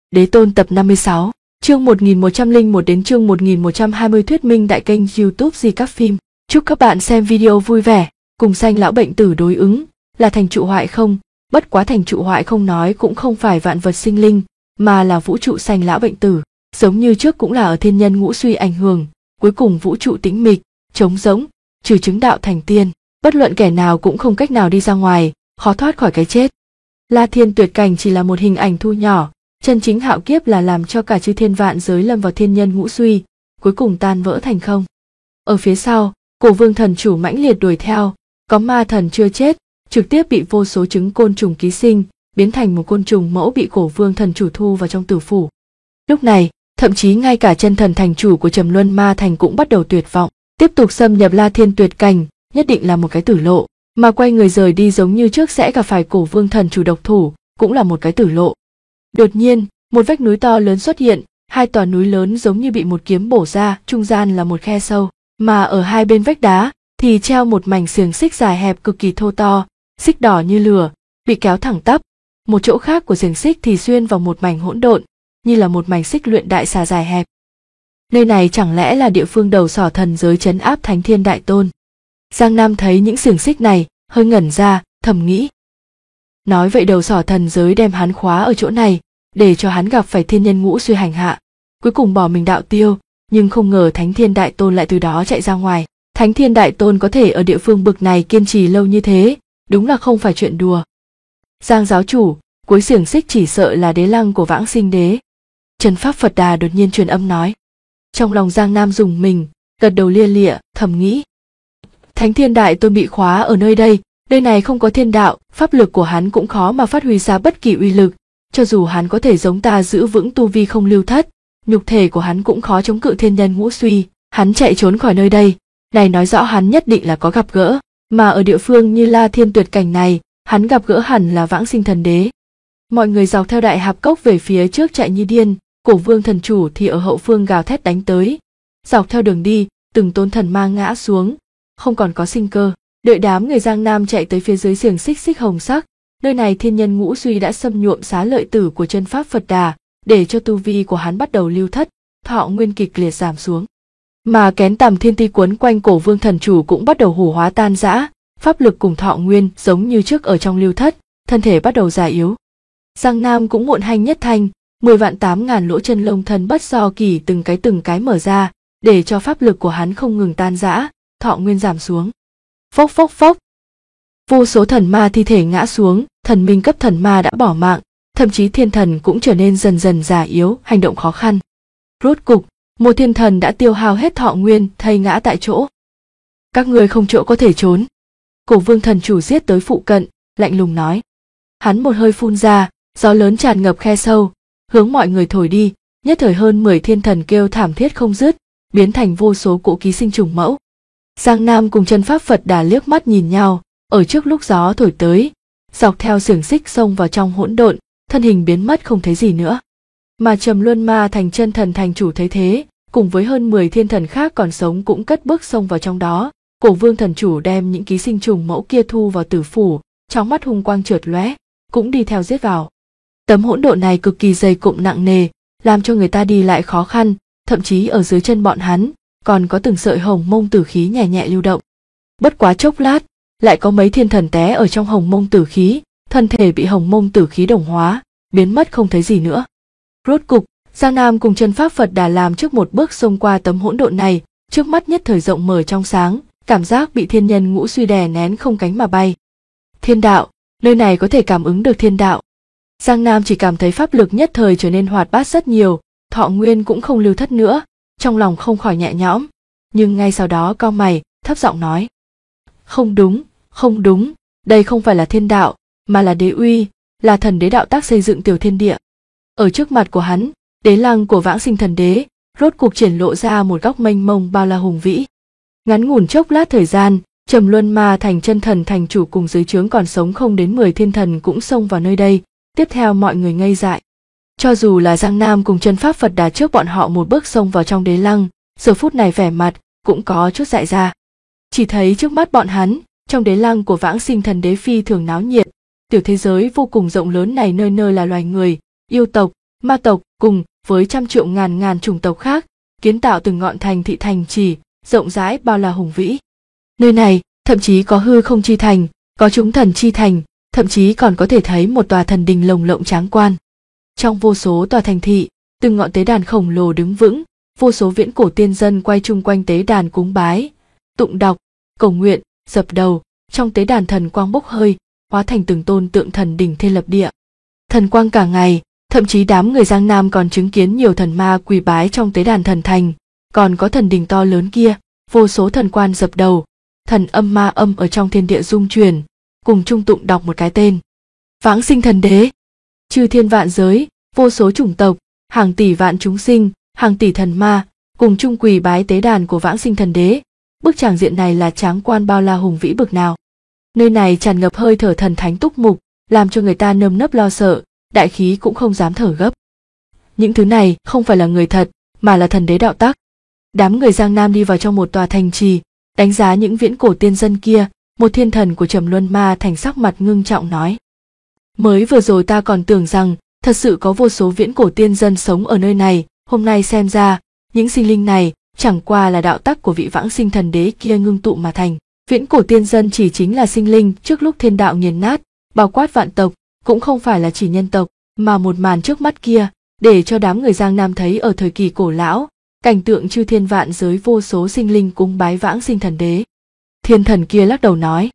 Đế Tôn tập 56, chương 1101 đến chương 1120 thuyết minh tại kênh YouTube Di Các Phim. Chúc các bạn xem video vui vẻ. Cùng sanh lão bệnh tử đối ứng là thành trụ hoại không, bất quá thành trụ hoại không nói cũng không phải vạn vật sinh linh, mà là vũ trụ sanh lão bệnh tử, giống như trước cũng là ở thiên nhân ngũ suy ảnh hưởng, cuối cùng vũ trụ tĩnh mịch, trống rỗng, trừ chứng đạo thành tiên, bất luận kẻ nào cũng không cách nào đi ra ngoài, khó thoát khỏi cái chết. La Thiên tuyệt cảnh chỉ là một hình ảnh thu nhỏ, chân chính hạo kiếp là làm cho cả chư thiên vạn giới lâm vào thiên nhân ngũ suy, cuối cùng tan vỡ thành không. Ở phía sau, Cổ Vương thần chủ mãnh liệt đuổi theo, có ma thần chưa chết, trực tiếp bị vô số trứng côn trùng ký sinh, biến thành một côn trùng mẫu bị Cổ Vương thần chủ thu vào trong tử phủ. Lúc này, thậm chí ngay cả chân thần thành chủ của Trầm Luân Ma Thành cũng bắt đầu tuyệt vọng, tiếp tục xâm nhập La Thiên tuyệt cảnh, nhất định là một cái tử lộ, mà quay người rời đi giống như trước sẽ gặp phải Cổ Vương thần chủ độc thủ, cũng là một cái tử lộ. Đột nhiên, một vách núi to lớn xuất hiện, hai tòa núi lớn giống như bị một kiếm bổ ra, trung gian là một khe sâu, mà ở hai bên vách đá thì treo một mảnh xiềng xích dài hẹp cực kỳ thô to, xích đỏ như lửa, bị kéo thẳng tắp. Một chỗ khác của xiềng xích thì xuyên vào một mảnh hỗn độn, như là một mảnh xích luyện đại xà dài hẹp. Nơi này chẳng lẽ là địa phương đầu sỏ thần giới trấn áp Thánh Thiên Đại Tôn? Giang Nam thấy những xiềng xích này, hơi ngẩn ra, thầm nghĩ. Nói vậy đầu sỏ thần giới đem hắn khóa ở chỗ này, để cho hắn gặp phải thiên nhân ngũ suy hành hạ, cuối cùng bỏ mình đạo tiêu, nhưng không ngờ Thánh Thiên Đại Tôn lại từ đó chạy ra ngoài. Thánh Thiên Đại Tôn có thể ở địa phương bực này kiên trì lâu như thế, đúng là không phải chuyện đùa. Giang giáo chủ, cuối xiềng xích chỉ sợ là đế lăng của Vãng Sinh Đế. Trấn Pháp Phật Đà đột nhiên truyền âm nói. Trong lòng Giang Nam rùng mình, gật đầu lia lịa, thầm nghĩ. Thánh Thiên Đại Tôn bị khóa ở nơi đây, nơi này không có thiên đạo, pháp lực của hắn cũng khó mà phát huy ra bất kỳ uy lực, cho dù hắn có thể giống ta giữ vững tu vi không lưu thất, nhục thể của hắn cũng khó chống cự thiên nhân ngũ suy, hắn chạy trốn khỏi nơi đây, này nói rõ hắn nhất định là có gặp gỡ, mà ở địa phương như La Thiên tuyệt cảnh này, hắn gặp gỡ hẳn là Vãng Sinh Thần Đế. Mọi người dọc theo đại hạp cốc về phía trước chạy như điên, Cổ Vương thần chủ thì ở hậu phương gào thét đánh tới. Dọc theo đường đi, từng tôn thần ma ngã xuống, không còn có sinh cơ. Đợi đám người Giang Nam chạy tới phía dưới xiềng xích xích hồng sắc, nơi này thiên nhân ngũ suy đã xâm nhuộm xá lợi tử của chân pháp Phật Đà, để cho tu vi của hắn bắt đầu lưu thất, thọ nguyên kịch liệt giảm xuống. Mà kén tầm thiên ti quấn quanh Cổ Vương thần chủ cũng bắt đầu hủ hóa tan rã, pháp lực cùng thọ nguyên giống như trước ở trong lưu thất, thân thể bắt đầu già yếu. Giang Nam cũng muộn hanh nhất thanh, 10.000 lỗ chân lông thân bất do kỳ từng cái mở ra, để cho pháp lực của hắn không ngừng tan rã, thọ nguyên giảm xuống. Phốc phốc phốc. Vô số thần ma thi thể ngã xuống, thần minh cấp thần ma đã bỏ mạng, thậm chí thiên thần cũng trở nên dần dần già yếu, hành động khó khăn. Rốt cục, một thiên thần đã tiêu hao hết thọ nguyên, thây ngã tại chỗ. Các ngươi không chỗ có thể trốn. Cổ Vương thần chủ giết tới phụ cận, lạnh lùng nói. Hắn một hơi phun ra, gió lớn tràn ngập khe sâu, hướng mọi người thổi đi, nhất thời hơn 10 thiên thần kêu thảm thiết không dứt, biến thành vô số cỗ ký sinh trùng mẫu. Giang Nam cùng Chân Pháp Phật Đà liếc mắt nhìn nhau, ở trước lúc gió thổi tới, dọc theo xiềng xích xông vào trong hỗn độn, thân hình biến mất không thấy gì nữa. Mà Trầm Luân Ma Thành chân thần thành chủ thấy thế, cùng với hơn 10 thiên thần khác còn sống cũng cất bước xông vào trong đó. Cổ Vương thần chủ đem những ký sinh trùng mẫu kia thu vào tử phủ, trong mắt hung quang chợt lóe, cũng đi theo giết vào. Tấm hỗn độn này cực kỳ dày cộm nặng nề, làm cho người ta đi lại khó khăn, thậm chí ở dưới chân bọn hắn còn có từng sợi hồng mông tử khí nhẹ nhẹ lưu động. Bất quá chốc lát, lại có mấy thiên thần té ở trong hồng mông tử khí, thân thể bị hồng mông tử khí đồng hóa, biến mất không thấy gì nữa. Rốt cục, Giang Nam cùng Chân Pháp Phật Đà làm trước một bước xông qua tấm hỗn độn này, trước mắt nhất thời rộng mở trong sáng, cảm giác bị thiên nhân ngũ suy đè nén không cánh mà bay. Thiên đạo, nơi này có thể cảm ứng được thiên đạo. Giang Nam chỉ cảm thấy pháp lực nhất thời trở nên hoạt bát rất nhiều, thọ nguyên cũng không lưu thất nữa, trong lòng không khỏi nhẹ nhõm, nhưng ngay sau đó cau mày, thấp giọng nói. Không đúng, đây không phải là thiên đạo, mà là đế uy, là thần đế đạo tác xây dựng tiểu thiên địa. Ở trước mặt của hắn, đế lăng của Vãng Sinh Thần Đế, rốt cuộc triển lộ ra một góc mênh mông bao la hùng vĩ. Ngắn ngủn chốc lát thời gian, Trầm Luân Ma Thành chân thần thành chủ cùng dưới trướng còn sống không đến 10 thiên thần cũng xông vào nơi đây, tiếp theo mọi người ngây dại. Cho dù là Giang Nam cùng Chân Pháp Phật Đà trước bọn họ một bước xông vào trong đế lăng, giờ phút này vẻ mặt cũng có chút dại ra. Chỉ thấy trước mắt bọn hắn, trong đế lăng của Vãng Sinh Thần Đế phi thường náo nhiệt, tiểu thế giới vô cùng rộng lớn này nơi nơi là loài người, yêu tộc, ma tộc cùng với trăm triệu ngàn ngàn chủng tộc khác, kiến tạo từng ngọn thành thị thành trì, rộng rãi bao la hùng vĩ. Nơi này thậm chí có hư không chi thành, có chúng thần chi thành, thậm chí còn có thể thấy một tòa thần đình lồng lộng tráng quan. Trong vô số tòa thành thị, từng ngọn tế đàn khổng lồ đứng vững, vô số viễn cổ tiên dân quay chung quanh tế đàn cúng bái, tụng đọc, cầu nguyện, dập đầu, trong tế đàn thần quang bốc hơi, hóa thành từng tôn tượng thần đỉnh thiên lập địa. Thần quang cả ngày, thậm chí đám người Giang Nam còn chứng kiến nhiều thần ma quỳ bái trong tế đàn thần thành, còn có thần đình to lớn kia, vô số thần quan dập đầu, thần âm ma âm ở trong thiên địa rung chuyển, cùng chung tụng đọc một cái tên. Vãng sinh thần đế. Chư thiên vạn giới, vô số chủng tộc, hàng tỷ vạn chúng sinh, hàng tỷ thần ma, cùng chung quỳ bái tế đàn của vãng sinh thần đế. Bức tràng diện này là tráng quan bao la hùng vĩ bực nào. Nơi này tràn ngập hơi thở thần thánh túc mục, làm cho người ta nơm nớp lo sợ, đại khí cũng không dám thở gấp. Những thứ này không phải là người thật, mà là thần đế đạo tắc. Đám người Giang Nam đi vào trong một tòa thành trì, đánh giá những viễn cổ tiên dân kia, một thiên thần của Trầm Luân Ma Thành sắc mặt ngưng trọng nói. Mới vừa rồi ta còn tưởng rằng thật sự có vô số viễn cổ tiên dân sống ở nơi này, hôm nay xem ra, những sinh linh này chẳng qua là đạo tắc của vị vãng sinh thần đế kia ngưng tụ mà thành. Viễn cổ tiên dân chỉ chính là sinh linh trước lúc thiên đạo nghiền nát, bao quát vạn tộc, cũng không phải là chỉ nhân tộc, mà một màn trước mắt kia, để cho đám người Giang Nam thấy ở thời kỳ cổ lão, cảnh tượng chư thiên vạn giới vô số sinh linh cúng bái vãng sinh thần đế. Thiên thần kia lắc đầu nói,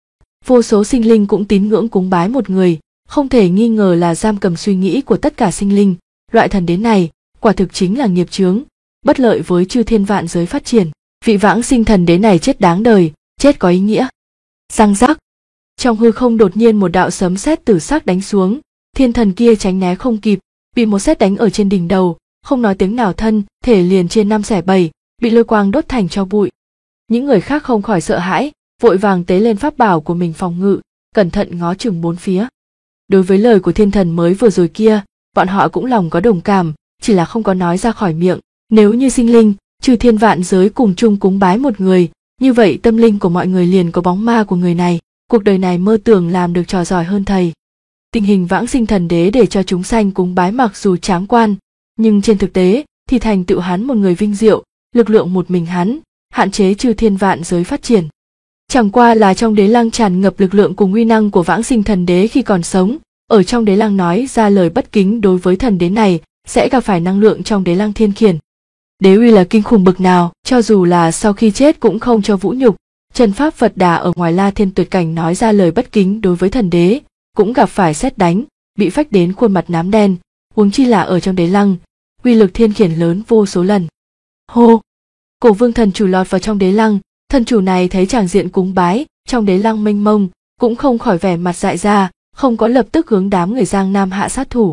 vô số sinh linh cũng tín ngưỡng cúng bái một người, không thể nghi ngờ là giam cầm suy nghĩ của tất cả sinh linh, loại thần đế này, quả thực chính là nghiệp chướng, bất lợi với chư thiên vạn giới phát triển. Vị vãng sinh thần đế này chết đáng đời, chết có ý nghĩa. Răng rắc, trong hư không đột nhiên một đạo sấm sét tử sắc đánh xuống, thiên thần kia tránh né không kịp, bị một sét đánh ở trên đỉnh đầu, không nói tiếng nào thân thể liền chia 5 xẻ 7, bị lôi quang đốt thành tro bụi. Những người khác không khỏi sợ hãi, vội vàng tế lên pháp bảo của mình phòng ngự, cẩn thận ngó chừng bốn phía. Đối với lời của thiên thần mới vừa rồi kia, bọn họ cũng lòng có đồng cảm, chỉ là không có nói ra khỏi miệng. Nếu như sinh linh, chư thiên vạn giới cùng chung cúng bái một người, như vậy tâm linh của mọi người liền có bóng ma của người này, cuộc đời này mơ tưởng làm được trò giỏi hơn thầy. Tình hình vãng sinh thần đế để cho chúng sanh cúng bái mặc dù tráng quan, nhưng trên thực tế thì thành tựu hắn một người vinh diệu, lực lượng một mình hắn, hạn chế chư thiên vạn giới phát triển. Chẳng qua là trong đế lăng tràn ngập lực lượng cùng uy năng của vãng sinh thần đế khi còn sống, ở trong đế lăng nói ra lời bất kính đối với thần đế này sẽ gặp phải năng lượng trong đế lăng thiên khiển. Đế uy là kinh khủng bực nào, cho dù là sau khi chết cũng không cho vũ nhục. Chân pháp Phật Đà ở ngoài La Thiên Tuyệt Cảnh nói ra lời bất kính đối với thần đế, cũng gặp phải sét đánh, bị phách đến khuôn mặt nám đen, huống chi là ở trong đế lăng, uy lực thiên khiển lớn vô số lần. Hô! Cổ Vương thần chủ lọt vào trong đế lăng, thần chủ này thấy tràng diện cúng bái trong đế lăng mênh mông, cũng không khỏi vẻ mặt dại ra, không có lập tức hướng đám người Giang Nam hạ sát thủ.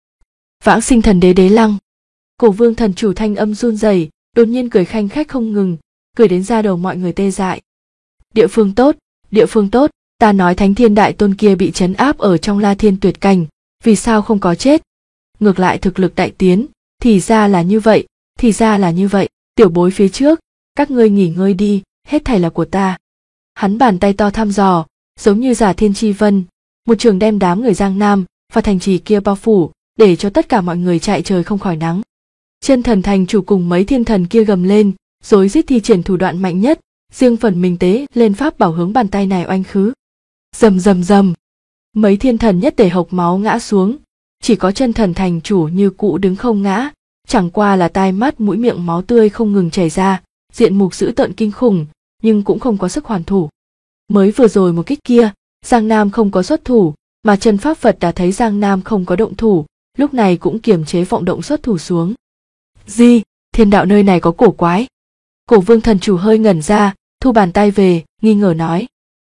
Vãng sinh thần đế đế lăng. Cổ Vương thần chủ thanh âm run rẩy, đột nhiên cười khanh khách không ngừng, cười đến da đầu mọi người tê dại. Địa phương tốt, ta nói Thánh Thiên Đại Tôn kia bị trấn áp ở trong La Thiên Tuyệt Cảnh, vì sao không có chết? Ngược lại thực lực đại tiến, thì ra là như vậy, tiểu bối phía trước, các ngươi nghỉ ngơi đi, hết thảy là của ta. Hắn bàn tay to thăm dò, giống như giả thiên chi vân, một trường đem đám người Giang Nam và thành trì kia bao phủ, để cho tất cả mọi người chạy trời không khỏi nắng. Chân thần thành chủ cùng mấy thiên thần kia gầm lên, rối rít thi triển thủ đoạn mạnh nhất, riêng phần mình tế lên pháp bảo hướng bàn tay này oanh khứ. Rầm rầm rầm, mấy thiên thần nhất tề hộc máu ngã xuống, chỉ có chân thần thành chủ như cũ đứng không ngã, chẳng qua là tai mắt mũi miệng máu tươi không ngừng chảy ra, diện mục dữ tợn kinh khủng, nhưng cũng không có sức hoàn thủ. Mới vừa rồi một kích kia, Giang Nam không có xuất thủ, mà chân pháp Phật đã thấy Giang Nam không có động thủ, lúc này cũng kiềm chế vọng động xuất thủ xuống. Di, thiên đạo nơi này có cổ quái. Cổ Vương thần chủ hơi ngẩn ra, thu bàn tay về, nghi ngờ nói.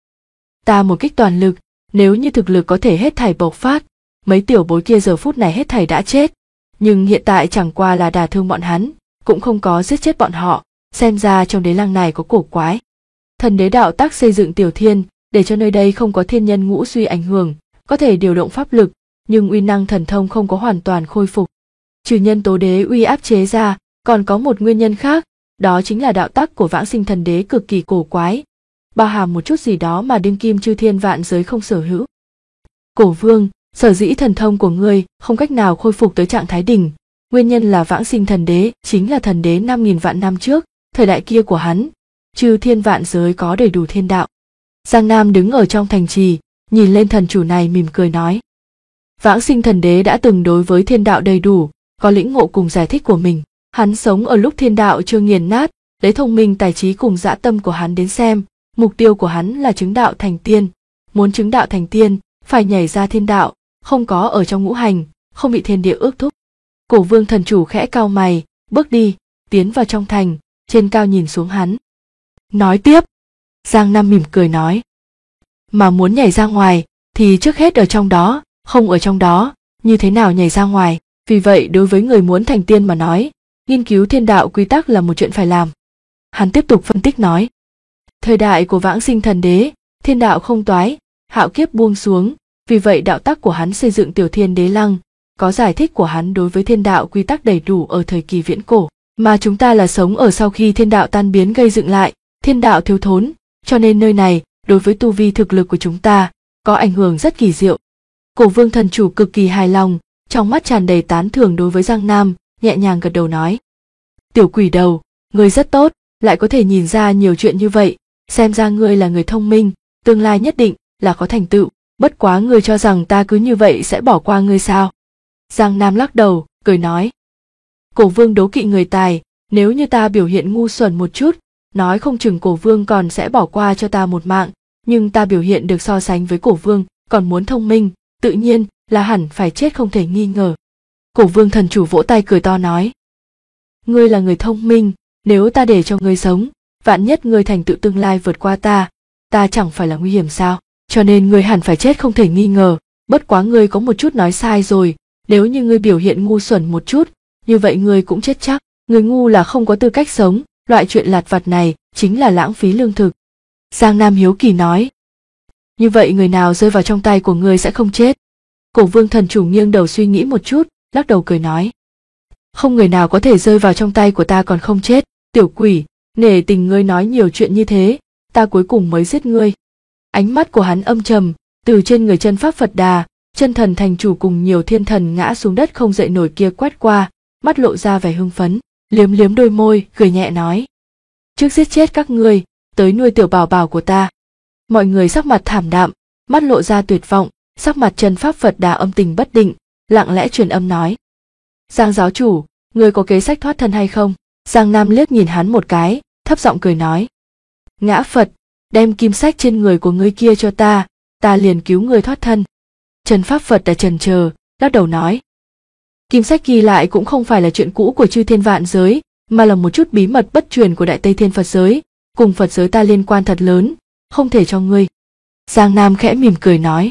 Ta một kích toàn lực, nếu như thực lực có thể hết thảy bộc phát, mấy tiểu bối kia giờ phút này hết thảy đã chết. Nhưng hiện tại chẳng qua là đả thương bọn hắn, cũng không có giết chết bọn họ, xem ra trong đế lăng này có cổ quái. Thần đế đạo tác xây dựng tiểu thiên, để cho nơi đây không có thiên nhân ngũ suy ảnh hưởng, có thể điều động pháp lực, nhưng uy năng thần thông không có hoàn toàn khôi phục. Trừ nhân tố đế uy áp chế ra, còn có một nguyên nhân khác, đó chính là đạo tắc của vãng sinh thần đế cực kỳ cổ quái, bao hàm một chút gì đó mà đương kim chư thiên vạn giới không sở hữu. Cổ Vương, Sở dĩ thần thông của ngươi không cách nào khôi phục tới trạng thái đỉnh, nguyên nhân là vãng sinh thần đế chính là thần đế 5.000 vạn năm trước, thời đại kia của hắn, chư thiên vạn giới có đầy đủ thiên đạo. Giang Nam đứng ở trong thành trì, nhìn lên thần chủ này mỉm cười nói. Vãng sinh thần đế đã từng đối với thiên đạo đầy đủ, có lĩnh ngộ cùng giải thích của mình. Hắn sống ở lúc thiên đạo chưa nghiền nát, lấy thông minh tài trí cùng dã tâm của hắn đến xem, mục tiêu của hắn là chứng đạo thành tiên. Muốn chứng đạo thành tiên, phải nhảy ra thiên đạo, không có ở trong ngũ hành, không bị thiên địa ước thúc. Cổ vương thần chủ khẽ cau mày, bước đi, tiến vào trong thành, trên cao nhìn xuống hắn. Nói tiếp, Giang Nam mỉm cười nói. Mà muốn nhảy ra ngoài, thì trước hết ở trong đó, không ở trong đó, như thế nào nhảy ra ngoài. Vì vậy đối với người muốn thành tiên mà nói, nghiên cứu thiên đạo quy tắc là một chuyện phải làm. Hắn tiếp tục phân tích nói. Thời đại của vãng sinh thần đế, thiên đạo không toái, hạo kiếp buông xuống, vì vậy đạo tắc của hắn xây dựng tiểu thiên đế lăng, có giải thích của hắn đối với thiên đạo quy tắc đầy đủ ở thời kỳ viễn cổ, mà chúng ta là sống ở sau khi thiên đạo tan biến gây dựng lại, thiên đạo thiếu thốn, cho nên nơi này, đối với tu vi thực lực của chúng ta, có ảnh hưởng rất kỳ diệu. Cổ vương thần chủ cực kỳ hài lòng, trong mắt tràn đầy tán thưởng đối với Giang Nam, nhẹ nhàng gật đầu nói. Tiểu quỷ đầu, ngươi rất tốt, lại có thể nhìn ra nhiều chuyện như vậy, xem ra ngươi là người thông minh, tương lai nhất định là có thành tựu, bất quá ngươi cho rằng ta cứ như vậy sẽ bỏ qua ngươi sao? Giang Nam lắc đầu, cười nói. Cổ vương đố kỵ người tài, nếu như ta biểu hiện ngu xuẩn một chút, nói không chừng cổ vương còn sẽ bỏ qua cho ta một mạng, nhưng ta biểu hiện được so sánh với cổ vương, còn muốn thông minh, tự nhiên là hẳn phải chết không thể nghi ngờ. Cổ vương thần chủ vỗ tay cười to nói. Ngươi là người thông minh, nếu ta để cho ngươi sống, vạn nhất ngươi thành tựu tương lai vượt qua ta chẳng phải là nguy hiểm sao, cho nên ngươi hẳn phải chết không thể nghi ngờ, bất quá ngươi có một chút nói sai rồi, nếu như ngươi biểu hiện ngu xuẩn một chút, như vậy ngươi cũng chết chắc, người ngu là không có tư cách sống, loại chuyện lặt vặt này chính là lãng phí lương thực. Giang Nam hiếu kỳ nói. Như vậy người nào rơi vào trong tay của ngươi sẽ không chết? Cổ vương thần chủ nghiêng đầu suy nghĩ một chút, lắc đầu cười nói. Không người nào có thể rơi vào trong tay của ta còn không chết, tiểu quỷ, nể tình ngươi nói nhiều chuyện như thế, ta cuối cùng mới giết ngươi. Ánh mắt của hắn âm trầm, từ trên người chân pháp Phật Đà, chân thần thành chủ cùng nhiều thiên thần ngã xuống đất không dậy nổi kia quét qua, mắt lộ ra vẻ hưng phấn, liếm liếm đôi môi, cười nhẹ nói. Trước giết chết các ngươi, tới nuôi tiểu bảo bảo của ta. Mọi người sắc mặt thảm đạm, mắt lộ ra tuyệt vọng, sắc mặt chân pháp Phật Đà âm tình bất định, lặng lẽ truyền âm nói. Giang giáo chủ, ngươi có kế sách thoát thân hay không? Giang Nam liếc nhìn hắn một cái, thấp giọng cười nói. Ngã Phật, đem kim sách trên người của ngươi kia cho ta liền cứu ngươi thoát thân. Chân pháp Phật Đà chần chờ, lắc đầu nói. Kim sách ghi lại cũng không phải là chuyện cũ của chư thiên vạn giới, mà là một chút bí mật bất truyền của Đại Tây Thiên Phật giới, cùng Phật giới ta liên quan thật lớn, không thể cho ngươi. Giang Nam khẽ mỉm cười nói.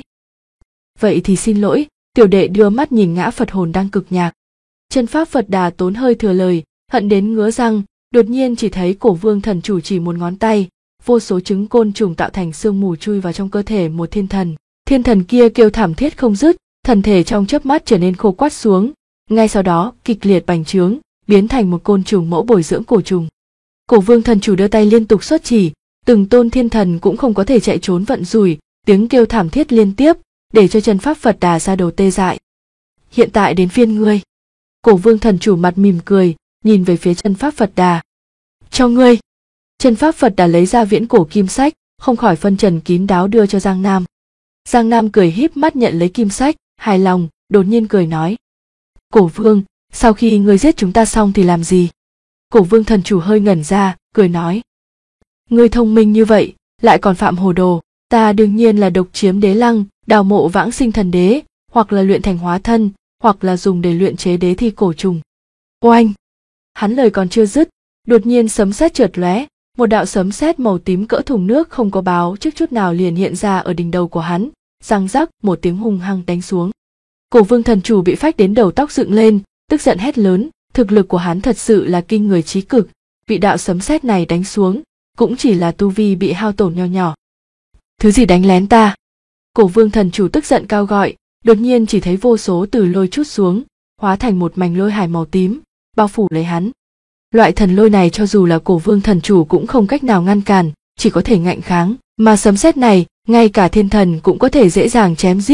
Vậy thì xin lỗi, tiểu đệ đưa mắt nhìn ngã Phật hồn đang cực nhạc. Chân pháp Phật Đà tốn hơi thừa lời, hận đến ngứa răng, đột nhiên chỉ thấy cổ vương thần chủ chỉ một ngón tay, vô số trứng côn trùng tạo thành sương mù chui vào trong cơ thể một thiên thần. Thiên thần kia kêu thảm thiết không dứt, thần thể trong chớp mắt trở nên khô quắt xuống, ngay sau đó kịch liệt bành trướng, biến thành một côn trùng mẫu bồi dưỡng cổ trùng. Cổ vương thần chủ đưa tay liên tục xuất chỉ, từng tôn thiên thần cũng không có thể chạy trốn vận rủi, tiếng kêu thảm thiết liên tiếp, để cho chân pháp Phật Đà ra đầu tê dại. Hiện tại đến phiên ngươi. Cổ vương thần chủ mặt mỉm cười, nhìn về phía chân pháp Phật Đà. Cho ngươi. Chân pháp Phật Đà lấy ra viễn cổ kim sách, không khỏi phân trần kín đáo đưa cho Giang Nam. Giang Nam cười híp mắt nhận lấy kim sách, hài lòng, đột nhiên cười nói. Cổ vương, sau khi ngươi giết chúng ta xong thì làm gì? Cổ vương thần chủ hơi ngẩn ra, cười nói. Ngươi thông minh như vậy, lại còn phạm hồ đồ, ta đương nhiên là độc chiếm đế lăng, đào mộ vãng sinh thần đế, hoặc là luyện thành hóa thân, hoặc là dùng để luyện chế đế thi cổ trùng. Oanh! Hắn lời còn chưa dứt, đột nhiên sấm sét chợt lóe, một đạo sấm sét màu tím cỡ thùng nước không có báo trước chút nào liền hiện ra ở đỉnh đầu của hắn, răng rắc một tiếng hung hăng đánh xuống. Cổ vương thần chủ bị phách đến đầu tóc dựng lên, tức giận hét lớn, thực lực của hắn thật sự là kinh người trí cực, vị đạo sấm sét này đánh xuống, cũng chỉ là tu vi bị hao tổn nho nhỏ. Thứ gì đánh lén ta? Cổ vương thần chủ tức giận cao gọi, đột nhiên chỉ thấy vô số từ lôi trút xuống, hóa thành một mảnh lôi hải màu tím, bao phủ lấy hắn. Loại thần lôi này cho dù là cổ vương thần chủ cũng không cách nào ngăn cản, chỉ có thể ngạnh kháng, mà sấm sét này, ngay cả thiên thần cũng có thể dễ dàng chém giết,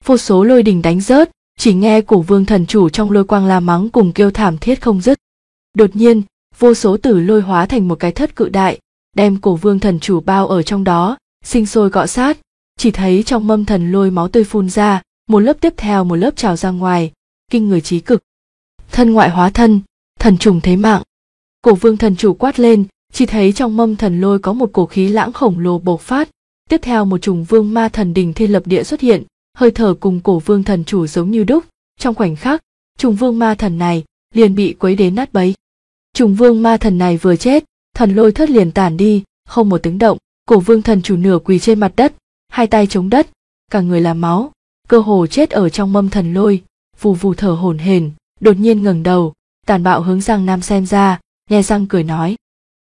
vô số lôi đình đánh rớt, chỉ nghe Cổ Vương thần chủ trong lôi quang la mắng cùng kêu thảm thiết không dứt. Đột nhiên, vô số tử lôi hóa thành một cái thất cự đại, đem Cổ Vương thần chủ bao ở trong đó, sinh sôi cọ sát, chỉ thấy trong mâm thần lôi máu tươi phun ra, một lớp tiếp theo một lớp trào ra ngoài, kinh người chí cực. Thân ngoại hóa thân, thần trùng thế mạng. Cổ Vương thần chủ quát lên, chỉ thấy trong mâm thần lôi có một cổ khí lãng khổng lồ bộc phát, tiếp theo một trùng vương ma thần đỉnh thiên lập địa xuất hiện, hơi thở cùng Cổ Vương thần chủ giống như đúc, trong khoảnh khắc, trùng vương ma thần này liền bị quấy đến nát bấy. Trùng vương ma thần này vừa chết, thần lôi thất liền tản đi, không một tiếng động. Cổ Vương thần chủ nửa quỳ trên mặt đất, hai tay chống đất, cả người là máu, cơ hồ chết ở trong mâm thần lôi, vù vù thở hổn hển, đột nhiên ngẩng đầu, tàn bạo hướng Giang Nam xem ra, nhe răng cười nói: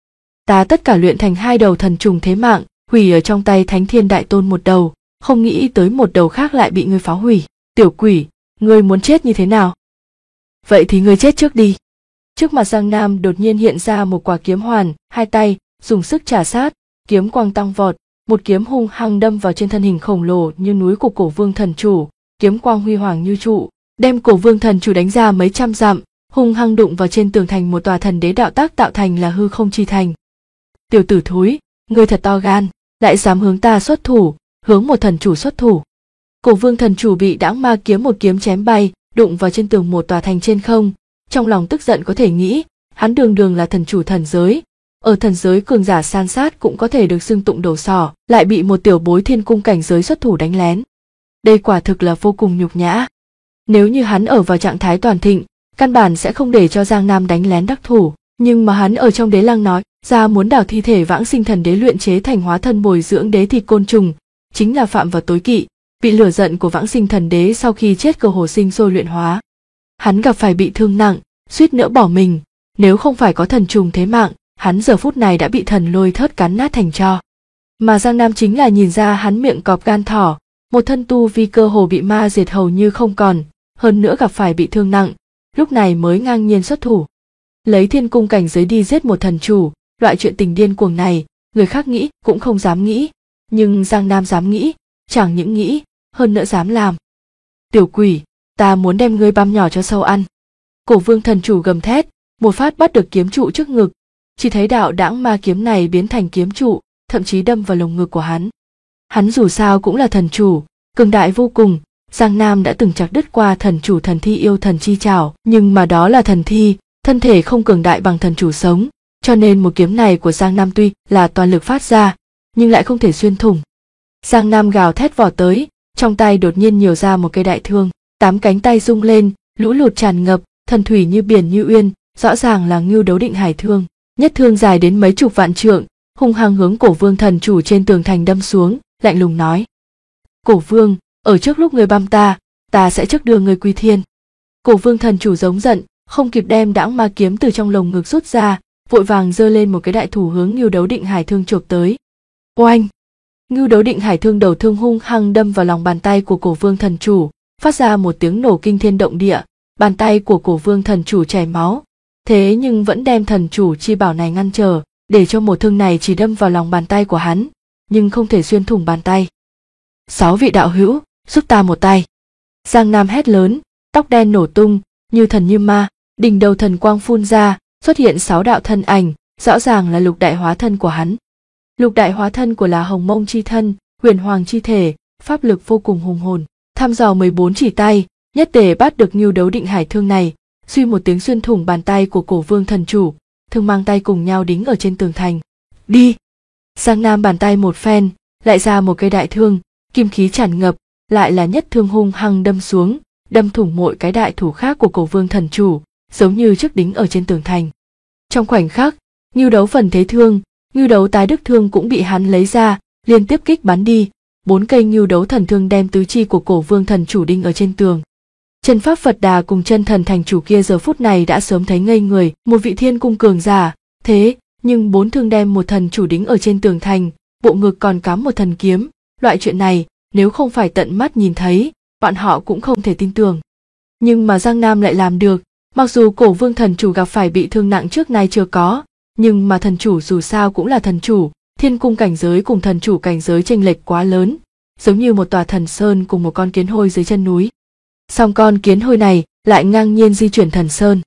"Ta tất cả luyện thành 2 đầu thần trùng thế mạng, hủy ở trong tay Thánh Thiên Đại Tôn một đầu, không nghĩ tới một đầu khác lại bị ngươi phá hủy. Tiểu quỷ, ngươi muốn chết như thế nào? Vậy thì ngươi chết trước đi." Trước mặt Giang Nam đột nhiên hiện ra một quả kiếm hoàn, hai tay dùng sức chà sát, kiếm quang tăng vọt, một kiếm hung hăng đâm vào trên thân hình khổng lồ như núi của Cổ Vương thần chủ, kiếm quang huy hoàng như trụ, đem Cổ Vương thần chủ đánh ra mấy trăm dặm, hung hăng đụng vào trên tường thành một tòa thần đế đạo tác tạo thành là hư không chi thành. "Tiểu tử thúi, ngươi thật to gan, lại dám hướng ta xuất thủ, hướng một thần chủ xuất thủ." Cổ Vương thần chủ bị Đãng Ma kiếm một kiếm chém bay, đụng vào trên tường một tòa thành trên không, trong lòng tức giận có thể nghĩ, hắn đường đường là thần chủ thần giới, ở thần giới cường giả san sát cũng có thể được xưng tụng đầu sỏ, lại bị một tiểu bối thiên cung cảnh giới xuất thủ đánh lén. Đây quả thực là vô cùng nhục nhã. Nếu như hắn ở vào trạng thái toàn thịnh, căn bản sẽ không để cho Giang Nam đánh lén đắc thủ, nhưng mà hắn ở trong đế lăng nói ra muốn đào thi thể vãng sinh thần đế luyện chế thành hóa thân bồi dưỡng đế thịt côn trùng, chính là phạm vào tối kỵ, bị lửa giận của vãng sinh thần đế sau khi chết cơ hồ sinh sôi luyện hóa. Hắn gặp phải bị thương nặng, suýt nữa bỏ mình, nếu không phải có thần trùng thế mạng, hắn giờ phút này đã bị thần lôi thớt cắn nát thành tro. Mà Giang Nam chính là nhìn ra hắn miệng cọp gan thỏ, một thân tu vi cơ hồ bị ma diệt hầu như không còn, hơn nữa gặp phải bị thương nặng, lúc này mới ngang nhiên xuất thủ. Lấy thiên cung cảnh giới đi giết một thần chủ, loại chuyện tình điên cuồng này, người khác nghĩ cũng không dám nghĩ, nhưng Giang Nam dám nghĩ, chẳng những nghĩ, hơn nữa dám làm. "Tiểu quỷ, ta muốn đem ngươi băm nhỏ cho sâu ăn." Cổ Vương thần chủ gầm thét, một phát bắt được kiếm trụ trước ngực, chỉ thấy đạo Đãng Ma kiếm này biến thành kiếm trụ, thậm chí đâm vào lồng ngực của hắn. Hắn dù sao cũng là thần chủ, cường đại vô cùng, Giang Nam đã từng chặt đứt qua thần chủ thần thi yêu thần chi trảo, nhưng mà đó là thần thi, thân thể không cường đại bằng thần chủ sống, cho nên một kiếm này của Giang Nam tuy là toàn lực phát ra, nhưng lại không thể xuyên thủng. Giang Nam gào thét vọt tới, trong tay đột nhiên nhiều ra một cây đại thương, 8 cánh tay rung lên, lũ lụt tràn ngập, thần thủy như biển như uyên, rõ ràng là Ngưu Đấu Định Hải thương, nhất thương dài đến mấy chục vạn trượng, hung hăng hướng Cổ Vương thần chủ trên tường thành đâm xuống, lạnh lùng nói: "Cổ Vương, ở trước lúc ngươi băm ta sẽ trước đưa ngươi quy thiên." Cổ Vương thần chủ giống giận, không kịp đem Đãng Ma kiếm từ trong lồng ngực rút ra, vội vàng giơ lên một cái đại thủ hướng Ngưu Đấu Định Hải thương chộp tới. Oanh! Ngưu Đấu Định Hải thương đầu thương hung hăng đâm vào lòng bàn tay của Cổ Vương thần chủ, phát ra một tiếng nổ kinh thiên động địa, bàn tay của Cổ Vương thần chủ chảy máu, thế nhưng vẫn đem thần chủ chi bảo này ngăn trở, để cho một thương này chỉ đâm vào lòng bàn tay của hắn, nhưng không thể xuyên thủng bàn tay. "6 vị đạo hữu, giúp ta một tay!" Giang Nam hét lớn, tóc đen nổ tung, như thần như ma, đỉnh đầu thần quang phun ra, xuất hiện 6 đạo thân ảnh, rõ ràng là lục đại hóa thân của hắn. Lục đại hóa thân của là Hồng Mông chi thân, Huyền Hoàng chi thể, pháp lực vô cùng hùng hồn, thăm dò 14 chỉ tay, nhất để bắt được Ngưu Đấu Định Hải thương này, suy một tiếng xuyên thủng bàn tay của Cổ Vương thần chủ, thương mang tay cùng nhau đính ở trên tường thành. "Đi!" Giang Nam bàn tay một phen, lại ra một cây đại thương, kim khí tràn ngập, lại là nhất thương hung hăng đâm xuống, đâm thủng mỗi cái đại thủ khác của Cổ Vương thần chủ, giống như trước đính ở trên tường thành. Trong khoảnh khắc, Ngưu Đấu phần thế thương, Ngưu Đấu tái đức thương cũng bị hắn lấy ra, liên tiếp kích bắn đi, 4 cây Ngưu Đấu thần thương đem tứ chi của Cổ Vương thần chủ đinh ở trên tường. Chân Pháp Phật Đà cùng chân thần thành chủ kia giờ phút này đã sớm thấy ngây người, một vị thiên cung cường giả, thế nhưng 4 thương đem một thần chủ đính ở trên tường thành, bộ ngực còn cắm một thần kiếm, loại chuyện này nếu không phải tận mắt nhìn thấy, bọn họ cũng không thể tin tưởng. Nhưng mà Giang Nam lại làm được, mặc dù Cổ Vương thần chủ gặp phải bị thương nặng trước nay chưa có, nhưng mà thần chủ dù sao cũng là thần chủ, thiên cung cảnh giới cùng thần chủ cảnh giới chênh lệch quá lớn, giống như một tòa thần sơn cùng một con kiến hôi dưới chân núi. Song con kiến hôi này lại ngang nhiên di chuyển thần sơn.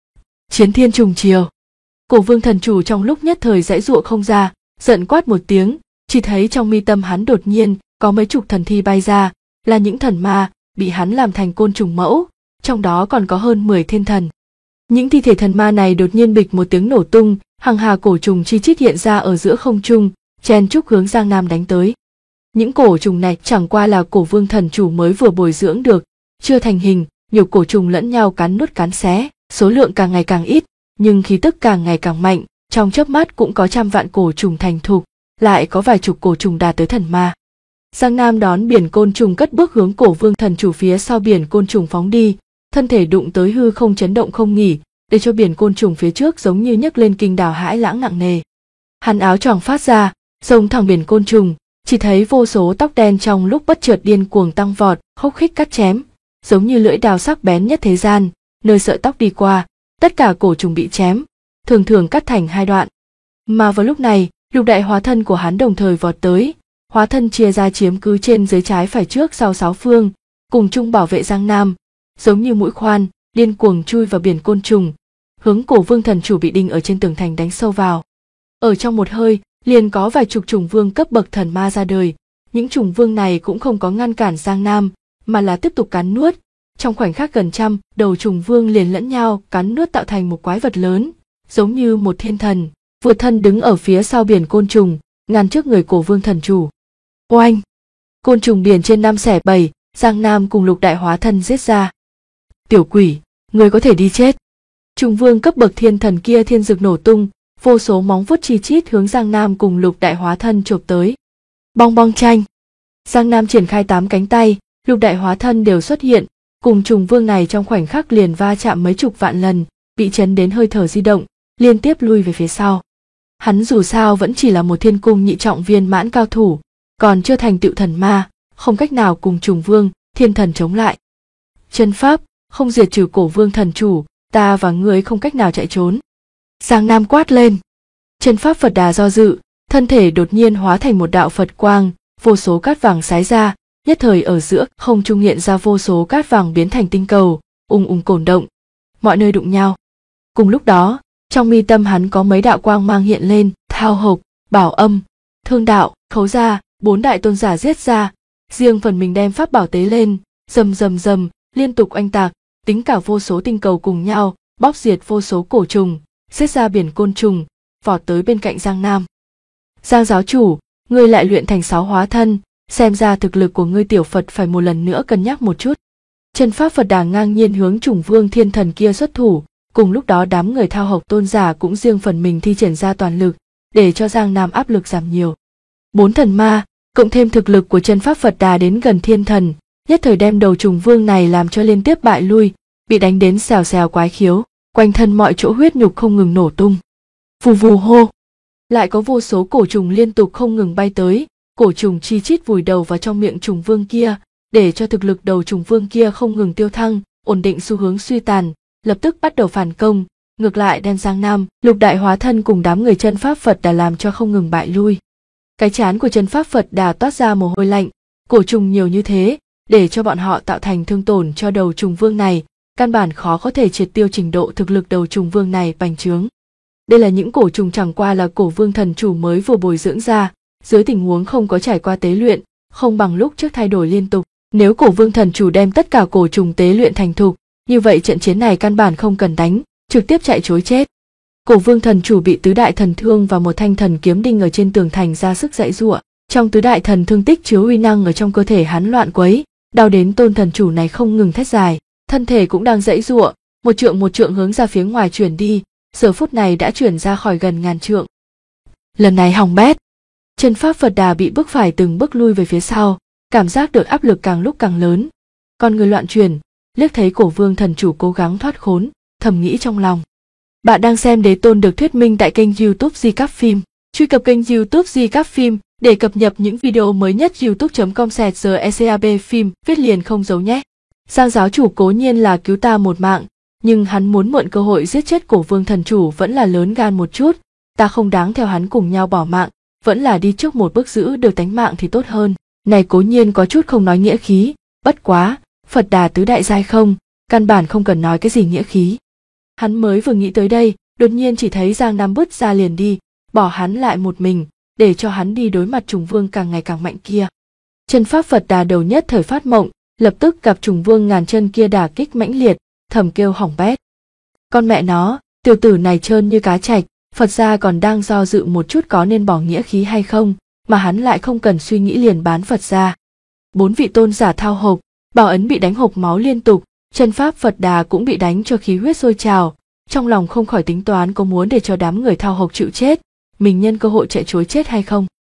Chiến thiên trùng chiều. Cổ vương thần chủ trong lúc nhất thời giãy giụa không ra, giận quát một tiếng, chỉ thấy trong mi tâm hắn đột nhiên có mấy chục thần thi bay ra, là những thần ma bị hắn làm thành côn trùng mẫu, trong đó còn có hơn 10 thiên thần. Những thi thể thần ma này đột nhiên bịch một tiếng nổ tung, hàng hà cổ trùng chi chít hiện ra ở giữa không trung, chen chúc hướng Giang Nam đánh tới. Những cổ trùng này chẳng qua là cổ vương thần chủ mới vừa bồi dưỡng được, chưa thành hình, nhiều cổ trùng lẫn nhau cắn nuốt cắn xé, số lượng càng ngày càng ít, nhưng khí tức càng ngày càng mạnh, trong chớp mắt cũng có trăm vạn cổ trùng thành thục, lại có vài chục cổ trùng đạt tới thần ma. Giang Nam đón biển côn trùng cất bước hướng cổ vương thần chủ phía sau biển côn trùng phóng đi, thân thể đụng tới hư không chấn động không nghỉ, để cho biển côn trùng phía trước giống như nhấc lên kinh đảo hãi lãng nặng nề. Hắn áo choàng phát ra, xông thẳng biển côn trùng, chỉ thấy vô số tóc đen trong lúc bất chợt điên cuồng tăng vọt, khúc khích cắt chém, giống như lưỡi đao sắc bén nhất thế gian, nơi sợi tóc đi qua, tất cả cổ trùng bị chém, thường thường cắt thành hai đoạn. Mà vào lúc này, lục đại hóa thân của hắn đồng thời vọt tới, hóa thân chia ra chiếm cứ trên dưới trái phải trước sau 6 phương, cùng chung bảo vệ Giang Nam, giống như mũi khoan, điên cuồng chui vào biển côn trùng, hướng cổ vương thần chủ bị đinh ở trên tường thành đánh sâu vào. Ở trong một hơi, liền có vài chục trùng vương cấp bậc thần ma ra đời, những trùng vương này cũng không có ngăn cản Giang Nam, mà là tiếp tục cắn nuốt. Trong khoảnh khắc gần trăm, đầu trùng vương liền lẫn nhau cắn nuốt tạo thành một quái vật lớn, giống như một thiên thần, vượt thân đứng ở phía sau biển côn trùng, ngăn trước người cổ vương thần chủ. Oanh! Côn trùng biển trên 5 xẻ 7, Giang Nam cùng lục đại hóa thân giết ra. Tiểu quỷ, người có thể đi chết. Trùng vương cấp bậc thiên thần kia thiên dực nổ tung, vô số móng vuốt chi chít hướng Giang Nam cùng lục đại hóa thân chộp tới. Bong bong tranh. Giang Nam triển khai 8 cánh tay, lục đại hóa thân đều xuất hiện, cùng trùng vương này trong khoảnh khắc liền va chạm mấy chục vạn lần, bị chấn đến hơi thở di động, liên tiếp lui về phía sau. Hắn dù sao vẫn chỉ là một thiên cung nhị trọng viên mãn cao thủ, còn chưa thành tựu thần ma, không cách nào cùng trùng vương, thiên thần chống lại. Chân pháp, không diệt trừ cổ vương thần chủ, ta và ngươi không cách nào chạy trốn. Giang Nam quát lên. Chân pháp Phật Đà do dự, thân thể đột nhiên hóa thành một đạo Phật quang, vô số cát vàng xái ra, nhất thời ở giữa không trung hiện ra vô số cát vàng biến thành tinh cầu, ùng ùng cổn động, mọi nơi đụng nhau. Cùng lúc đó, trong mi tâm hắn có mấy đạo quang mang hiện lên, Thao Hộc, Bảo Âm, Thương Đạo, Khấu Gia, 4 đại tôn giả giết ra, riêng phần mình đem pháp bảo tế lên, rầm rầm rầm, liên tục oanh tạc, tính cả vô số tinh cầu cùng nhau, bóc diệt vô số cổ trùng, giết ra biển côn trùng, vọt tới bên cạnh Giang Nam. Giang giáo chủ, ngươi lại luyện thành 6 hóa thân, xem ra thực lực của ngươi tiểu Phật phải một lần nữa cân nhắc một chút. Chân pháp Phật Đà ngang nhiên hướng trùng vương thiên thần kia xuất thủ, cùng lúc đó đám người Thao Hộc tôn giả cũng riêng phần mình thi triển ra toàn lực, để cho Giang Nam áp lực giảm nhiều. 4 thần ma, cộng thêm thực lực của chân pháp Phật Đà đến gần thiên thần, nhất thời đem đầu trùng vương này làm cho liên tiếp bại lui, bị đánh đến xèo xèo quái khiếu, quanh thân mọi chỗ huyết nhục không ngừng nổ tung. Vù vù hô, lại có vô số cổ trùng liên tục không ngừng bay tới, cổ trùng chi chít vùi đầu vào trong miệng trùng vương kia, để cho thực lực đầu trùng vương kia không ngừng tiêu thăng, ổn định xu hướng suy tàn, lập tức bắt đầu phản công, ngược lại đem Giang Nam, lục đại hóa thân cùng đám người chân pháp Phật Đà làm cho không ngừng bại lui. Cái trán của chân pháp Phật Đà toát ra mồ hôi lạnh, cổ trùng nhiều như thế, để cho bọn họ tạo thành thương tổn cho đầu trùng vương này, căn bản khó có thể triệt tiêu trình độ thực lực đầu trùng vương này bành trướng. Đây là những cổ trùng chẳng qua là cổ vương thần chủ mới vừa bồi dưỡng ra, dưới tình huống không có trải qua tế luyện, không bằng lúc trước thay đổi liên tục. Nếu cổ vương thần chủ đem tất cả cổ trùng tế luyện thành thục, như vậy trận chiến này căn bản không cần đánh, trực tiếp chạy trối chết. Cổ vương thần chủ bị tứ đại thần thương và một thanh thần kiếm đinh ở trên tường thành ra sức giãy giụa. Trong tứ đại thần thương tích chứa uy năng ở trong cơ thể hắn loạn quấy, đau đến tôn thần chủ này không ngừng thét dài, thân thể cũng đang giãy giụa, một trượng hướng ra phía ngoài chuyển đi, giờ phút này đã chuyển ra khỏi gần ngàn trượng. Lần này hỏng bét. Chân pháp Phật Đà bị bức phải từng bước lui về phía sau, cảm giác được áp lực càng lúc càng lớn. Con người loạn chuyển, liếc thấy cổ vương thần chủ cố gắng thoát khốn, thầm nghĩ trong lòng. Bạn đang xem Đế Tôn được thuyết minh tại kênh YouTube Di Cáp Phim. Truy cập kênh YouTube Di Cáp Phim để cập nhật những video mới nhất. youtube.com/GECAB phim viết liền không giấu nhé. Giang giáo chủ cố nhiên là cứu ta một mạng, nhưng hắn muốn mượn cơ hội giết chết cổ vương thần chủ vẫn là lớn gan một chút. Ta không đáng theo hắn cùng nhau bỏ mạng, vẫn là đi trước một bước giữ được tánh mạng thì tốt hơn. Này cố nhiên có chút không nói nghĩa khí, bất quá, Phật Đà tứ đại giai không, căn bản không cần nói cái gì nghĩa khí. Hắn mới vừa nghĩ tới đây, đột nhiên chỉ thấy Giang Nam bứt ra liền đi, bỏ hắn lại một mình, để cho hắn đi đối mặt trùng vương càng ngày càng mạnh kia. Chân pháp Phật Đà đầu nhất thời phát mộng, lập tức gặp trùng vương ngàn chân kia đả kích mãnh liệt, thầm kêu hỏng bét. Con mẹ nó, tiểu tử này trơn như cá trạch, Phật gia còn đang do dự một chút có nên bỏ nghĩa khí hay không, mà hắn lại không cần suy nghĩ liền bán Phật gia. 4 vị tôn giả thao hộc, Bảo Ấn bị đánh hộc máu liên tục, chân pháp Phật Đà cũng bị đánh cho khí huyết sôi trào, trong lòng không khỏi tính toán có muốn để cho đám người thao hộc chịu chết, mình nhân cơ hội chạy trối chết hay không.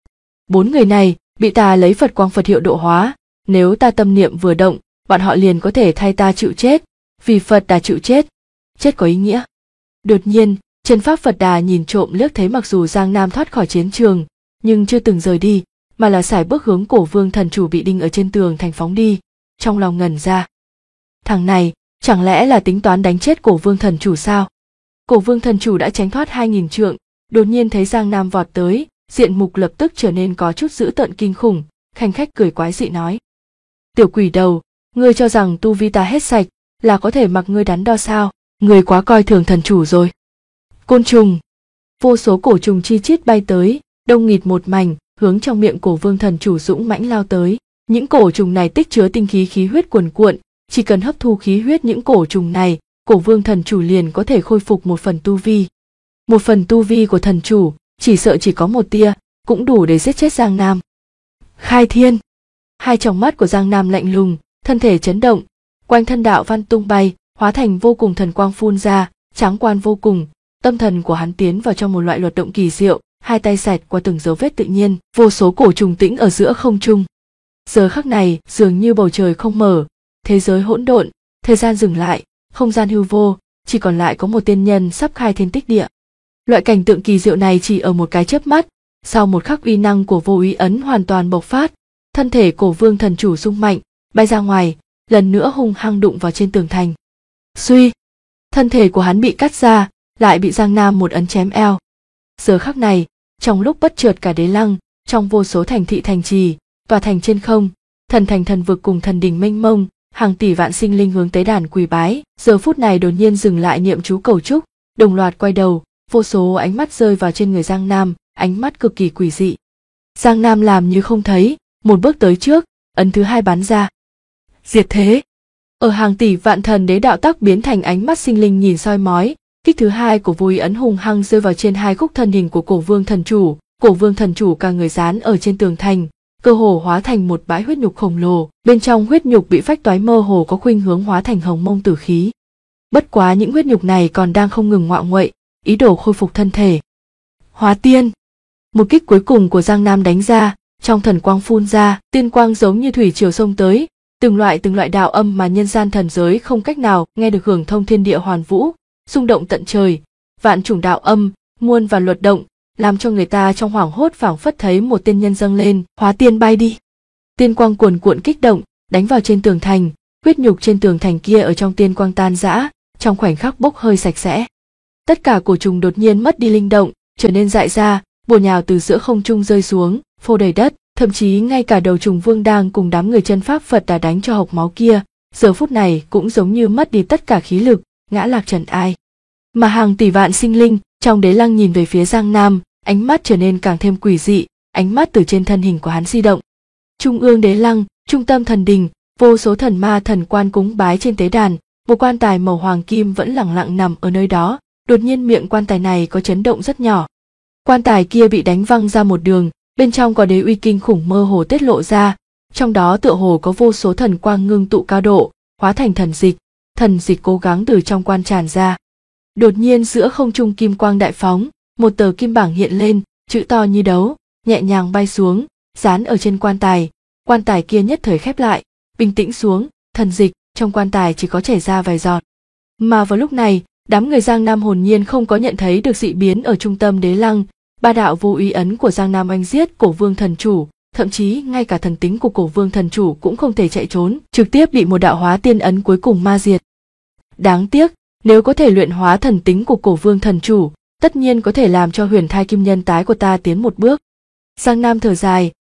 4 người này bị ta lấy Phật quang Phật hiệu độ hóa, nếu ta tâm niệm vừa động, bọn họ liền có thể thay ta chịu chết, vì Phật Đà chịu chết, chết có ý nghĩa. Đột nhiên, chân pháp Phật Đà nhìn trộm liếc thấy mặc dù Giang Nam thoát khỏi chiến trường, nhưng chưa từng rời đi, mà là sải bước hướng Cổ Vương thần chủ bị đinh ở trên tường thành phóng đi, trong lòng ngẩn ra. Thằng này, chẳng lẽ là tính toán đánh chết Cổ Vương thần chủ sao? Cổ Vương thần chủ đã tránh thoát 2000 trượng, đột nhiên thấy Giang Nam vọt tới, diện mục lập tức trở nên có chút dữ tợn kinh khủng, khanh khách cười quái dị nói: "Tiểu quỷ đầu, ngươi cho rằng tu vi ta hết sạch là có thể mặc ngươi đắn đo sao? Ngươi quá coi thường thần chủ rồi." Côn trùng, vô số cổ trùng chi chít bay tới, đông nghịt một mảnh, hướng trong miệng Cổ Vương thần chủ dũng mãnh lao tới. Những cổ trùng này tích chứa tinh khí khí huyết cuồn cuộn, chỉ cần hấp thu khí huyết những cổ trùng này, Cổ Vương thần chủ liền có thể khôi phục một phần tu vi. Một phần tu vi của thần chủ, chỉ sợ chỉ có một tia, cũng đủ để giết chết Giang Nam. Khai thiên, hai tròng mắt của Giang Nam lạnh lùng, thân thể chấn động, quanh thân đạo văn tung bay, hóa thành vô cùng thần quang phun ra, tráng quan vô cùng. Tâm thần của hắn tiến vào trong một loại luật động kỳ diệu, hai tay xẹt qua từng dấu vết tự nhiên, vô số cổ trùng tĩnh ở giữa không trung. Giờ khắc này, dường như bầu trời không mở, thế giới hỗn độn, thời gian dừng lại, không gian hư vô, chỉ còn lại có một tiên nhân sắp khai thiên tích địa. Loại cảnh tượng kỳ diệu này chỉ ở một cái chớp mắt, sau một khắc uy năng của vô úy ấn hoàn toàn bộc phát, thân thể Cổ Vương thần chủ rung mạnh, bay ra ngoài, lần nữa hung hăng đụng vào trên tường thành. Suy, thân thể của hắn bị cắt ra, lại bị Giang Nam một ấn chém eo. Giờ khắc này, trong lúc bất chợt cả đế lăng, trong vô số thành thị thành trì, tòa thành trên không, thần thành thần vực cùng thần đình mênh mông, hàng tỷ vạn sinh linh hướng tế đàn quỳ bái, giờ phút này đột nhiên dừng lại niệm chú cầu chúc, đồng loạt quay đầu, vô số ánh mắt rơi vào trên người Giang Nam, ánh mắt cực kỳ quỷ dị. Giang Nam làm như không thấy, một bước tới trước, ấn thứ hai bắn ra. Diệt thế. Ở hàng tỷ vạn thần đế đạo tắc biến thành ánh mắt sinh linh nhìn soi mói, kích thứ hai của vô úy ấn hùng hăng rơi vào trên hai khúc thân hình của Cổ Vương thần chủ. Cổ Vương thần chủ cả người dán ở trên tường thành, cơ hồ hóa thành một bãi huyết nhục khổng lồ, bên trong huyết nhục bị phách toái mơ hồ có khuynh hướng hóa thành hồng mông tử khí. Bất quá những huyết nhục này còn đang không ngừng ngoạo nguậy, ý đồ khôi phục thân thể. Hóa tiên. Một kích cuối cùng của Giang Nam đánh ra, trong thần quang phun ra, tiên quang giống như thủy triều xông tới, từng loại đạo âm mà nhân gian thần giới không cách nào nghe được hưởng thông thiên địa hoàn vũ, xung động tận trời, vạn chủng đạo âm, muôn và luật động, làm cho người ta trong hoảng hốt phảng phất thấy một tiên nhân dâng lên, hóa tiên bay đi. Tiên quang cuồn cuộn kích động, đánh vào trên tường thành, huyết nhục trên tường thành kia ở trong tiên quang tan rã, trong khoảnh khắc bốc hơi sạch sẽ. Tất cả cổ trùng đột nhiên mất đi linh động, trở nên dại ra, bổ nhào từ giữa không trung rơi xuống, phô đầy đất, thậm chí ngay cả đầu trùng vương đang cùng đám người chân pháp Phật Đà đánh cho hộc máu kia, giờ phút này cũng giống như mất đi tất cả khí lực, ngã lạc trần ai. Mà hàng tỷ vạn sinh linh trong đế lăng nhìn về phía Giang Nam, ánh mắt trở nên càng thêm quỷ dị, ánh mắt từ trên thân hình của hắn di động. Trung ương đế lăng, trung tâm thần đình, vô số thần ma thần quan cúng bái trên tế đàn, một quan tài màu hoàng kim vẫn lẳng lặng nằm ở nơi đó, đột nhiên miệng quan tài này có chấn động rất nhỏ. Quan tài kia bị đánh văng ra một đường, bên trong có đế uy kinh khủng mơ hồ tiết lộ ra, trong đó tựa hồ có vô số thần quang ngưng tụ cao độ, hóa thành thần dịch cố gắng từ trong quan tràn ra. Đột nhiên giữa không trung kim quang đại phóng, một tờ kim bảng hiện lên, chữ to như đấu, nhẹ nhàng bay xuống, dán ở trên quan tài kia nhất thời khép lại, bình tĩnh xuống, thần dịch trong quan tài chỉ có chảy ra vài giọt. Mà vào lúc này, đám người Giang Nam hồn nhiên không có nhận thấy được dị biến ở trung tâm đế lăng, ba đạo vô úy ấn của Giang Nam oanh giết Cổ Vương thần chủ, thậm chí ngay cả thần tính của Cổ Vương thần chủ cũng không thể chạy trốn, trực tiếp bị một đạo hóa tiên ấn cuối cùng ma diệt. Đáng tiếc, nếu có thể luyện hóa thần tính của Cổ Vương thần chủ, tất nhiên có thể làm cho huyền thai kim nhân tái của ta tiến một bước. Giang Nam thở dài,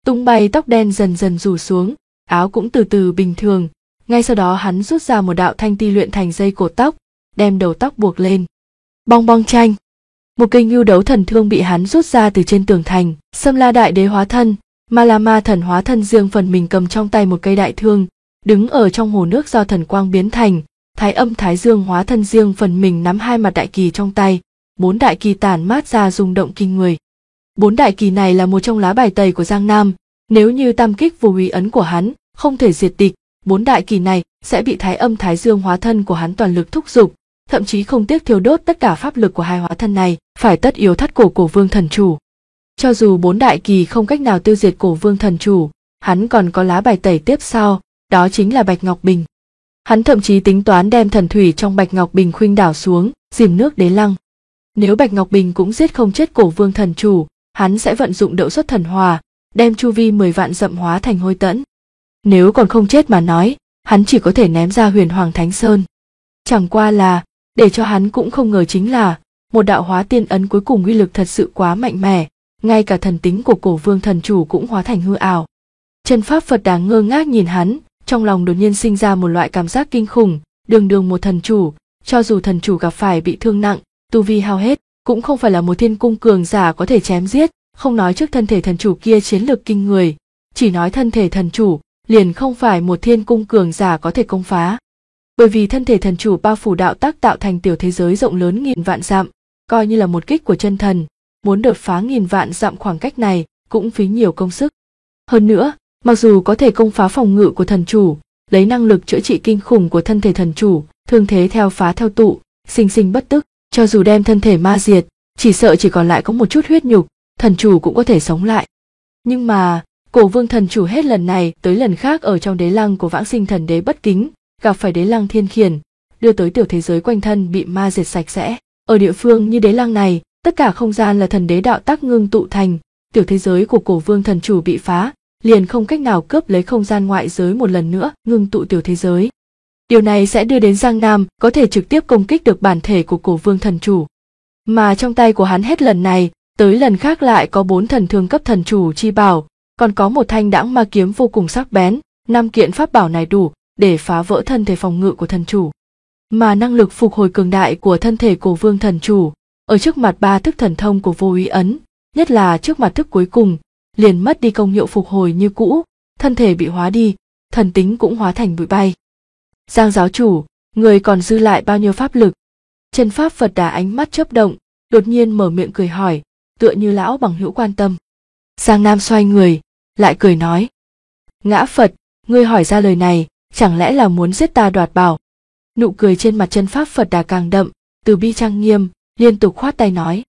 tung bay tóc đen dần dần rủ xuống, áo cũng từ từ bình thường. Ngay sau đó hắn rút ra một đạo thanh ti luyện thành dây cột tóc, đem đầu tóc buộc lên. Bong bong tranh. Một cây ngưu đấu thần thương bị hắn rút ra từ trên tường thành. Sâm La Đại Đế hóa thân, Ma La Ma Thần hóa thân riêng phần mình cầm trong tay một cây đại thương, đứng ở trong hồ nước do thần quang biến thành. Thái Âm Thái Dương hóa thân riêng phần mình nắm hai mặt đại kỳ trong tay, 4 đại kỳ tản mát ra rung động kinh người. 4 đại kỳ này là một trong lá bài tẩy của Giang Nam, nếu như tam kích vô úy ấn của hắn không thể diệt địch, 4 đại kỳ này sẽ bị Thái Âm Thái Dương hóa thân của hắn toàn lực thúc giục, thậm chí không tiếc thiêu đốt tất cả pháp lực của hai hóa thân này, phải tất yếu thắt cổ Cổ Vương thần chủ. Cho dù 4 đại kỳ không cách nào tiêu diệt Cổ Vương thần chủ, hắn còn có lá bài tẩy tiếp sau, đó chính là Bạch Ngọc Bình. Hắn thậm chí tính toán đem thần thủy trong Bạch Ngọc Bình khuynh đảo xuống, dìm nước Đế Lăng. Nếu Bạch Ngọc Bình cũng giết không chết Cổ Vương thần chủ, hắn sẽ vận dụng Đậu Xuất Thần Hỏa, đem chu vi 10 vạn dặm hóa thành hôi tẫn. Nếu còn không chết mà nói, hắn chỉ có thể ném ra Huyền Hoàng Thánh Sơn. Chẳng qua là, để cho hắn cũng không ngờ chính là, một đạo hóa tiên ấn cuối cùng uy lực thật sự quá mạnh mẽ, ngay cả thần tính của Cổ Vương thần chủ cũng hóa thành hư ảo. Chân Pháp Phật Đà ngơ ngác nhìn hắn, trong lòng đột nhiên sinh ra một loại cảm giác kinh khủng, đường đường một thần chủ, cho dù thần chủ gặp phải bị thương nặng, tu vi hao hết, cũng không phải là một thiên cung cường giả có thể chém giết, không nói trước thân thể thần chủ kia chiến lược kinh người, chỉ nói thân thể thần chủ, liền không phải một thiên cung cường giả có thể công phá. Bởi vì thân thể thần chủ bao phủ đạo tắc tạo thành tiểu thế giới rộng lớn nghìn vạn dặm, coi như là một kích của chân thần, muốn đột phá nghìn vạn dặm khoảng cách này cũng phí nhiều công sức. Hơn nữa, mặc dù có thể công phá phòng ngự của thần chủ, lấy năng lực chữa trị kinh khủng của thân thể thần chủ, thương thế theo phá theo tụ, sinh sinh bất tức, cho dù đem thân thể ma diệt, chỉ sợ chỉ còn lại có một chút huyết nhục, thần chủ cũng có thể sống lại. Nhưng mà, Cổ Vương thần chủ hết lần này tới lần khác ở trong đế lăng của Vãng Sinh Thần Đế bất kính, gặp phải đế lăng thiên khiển, đưa tới tiểu thế giới quanh thân bị ma diệt sạch sẽ. Ở địa phương như đế lăng này, tất cả không gian là thần đế đạo tắc ngưng tụ thành, tiểu thế giới của Cổ Vương thần chủ bị phá, liền không cách nào cướp lấy không gian ngoại giới một lần nữa ngưng tụ tiểu thế giới. Điều này sẽ đưa đến Giang Nam có thể trực tiếp công kích được bản thể của Cổ Vương thần chủ. Mà trong tay của hắn hết lần này tới lần khác lại có 4 thần thương cấp thần chủ chi bảo, còn có một thanh đãng ma kiếm vô cùng sắc bén, 5 kiện pháp bảo này đủ để phá vỡ thân thể phòng ngự của thần chủ. Mà năng lực phục hồi cường đại của thân thể Cổ Vương thần chủ, ở trước mặt 3 thức thần thông của vô úy ấn, nhất là trước mặt thức cuối cùng, liền mất đi công hiệu phục hồi như cũ, thân thể bị hóa đi, thần tính cũng hóa thành bụi bay. Giang giáo chủ, người còn dư lại bao nhiêu pháp lực? Chân Pháp Phật Đà ánh mắt chớp động, đột nhiên mở miệng cười hỏi, tựa như lão bằng hữu quan tâm. Giang Nam xoay người, lại cười nói, Ngã Phật, ngươi hỏi ra lời này, chẳng lẽ là muốn giết ta đoạt bảo? Nụ cười trên mặt Chân Pháp Phật Đà càng đậm, từ bi trang nghiêm, liên tục khoát tay nói,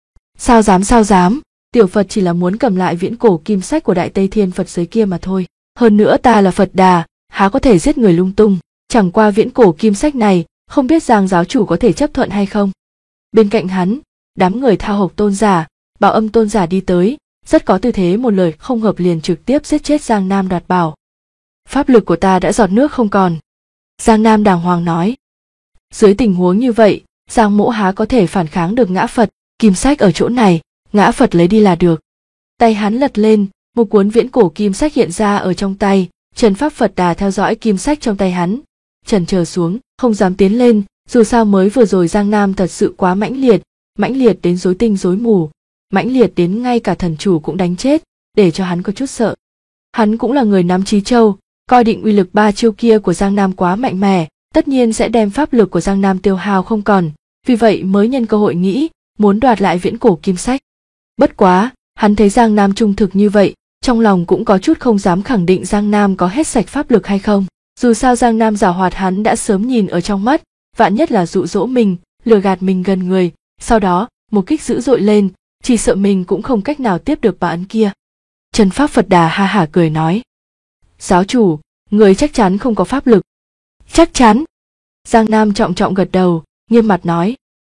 sao dám, tiểu Phật chỉ là muốn cầm lại viễn cổ kim sách của Đại Tây Thiên Phật giới kia mà thôi. Hơn nữa ta là Phật Đà, há có thể giết người lung tung, chẳng qua viễn cổ kim sách này, không biết Giang giáo chủ có thể chấp thuận hay không. Bên cạnh hắn, đám người Thao Hộc tôn giả, Bảo Âm tôn giả đi tới, rất có tư thế một lời không hợp liền trực tiếp giết chết Giang Nam đoạt bảo. Pháp lực của ta đã giọt nước không còn. Giang Nam đàng hoàng nói. Dưới tình huống như vậy, Giang mỗ há có thể phản kháng được Ngã Phật, kim sách ở chỗ này, Ngã Phật lấy đi là được. Tay hắn lật lên, một cuốn viễn cổ kim sách hiện ra ở trong tay, Chân Pháp Phật Đà theo dõi kim sách trong tay hắn, chần chờ xuống, không dám tiến lên, dù sao mới vừa rồi Giang Nam thật sự quá mãnh liệt đến rối tinh rối mù, mãnh liệt đến ngay cả thần chủ cũng đánh chết, để cho hắn có chút sợ. Hắn cũng là người nắm Chí Châu, coi định uy lực 3 chiêu kia của Giang Nam quá mạnh mẽ, tất nhiên sẽ đem pháp lực của Giang Nam tiêu hao không còn, vì vậy mới nhân cơ hội nghĩ, muốn đoạt lại viễn cổ kim sách. Bất quá, hắn thấy Giang Nam trung thực như vậy, trong lòng cũng có chút không dám khẳng định Giang Nam có hết sạch pháp lực hay không. Dù sao Giang Nam giảo hoạt hắn đã sớm nhìn ở trong mắt, vạn nhất là dụ dỗ mình, lừa gạt mình gần người, sau đó, một kích dữ dội lên, chỉ sợ mình cũng không cách nào tiếp được bà ấn kia. Chân Pháp Phật Đà ha hả cười nói. Giáo chủ, người chắc chắn không có pháp lực. Chắc chắn. Giang Nam trọng trọng gật đầu, nghiêm mặt nói.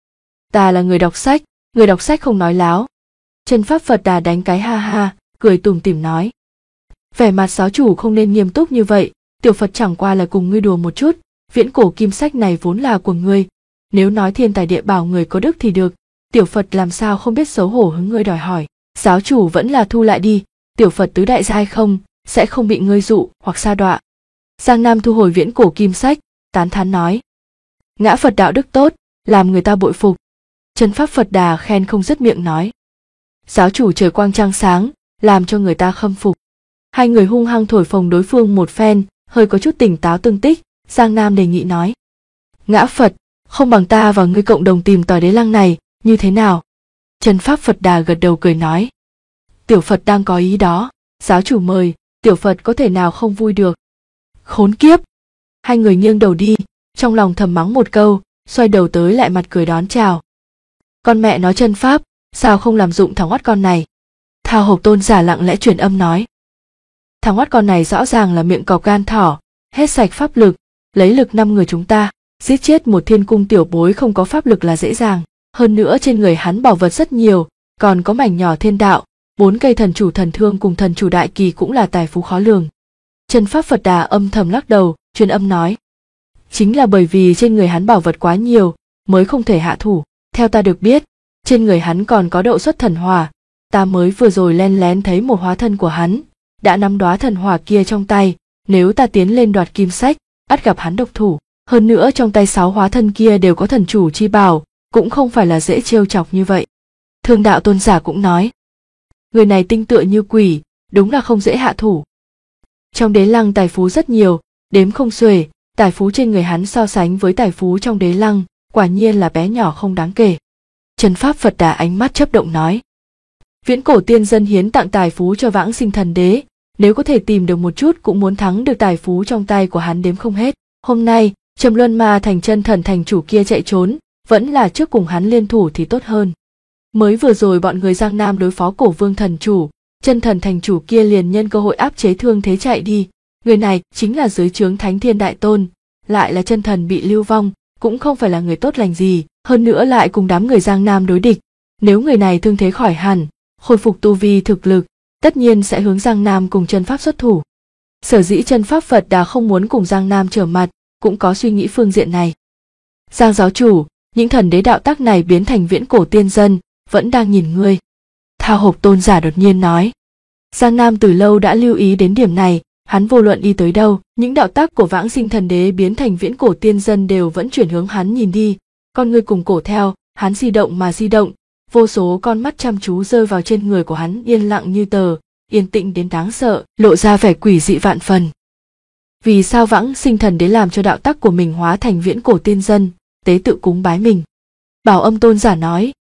Ta là người đọc sách không nói láo. Chân Pháp Phật Đà đánh cái ha ha, cười tủm tỉm nói. Vẻ mặt giáo chủ không nên nghiêm túc như vậy, tiểu Phật chẳng qua là cùng ngươi đùa một chút, viễn cổ kim sách này vốn là của ngươi. Nếu nói thiên tài địa bảo người có đức thì được, tiểu Phật làm sao không biết xấu hổ hứng ngươi đòi hỏi. Giáo chủ vẫn là thu lại đi, tiểu Phật tứ đại giai không, sẽ không bị ngươi dụ hoặc sa đọa. Giang Nam thu hồi viễn cổ kim sách, tán thán nói. Ngã Phật đạo đức tốt, làm người ta bội phục. Chân Pháp Phật Đà khen không dứt miệng nói. Giáo chủ trời quang trăng sáng, làm cho người ta khâm phục. Hai người hung hăng thổi phồng đối phương một phen, hơi có chút tỉnh táo tương tích, Giang Nam đề nghị nói. Ngã Phật, không bằng ta và ngươi cộng đồng tìm tòi đế lăng này, như thế nào? Chân Pháp Phật Đà gật đầu cười nói. Tiểu Phật đang có ý đó, giáo chủ mời, tiểu Phật có thể nào không vui được. Khốn kiếp! Hai người nghiêng đầu đi, trong lòng thầm mắng một câu, xoay đầu tới lại mặt cười đón chào. Con mẹ nói chân Pháp, sao không làm dụng thằng oát con này? Thao Hộc Tôn giả lặng lẽ truyền âm nói. Thằng oát con này rõ ràng là miệng cọp gan thỏ, hết sạch pháp lực, lấy lực 5 người chúng ta, giết chết một thiên cung tiểu bối không có pháp lực là dễ dàng. Hơn nữa trên người hắn bảo vật rất nhiều, còn có mảnh nhỏ thiên đạo, 4 cây thần chủ thần thương cùng thần chủ đại kỳ cũng là tài phú khó lường. Chân Pháp Phật Đà âm thầm lắc đầu, truyền âm nói. Chính là bởi vì trên người hắn bảo vật quá nhiều, mới không thể hạ thủ. Theo ta được biết, trên người hắn còn có độ xuất thần hỏa, ta mới vừa rồi len lén thấy một hóa thân của hắn, đã nắm đóa thần hỏa kia trong tay, nếu ta tiến lên đoạt kim sách, ắt gặp hắn độc thủ. Hơn nữa trong tay 6 hóa thân kia đều có thần chủ chi bảo, cũng không phải là dễ trêu chọc như vậy. Thương Đạo Tôn giả cũng nói. Người này tinh tựa như quỷ, đúng là không dễ hạ thủ. Trong đế lăng tài phú rất nhiều, đếm không xuể, tài phú trên người hắn so sánh với tài phú trong đế lăng, quả nhiên là bé nhỏ không đáng kể. Chân Pháp Phật Đà ánh mắt chớp động nói. Viễn cổ tiên dân hiến tặng tài phú cho Vãng Sinh Thần Đế, nếu có thể tìm được một chút cũng muốn thắng được tài phú trong tay của hắn đếm không hết. Hôm nay, Trầm Luân Ma thành chân thần thành chủ kia chạy trốn, vẫn là trước cùng hắn liên thủ thì tốt hơn. Mới vừa rồi bọn người Giang Nam đối phó Cổ Vương thần chủ, chân thần thành chủ kia liền nhân cơ hội áp chế thương thế chạy đi. Người này chính là dưới trướng Thánh Thiên Đại Tôn, lại là chân thần bị lưu vong, cũng không phải là người tốt lành gì, hơn nữa lại cùng đám người Giang Nam đối địch. Nếu người này thương thế khỏi hẳn, khôi phục tu vi thực lực, tất nhiên sẽ hướng Giang Nam cùng chân Pháp xuất thủ. Sở dĩ chân Pháp Phật Đà không muốn cùng Giang Nam trở mặt, cũng có suy nghĩ phương diện này. Giang giáo chủ, những thần đế đạo tác này biến thành viễn cổ tiên dân, vẫn đang nhìn ngươi. Thao Hộc Tôn giả đột nhiên nói. Giang Nam từ lâu đã lưu ý đến điểm này, hắn vô luận đi tới đâu, những đạo tác của Vãng Sinh Thần Đế biến thành viễn cổ tiên dân đều vẫn chuyển hướng hắn nhìn đi, con ngươi cùng cổ theo, hắn di động mà di động, vô số con mắt chăm chú rơi vào trên người của hắn yên lặng như tờ, yên tĩnh đến đáng sợ, lộ ra vẻ quỷ dị vạn phần. Vì sao Vãng Sinh Thần Đế làm cho đạo tác của mình hóa thành viễn cổ tiên dân, tế tự cúng bái mình? Bảo Âm Tôn giả nói.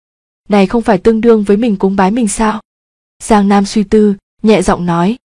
Này không phải tương đương với mình cúng bái mình sao? Giang Nam suy tư, nhẹ giọng nói.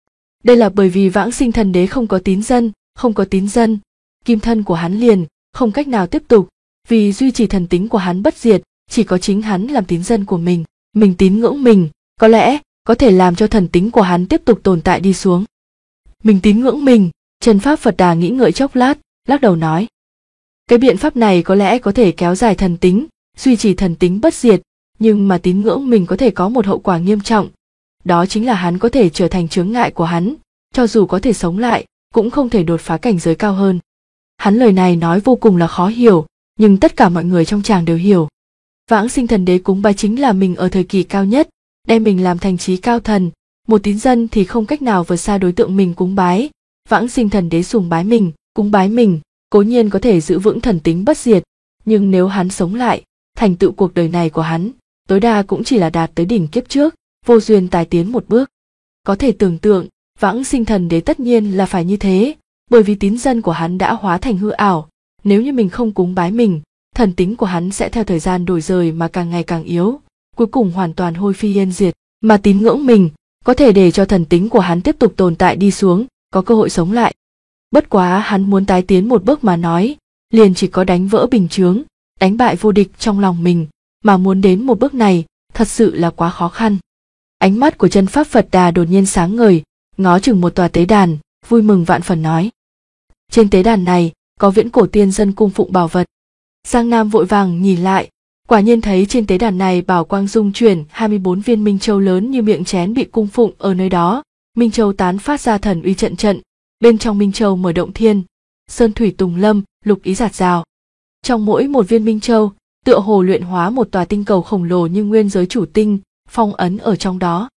Đây là bởi vì Vãng Sinh Thần Đế không có tín dân, không có tín dân, kim thân của hắn liền không cách nào tiếp tục, vì duy trì thần tính của hắn bất diệt, chỉ có chính hắn làm tín dân của mình tín ngưỡng mình, có lẽ có thể làm cho thần tính của hắn tiếp tục tồn tại đi xuống. Mình tín ngưỡng mình, Chân Pháp Phật Đà nghĩ ngợi chốc lát, lắc đầu nói. Cái biện pháp này có lẽ có thể kéo dài thần tính, duy trì thần tính bất diệt, nhưng mà tín ngưỡng mình có thể có một hậu quả nghiêm trọng. Đó chính là hắn có thể trở thành chướng ngại của hắn, cho dù có thể sống lại, cũng không thể đột phá cảnh giới cao hơn. Hắn lời này nói vô cùng là khó hiểu, nhưng tất cả mọi người trong tràng đều hiểu. Vãng Sinh Thần Đế cúng bái chính là mình ở thời kỳ cao nhất, đem mình làm thành trí cao thần, một tín dân thì không cách nào vượt xa đối tượng mình cúng bái. Vãng Sinh Thần Đế sùng bái mình, cúng bái mình, cố nhiên có thể giữ vững thần tính bất diệt, nhưng nếu hắn sống lại, thành tựu cuộc đời này của hắn, tối đa cũng chỉ là đạt tới đỉnh kiếp trước, vô duyên tài tiến một bước. Có thể tưởng tượng, Vãng Sinh Thần Đế tất nhiên là phải như thế, bởi vì tín dân của hắn đã hóa thành hư ảo, nếu như mình không cúng bái mình, thần tính của hắn sẽ theo thời gian đổi rời mà càng ngày càng yếu, cuối cùng hoàn toàn hôi phi yên diệt, mà tín ngưỡng mình có thể để cho thần tính của hắn tiếp tục tồn tại đi xuống, có cơ hội sống lại. Bất quá hắn muốn tái tiến một bước mà nói, liền chỉ có đánh vỡ bình chướng, đánh bại vô địch trong lòng mình, mà muốn đến một bước này, thật sự là quá khó khăn. Ánh mắt của Chân Pháp Phật Đà đột nhiên sáng ngời, ngó chừng một tòa tế đàn, vui mừng vạn phần nói. Trên tế đàn này, có viễn cổ tiên dân cung phụng bảo vật. Giang Nam vội vàng nhìn lại, quả nhiên thấy trên tế đàn này bảo quang dung chuyển 24 viên minh châu lớn như miệng chén bị cung phụng ở nơi đó, minh châu tán phát ra thần uy trận trận, bên trong minh châu mở động thiên, sơn thủy tùng lâm, lục ý rạt rào. Trong mỗi một viên minh châu, tựa hồ luyện hóa một tòa tinh cầu khổng lồ như nguyên giới chủ tinh, phong ấn ở trong đó.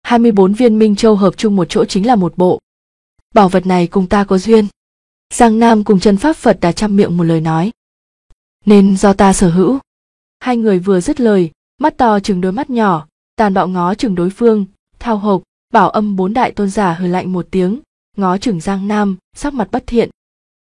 24 viên minh châu hợp chung một chỗ chính là một bộ. Bảo vật này cùng ta có duyên. Giang Nam cùng chân Pháp Phật Đà chăm miệng một lời nói. Nên do ta sở hữu. Hai người vừa dứt lời, mắt to chừng đôi mắt nhỏ, tàn bạo ngó chừng đối phương, thao hộc, Bảo Âm 4 đại tôn giả hừ lạnh một tiếng, ngó chừng Giang Nam, sắc mặt bất thiện.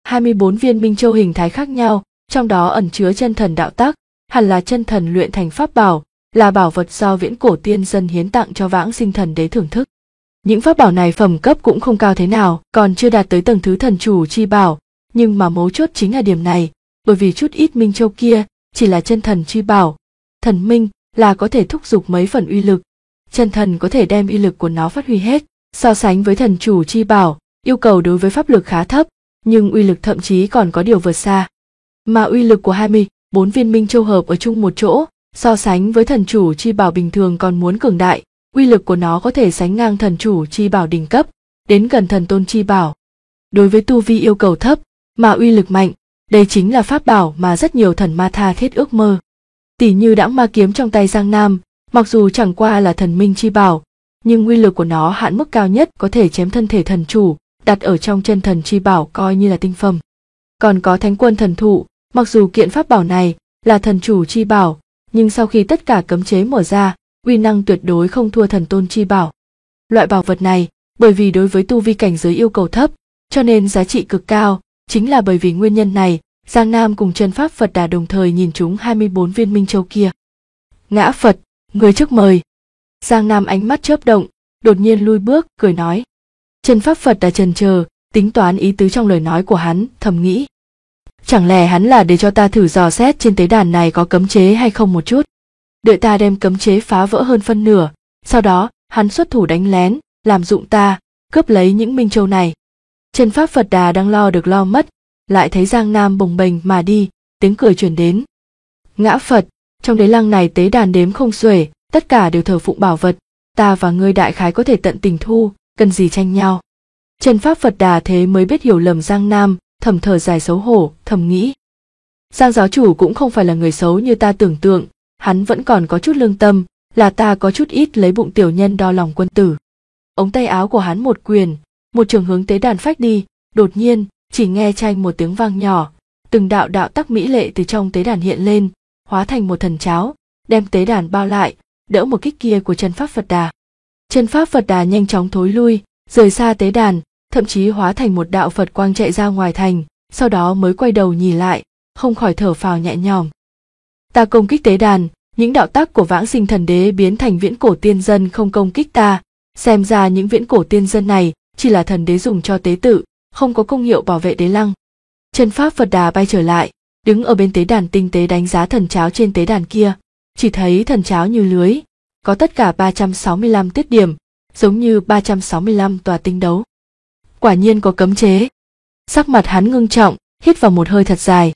24 viên minh châu hình thái khác nhau, trong đó ẩn chứa chân thần đạo tác, hẳn là chân thần luyện thành pháp bảo, là bảo vật do viễn cổ tiên dân hiến tặng cho vãng sinh thần đế thưởng thức. Những pháp bảo này phẩm cấp cũng không cao thế nào, còn chưa đạt tới tầng thứ thần chủ chi bảo, nhưng mà mấu chốt chính là điểm này, bởi vì chút ít minh châu kia chỉ là chân thần chi bảo, thần minh là có thể thúc giục mấy phần uy lực, chân thần có thể đem uy lực của nó phát huy hết, so sánh với thần chủ chi bảo, yêu cầu đối với pháp lực khá thấp, nhưng uy lực thậm chí còn có điều vượt xa. Mà uy lực của 24 viên minh châu hợp ở chung một chỗ, so sánh với thần chủ chi bảo bình thường còn muốn cường đại, uy lực của nó có thể sánh ngang thần chủ chi bảo đỉnh cấp, đến gần thần tôn chi bảo. Đối với tu vi yêu cầu thấp, mà uy lực mạnh, đây chính là pháp bảo mà rất nhiều thần ma tha thiết ước mơ. Tỉ như đãng ma kiếm trong tay Giang Nam, mặc dù chẳng qua là thần minh chi bảo, nhưng uy lực của nó hạn mức cao nhất có thể chém thân thể thần chủ, đặt ở trong chân thần chi bảo coi như là tinh phẩm. Còn có Thánh Quân thần thụ, mặc dù kiện pháp bảo này là thần chủ chi bảo, nhưng sau khi tất cả cấm chế mở ra, uy năng tuyệt đối không thua thần tôn chi bảo. Loại bảo vật này, bởi vì đối với tu vi cảnh giới yêu cầu thấp, cho nên giá trị cực cao, chính là bởi vì nguyên nhân này, Giang Nam cùng chân Pháp Phật Đà đồng thời nhìn trúng 24 viên minh châu kia. Ngã Phật, người trước mời. Giang Nam ánh mắt chớp động, đột nhiên lui bước, cười nói. Chân Pháp Phật Đà chần chờ, tính toán ý tứ trong lời nói của hắn, thầm nghĩ. Chẳng lẽ hắn là để cho ta thử dò xét trên tế đàn này có cấm chế hay không một chút. Đợi ta đem cấm chế phá vỡ hơn phân nửa, sau đó hắn xuất thủ đánh lén, làm dụng ta, cướp lấy những minh châu này. Chân Pháp Phật Đà đang lo được lo mất, lại thấy Giang Nam bồng bềnh mà đi, tiếng cười truyền đến. Ngã Phật, trong đế lăng này tế đàn đếm không xuể, tất cả đều thờ phụng bảo vật, ta và ngươi đại khái có thể tận tình thu, cần gì tranh nhau. Chân Pháp Phật Đà thế mới biết hiểu lầm Giang Nam, thầm thở dài xấu hổ, thầm nghĩ. Giang giáo chủ cũng không phải là người xấu như ta tưởng tượng, hắn vẫn còn có chút lương tâm, là ta có chút ít lấy bụng tiểu nhân đo lòng quân tử. Ống tay áo của hắn một quyền, một trường hướng tế đàn phách đi, đột nhiên, chỉ nghe chanh một tiếng vang nhỏ, từng đạo đạo tắc mỹ lệ từ trong tế đàn hiện lên, hóa thành một thần cháo, đem tế đàn bao lại, đỡ một kích kia của chân Pháp Phật Đà. Chân Pháp Phật Đà nhanh chóng thối lui, rời xa tế đàn, thậm chí hóa thành một đạo Phật quang chạy ra ngoài thành, sau đó mới quay đầu nhìn lại, không khỏi thở phào nhẹ nhõm. Ta công kích tế đàn, những đạo tắc của vãng sinh thần đế biến thành viễn cổ tiên dân không công kích ta, xem ra những viễn cổ tiên dân này chỉ là thần đế dùng cho tế tự, không có công hiệu bảo vệ đế lăng. Chân Pháp Phật Đà bay trở lại, đứng ở bên tế đàn tinh tế đánh giá thần cháo trên tế đàn kia, chỉ thấy thần cháo như lưới, có tất cả 365 tiết điểm, giống như 365 tòa tinh đấu. Quả nhiên có cấm chế. Sắc mặt hắn ngưng trọng, hít vào một hơi thật dài.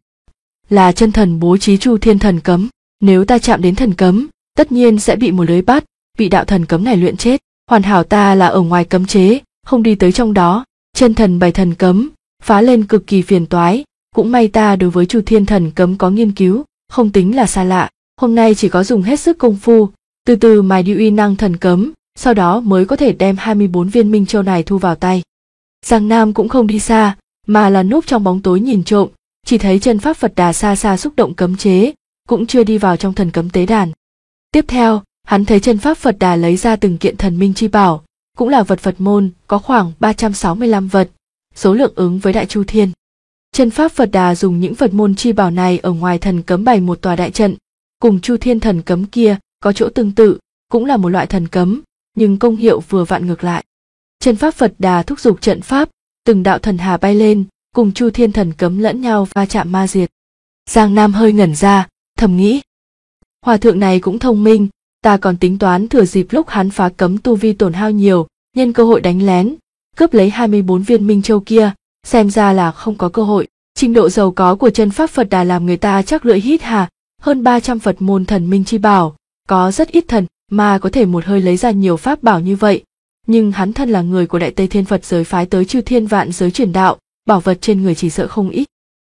Là chân thần bố trí Chu Thiên thần cấm, nếu ta chạm đến thần cấm, tất nhiên sẽ bị một lưới bắt, bị đạo thần cấm này luyện chết. Hoàn hảo ta là ở ngoài cấm chế, không đi tới trong đó. Chân thần bày thần cấm, phá lên cực kỳ phiền toái, cũng may ta đối với Chu Thiên thần cấm có nghiên cứu, không tính là xa lạ. Hôm nay chỉ có dùng hết sức công phu, từ từ mài đi uy năng thần cấm, sau đó mới có thể đem 24 viên minh châu này thu vào tay. Giang Nam cũng không đi xa, mà là núp trong bóng tối nhìn trộm, chỉ thấy chân Pháp Phật Đà xa xa xúc động cấm chế, cũng chưa đi vào trong thần cấm tế đàn. Tiếp theo, hắn thấy chân Pháp Phật Đà lấy ra từng kiện thần minh chi bảo, cũng là vật Phật môn, có khoảng 365 vật, số lượng ứng với Đại Chu Thiên. Chân Pháp Phật Đà dùng những Phật môn chi bảo này ở ngoài thần cấm bày một tòa đại trận, cùng Chu Thiên thần cấm kia có chỗ tương tự, cũng là một loại thần cấm, nhưng công hiệu vừa vặn ngược lại. Chân Pháp Phật Đà thúc giục trận pháp, từng đạo thần hà bay lên, cùng Chu Thiên thần cấm lẫn nhau va chạm ma diệt. Giang Nam hơi ngẩn ra, thầm nghĩ. Hòa thượng này cũng thông minh, ta còn tính toán thừa dịp lúc hắn phá cấm tu vi tổn hao nhiều, nhân cơ hội đánh lén, cướp lấy 24 viên minh châu kia, xem ra là không có cơ hội. Trình độ giàu có của chân Pháp Phật Đà làm người ta chắc lưỡi hít hà, hơn 300 Phật môn thần minh chi bảo, có rất ít thần mà có thể một hơi lấy ra nhiều pháp bảo như vậy. Nhưng hắn thân là người của Đại Tây Thiên Phật giới phái tới Chư Thiên vạn giới truyền đạo, bảo vật trên người chỉ sợ không ít.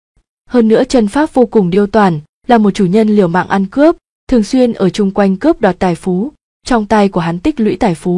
Hơn nữa chân pháp vô cùng điêu toản, là một chủ nhân liều mạng ăn cướp, thường xuyên ở chung quanh cướp đoạt tài phú, trong tay của hắn tích lũy tài phú,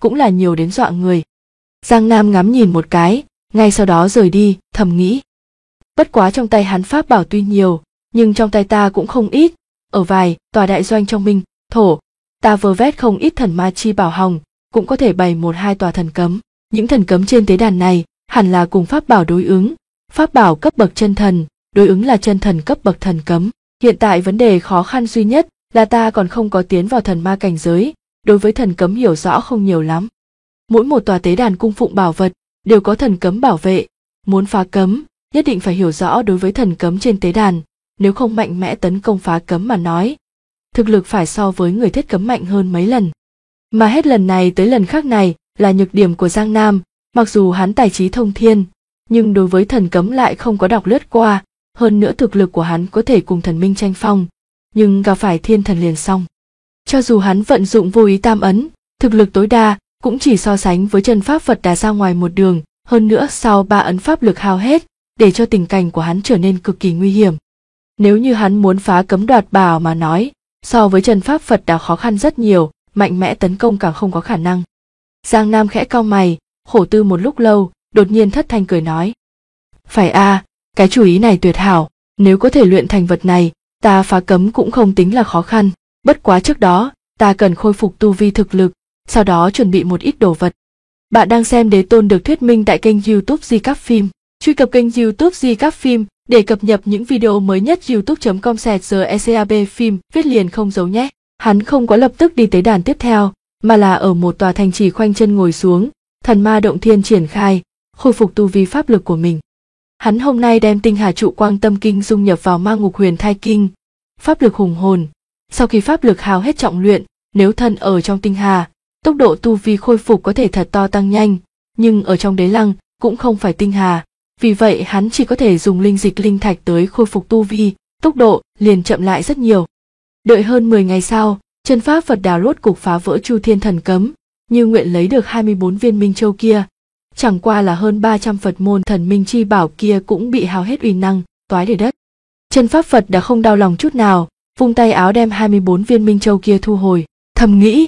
cũng là nhiều đến dọa người. Giang Nam ngắm nhìn một cái, ngay sau đó rời đi, thầm nghĩ. Bất quá trong tay hắn pháp bảo tuy nhiều, nhưng trong tay ta cũng không ít, ở vài tòa đại doanh trong Minh, Thổ, ta vơ vét không ít thần ma chi bảo hồng, cũng có thể bày 1-2 tòa thần cấm. Những thần cấm trên tế đàn này hẳn là cùng pháp bảo đối ứng, pháp bảo cấp bậc chân thần, đối ứng là chân thần cấp bậc thần cấm. Hiện tại vấn đề khó khăn duy nhất là ta còn không có tiến vào thần ma cảnh giới, đối với thần cấm hiểu rõ không nhiều lắm. Mỗi một tòa tế đàn cung phụng bảo vật đều có thần cấm bảo vệ, muốn phá cấm, nhất định phải hiểu rõ đối với thần cấm trên tế đàn, nếu không mạnh mẽ tấn công phá cấm mà nói, thực lực phải so với người thiết cấm mạnh hơn mấy lần. Mà hết lần này tới lần khác này là nhược điểm của Giang Nam, mặc dù hắn tài trí thông thiên, nhưng đối với thần cấm lại không có đọc lướt qua, hơn nữa thực lực của hắn có thể cùng thần minh tranh phong, nhưng gặp phải thiên thần liền xong. Cho dù hắn vận dụng vô ý tam ấn, thực lực tối đa cũng chỉ so sánh với chân pháp Phật Đà ra ngoài một đường, hơn nữa sau 3 ấn pháp lực hao hết, để cho tình cảnh của hắn trở nên cực kỳ nguy hiểm. Nếu như hắn muốn phá cấm đoạt bảo mà nói, so với chân pháp Phật Đà khó khăn rất nhiều, mạnh mẽ tấn công càng không có khả năng. Giang Nam khẽ cau mày, khổ tư một lúc lâu, đột nhiên thất thanh cười nói. Phải a, cái chủ ý này tuyệt hảo, nếu có thể luyện thành vật này, ta phá cấm cũng không tính là khó khăn, bất quá trước đó, ta cần khôi phục tu vi thực lực, sau đó chuẩn bị một ít đồ vật. Bạn đang xem Đế Tôn được thuyết minh tại kênh YouTube Di Các Phim. Truy cập kênh YouTube Di Các Phim để cập nhật những video mới nhất. youtube.com/GECAB phim viết liền không giấu nhé. Hắn không có lập tức đi tới đàn tiếp theo, mà là ở một tòa thành trì khoanh chân ngồi xuống, thần ma động thiên triển khai, khôi phục tu vi pháp lực của mình. Hắn hôm nay đem tinh hà trụ quang tâm kinh dung nhập vào ma ngục huyền thai kinh, pháp lực hùng hồn. Sau khi pháp lực hao hết trọng luyện, nếu thân ở trong tinh hà, tốc độ tu vi khôi phục có thể thật to tăng nhanh, nhưng ở trong đế lăng cũng không phải tinh hà, vì vậy hắn chỉ có thể dùng linh dịch linh thạch tới khôi phục tu vi, tốc độ liền chậm lại rất nhiều. Đợi hơn 10 ngày sau, chân pháp Phật Đà rốt cục phá vỡ Chu Thiên thần cấm, như nguyện lấy được 24 viên minh châu kia. Chẳng qua là hơn 300 Phật môn thần minh chi bảo kia cũng bị hao hết uy năng, toái đầy đất. Chân pháp Phật đã không đau lòng chút nào, vung tay áo đem 24 viên minh châu kia thu hồi, thầm nghĩ.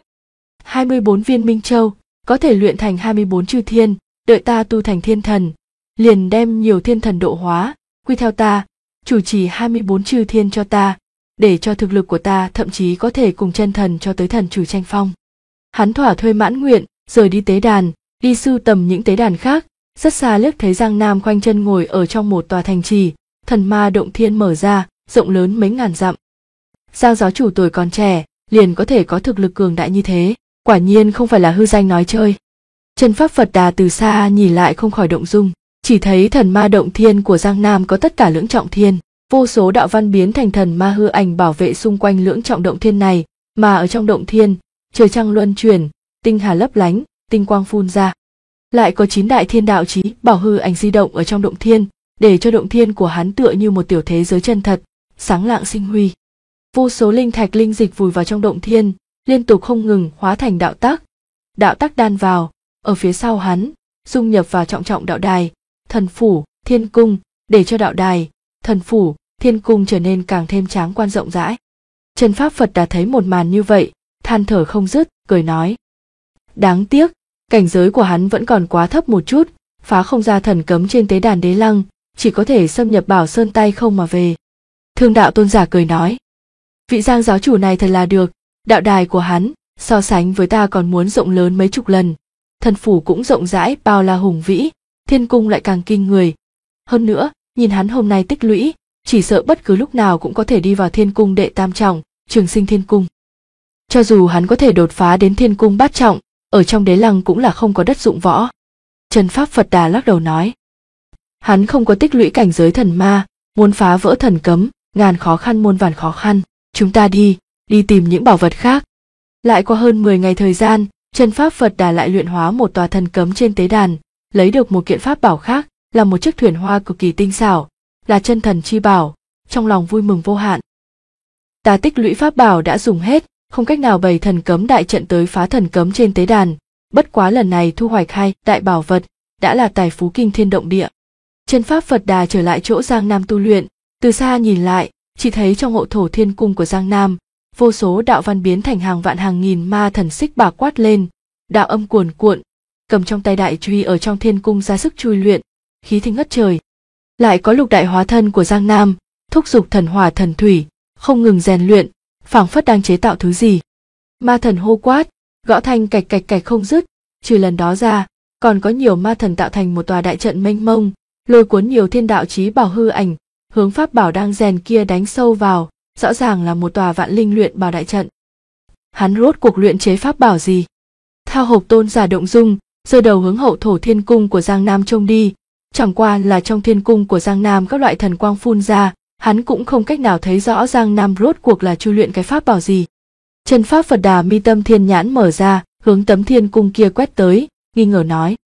24 viên minh châu, có thể luyện thành 24 chư thiên, đợi ta tu thành thiên thần, liền đem nhiều thiên thần độ hóa, quy theo ta, chủ trì 24 chư thiên cho ta, để cho thực lực của ta thậm chí có thể cùng chân thần cho tới thần chủ tranh phong. Hắn thỏa thuê mãn nguyện, rời đi tế đàn, đi sưu tầm những tế đàn khác, rất xa liếc thấy Giang Nam khoanh chân ngồi ở trong một tòa thành trì, thần ma động thiên mở ra, rộng lớn mấy ngàn dặm. Giang giáo chủ tuổi còn trẻ, liền có thể có thực lực cường đại như thế, quả nhiên không phải là hư danh nói chơi. Chân pháp Phật Đà từ xa nhìn lại không khỏi động dung, chỉ thấy thần ma động thiên của Giang Nam có tất cả lưỡng trọng thiên, vô số đạo văn biến thành thần ma hư ảnh bảo vệ xung quanh lưỡng trọng động thiên này, mà ở trong động thiên, trời trăng luân chuyển, tinh hà lấp lánh, tinh quang phun ra. Lại có 9 đại thiên đạo chí bảo hư ảnh di động ở trong động thiên, để cho động thiên của hắn tựa như một tiểu thế giới chân thật, sáng lạng sinh huy. Vô số linh thạch linh dịch vùi vào trong động thiên, liên tục không ngừng hóa thành đạo tắc đan vào, ở phía sau hắn, dung nhập vào trọng trọng đạo đài, thần phủ, thiên cung, để cho đạo đài, thần phủ, thiên cung trở nên càng thêm tráng quan rộng rãi. Chân pháp Phật đã thấy một màn như vậy, than thở không dứt, cười nói. Đáng tiếc, cảnh giới của hắn vẫn còn quá thấp một chút, phá không ra thần cấm trên tế đàn đế lăng, chỉ có thể xâm nhập Bảo Sơn tay không mà về. Thương đạo tôn giả cười nói. Vị Giang giáo chủ này thật là được, đạo đài của hắn, so sánh với ta còn muốn rộng lớn mấy chục lần. Thần phủ cũng rộng rãi bao la hùng vĩ, thiên cung lại càng kinh người. Hơn nữa, nhìn hắn hôm nay tích lũy, chỉ sợ bất cứ lúc nào cũng có thể đi vào thiên cung đệ tam trọng, trường sinh thiên cung. Cho dù hắn có thể đột phá đến thiên cung bát trọng, ở trong đế lăng cũng là không có đất dụng võ. Chân pháp Phật Đà lắc đầu nói. Hắn không có tích lũy cảnh giới thần ma, muốn phá vỡ thần cấm, ngàn khó khăn muôn vàn khó khăn. Chúng ta đi tìm những bảo vật khác. Lại qua hơn 10 ngày thời gian, chân pháp Phật Đà lại luyện hóa một tòa thần cấm trên tế đàn, lấy được một kiện pháp bảo khác, là một chiếc thuyền hoa cực kỳ tinh xảo, là chân thần chi bảo, trong lòng vui mừng vô hạn. Ta tích lũy pháp bảo đã dùng hết, không cách nào bày thần cấm đại trận tới phá thần cấm trên tế đàn, bất quá lần này thu hoạch 2 đại bảo vật, đã là tài phú kinh thiên động địa. Chân pháp Phật Đà trở lại chỗ Giang Nam tu luyện, từ xa nhìn lại, chỉ thấy trong hộ thổ thiên cung của Giang Nam, vô số đạo văn biến thành hàng vạn hàng nghìn ma thần xích bạc quát lên, đạo âm cuồn cuộn, cầm trong tay đại truy ở trong thiên cung ra sức chui luyện, khí thế ngất trời. Lại có lục đại hóa thân của Giang Nam, thúc giục thần hỏa thần thủy, không ngừng rèn luyện, phảng phất đang chế tạo thứ gì. Ma thần hô quát, gõ thanh cạch cạch cạch không dứt, trừ lần đó ra, còn có nhiều ma thần tạo thành một tòa đại trận mênh mông, lôi cuốn nhiều thiên đạo chí bảo hư ảnh, hướng pháp bảo đang rèn kia đánh sâu vào, rõ ràng là một tòa vạn linh luyện bảo đại trận. Hắn rốt cuộc luyện chế pháp bảo gì? Thao Hộc tôn giả động dung, giơ đầu hướng hậu thổ thiên cung của Giang Nam trông đi, chẳng qua là trong thiên cung của Giang Nam các loại thần quang phun ra, hắn cũng không cách nào thấy rõ Giang Nam rốt cuộc là chui luyện cái pháp bảo gì. Chân pháp Phật Đà mi tâm thiên nhãn mở ra, hướng tấm thiên cung kia quét tới, nghi ngờ nói.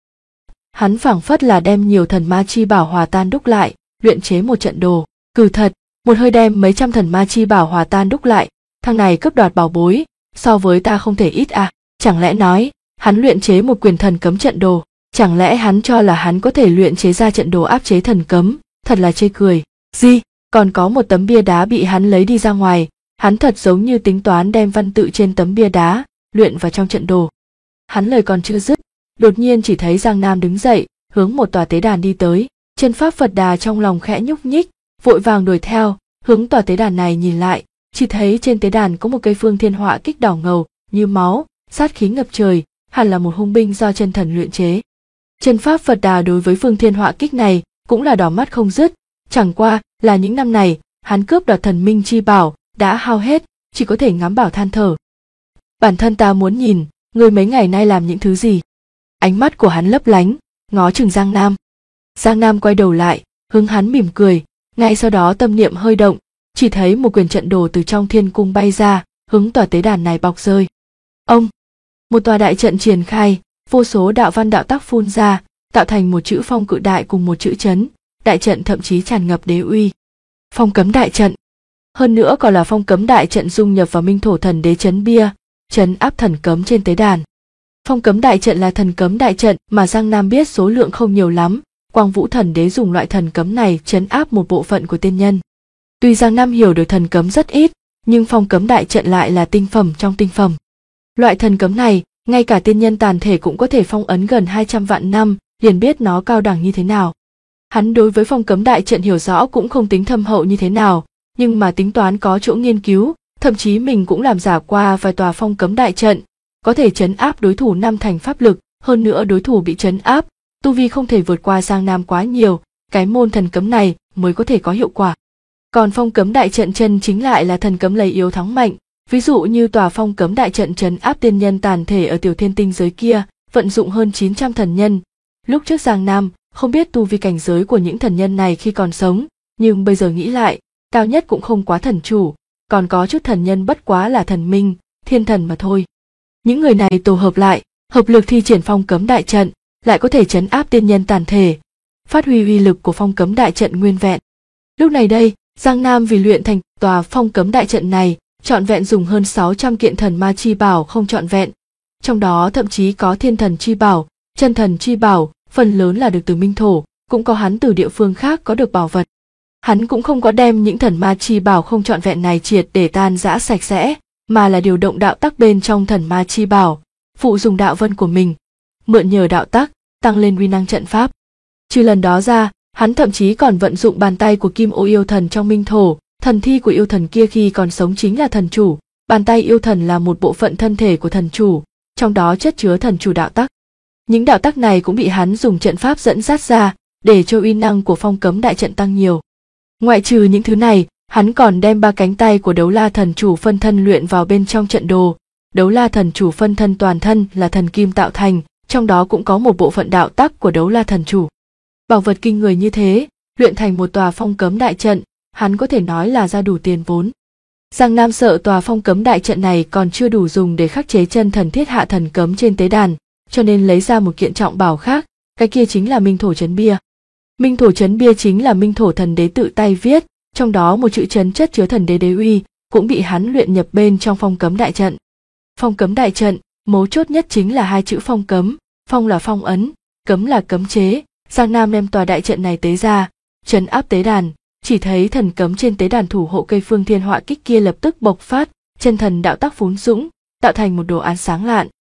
Hắn phảng phất là đem nhiều thần ma chi bảo hòa tan đúc lại, luyện chế một trận đồ. Cừ thật, một hơi đem mấy trăm thần ma chi bảo hòa tan đúc lại, thằng này cướp đoạt bảo bối, so với ta không thể ít à. Chẳng lẽ nói, hắn luyện chế một quyền thần cấm trận đồ, chẳng lẽ hắn cho là hắn có thể luyện chế ra trận đồ áp chế thần cấm, thật là chê cười. Gì, còn có một tấm bia đá bị hắn lấy đi ra ngoài, hắn thật giống như tính toán đem văn tự trên tấm bia đá, luyện vào trong trận đồ. Hắn lời còn chưa dứt, đột nhiên chỉ thấy Giang Nam đứng dậy, hướng một tòa tế đàn đi tới, chân pháp Phật Đà trong lòng khẽ nhúc nhích, vội vàng đuổi theo, hướng tòa tế đàn này nhìn lại, chỉ thấy trên tế đàn có một cây phương thiên họa kích đỏ ngầu, như máu, sát khí ngập trời, hẳn là một hung binh do chân thần luyện chế. Chân pháp Phật Đà đối với phương thiên họa kích này cũng là đỏ mắt không dứt, chẳng qua là những năm này, hắn cướp đoạt thần minh chi bảo, đã hao hết, chỉ có thể ngắm bảo than thở. Bản thân ta muốn nhìn, ngươi mấy ngày nay làm những thứ gì? Ánh mắt của hắn lấp lánh, ngó chừng Giang Nam. Giang Nam quay đầu lại, hướng hắn mỉm cười, ngay sau đó tâm niệm hơi động, chỉ thấy một quyền trận đồ từ trong thiên cung bay ra, hướng tòa tế đàn này bọc rơi. Ông, một tòa đại trận triển khai, vô số đạo văn đạo tác phun ra, tạo thành một chữ phong cự đại cùng một chữ chấn, đại trận thậm chí tràn ngập đế uy. Phong cấm đại trận. Hơn nữa còn là phong cấm đại trận dung nhập vào minh thổ thần đế chấn bia, chấn áp thần cấm trên tế đàn. Phong cấm đại trận là thần cấm đại trận mà Giang Nam biết số lượng không nhiều lắm, Quang Vũ thần đế dùng loại thần cấm này chấn áp một bộ phận của tiên nhân. Tuy Giang Nam hiểu được thần cấm rất ít, nhưng phong cấm đại trận lại là tinh phẩm trong tinh phẩm. Loại thần cấm này, ngay cả tiên nhân tàn thể cũng có thể phong ấn gần 200 vạn năm, liền biết nó cao đẳng như thế nào. Hắn đối với phong cấm đại trận hiểu rõ cũng không tính thâm hậu như thế nào, nhưng mà tính toán có chỗ nghiên cứu, thậm chí mình cũng làm giả qua vài tòa phong cấm đại trận, có thể trấn áp đối thủ 5 thành pháp lực, hơn nữa đối thủ bị trấn áp, tu vi không thể vượt qua Giang Nam quá nhiều, cái môn thần cấm này mới có thể có hiệu quả. Còn phong cấm đại trận chân chính lại là thần cấm lấy yếu thắng mạnh, ví dụ như tòa phong cấm đại trận trấn áp tiên nhân tàn thể ở tiểu thiên tinh giới kia, vận dụng hơn 900 thần nhân. Lúc trước Giang Nam không biết tu vi cảnh giới của những thần nhân này khi còn sống, nhưng bây giờ nghĩ lại, cao nhất cũng không quá thần chủ, còn có chút thần nhân bất quá là thần minh, thiên thần mà thôi. Những người này tổ hợp lại, hợp lực thi triển phong cấm đại trận, lại có thể trấn áp tiên nhân tàn thể, phát huy uy lực của phong cấm đại trận nguyên vẹn. Lúc này đây, Giang Nam vì luyện thành tòa phong cấm đại trận này, trọn vẹn dùng hơn 600 kiện thần ma chi bảo không trọn vẹn, trong đó thậm chí có thiên thần chi bảo, chân thần chi bảo, phần lớn là được từ minh thổ, cũng có hắn từ địa phương khác có được bảo vật. Hắn cũng không có đem những thần ma chi bảo không trọn vẹn này triệt để tan rã sạch sẽ, mà là điều động đạo tắc bên trong thần ma chi bảo, phụ dùng đạo vân của mình, mượn nhờ đạo tắc tăng lên uy năng trận pháp. Trừ lần đó ra, hắn thậm chí còn vận dụng bàn tay của Kim Ô yêu thần trong minh thổ, thần thi của yêu thần kia khi còn sống chính là thần chủ, bàn tay yêu thần là một bộ phận thân thể của thần chủ, trong đó chất chứa thần chủ đạo tắc. Những đạo tắc này cũng bị hắn dùng trận pháp dẫn dắt ra, để cho uy năng của phong cấm đại trận tăng nhiều. Ngoại trừ những thứ này, hắn còn đem 3 cánh tay của Đấu La thần chủ phân thân luyện vào bên trong trận đồ. Đấu La thần chủ phân thân toàn thân là thần kim tạo thành, trong đó cũng có một bộ phận đạo tắc của Đấu La thần chủ. Bảo vật kinh người như thế, luyện thành một tòa phong cấm đại trận, hắn có thể nói là ra đủ tiền vốn. Giang Nam sợ tòa phong cấm đại trận này còn chưa đủ dùng để khắc chế chân thần thiết hạ thần cấm trên tế đàn, cho nên lấy ra một kiện trọng bảo khác, cái kia chính là Minh Thổ Chấn Bia. Minh Thổ Chấn Bia chính là Minh Thổ thần đế tự tay viết, trong đó một chữ chấn chất chứa thần đế đế uy, cũng bị hắn luyện nhập bên trong phong cấm đại trận. Phong cấm đại trận, mấu chốt nhất chính là 2 chữ phong cấm, phong là phong ấn, cấm là cấm chế. Giang Nam đem tòa đại trận này tế ra, trấn áp tế đàn, chỉ thấy thần cấm trên tế đàn thủ hộ cây phương thiên họa kích kia lập tức bộc phát, chân thần đạo tác phún dũng, tạo thành một đồ án sáng lạn.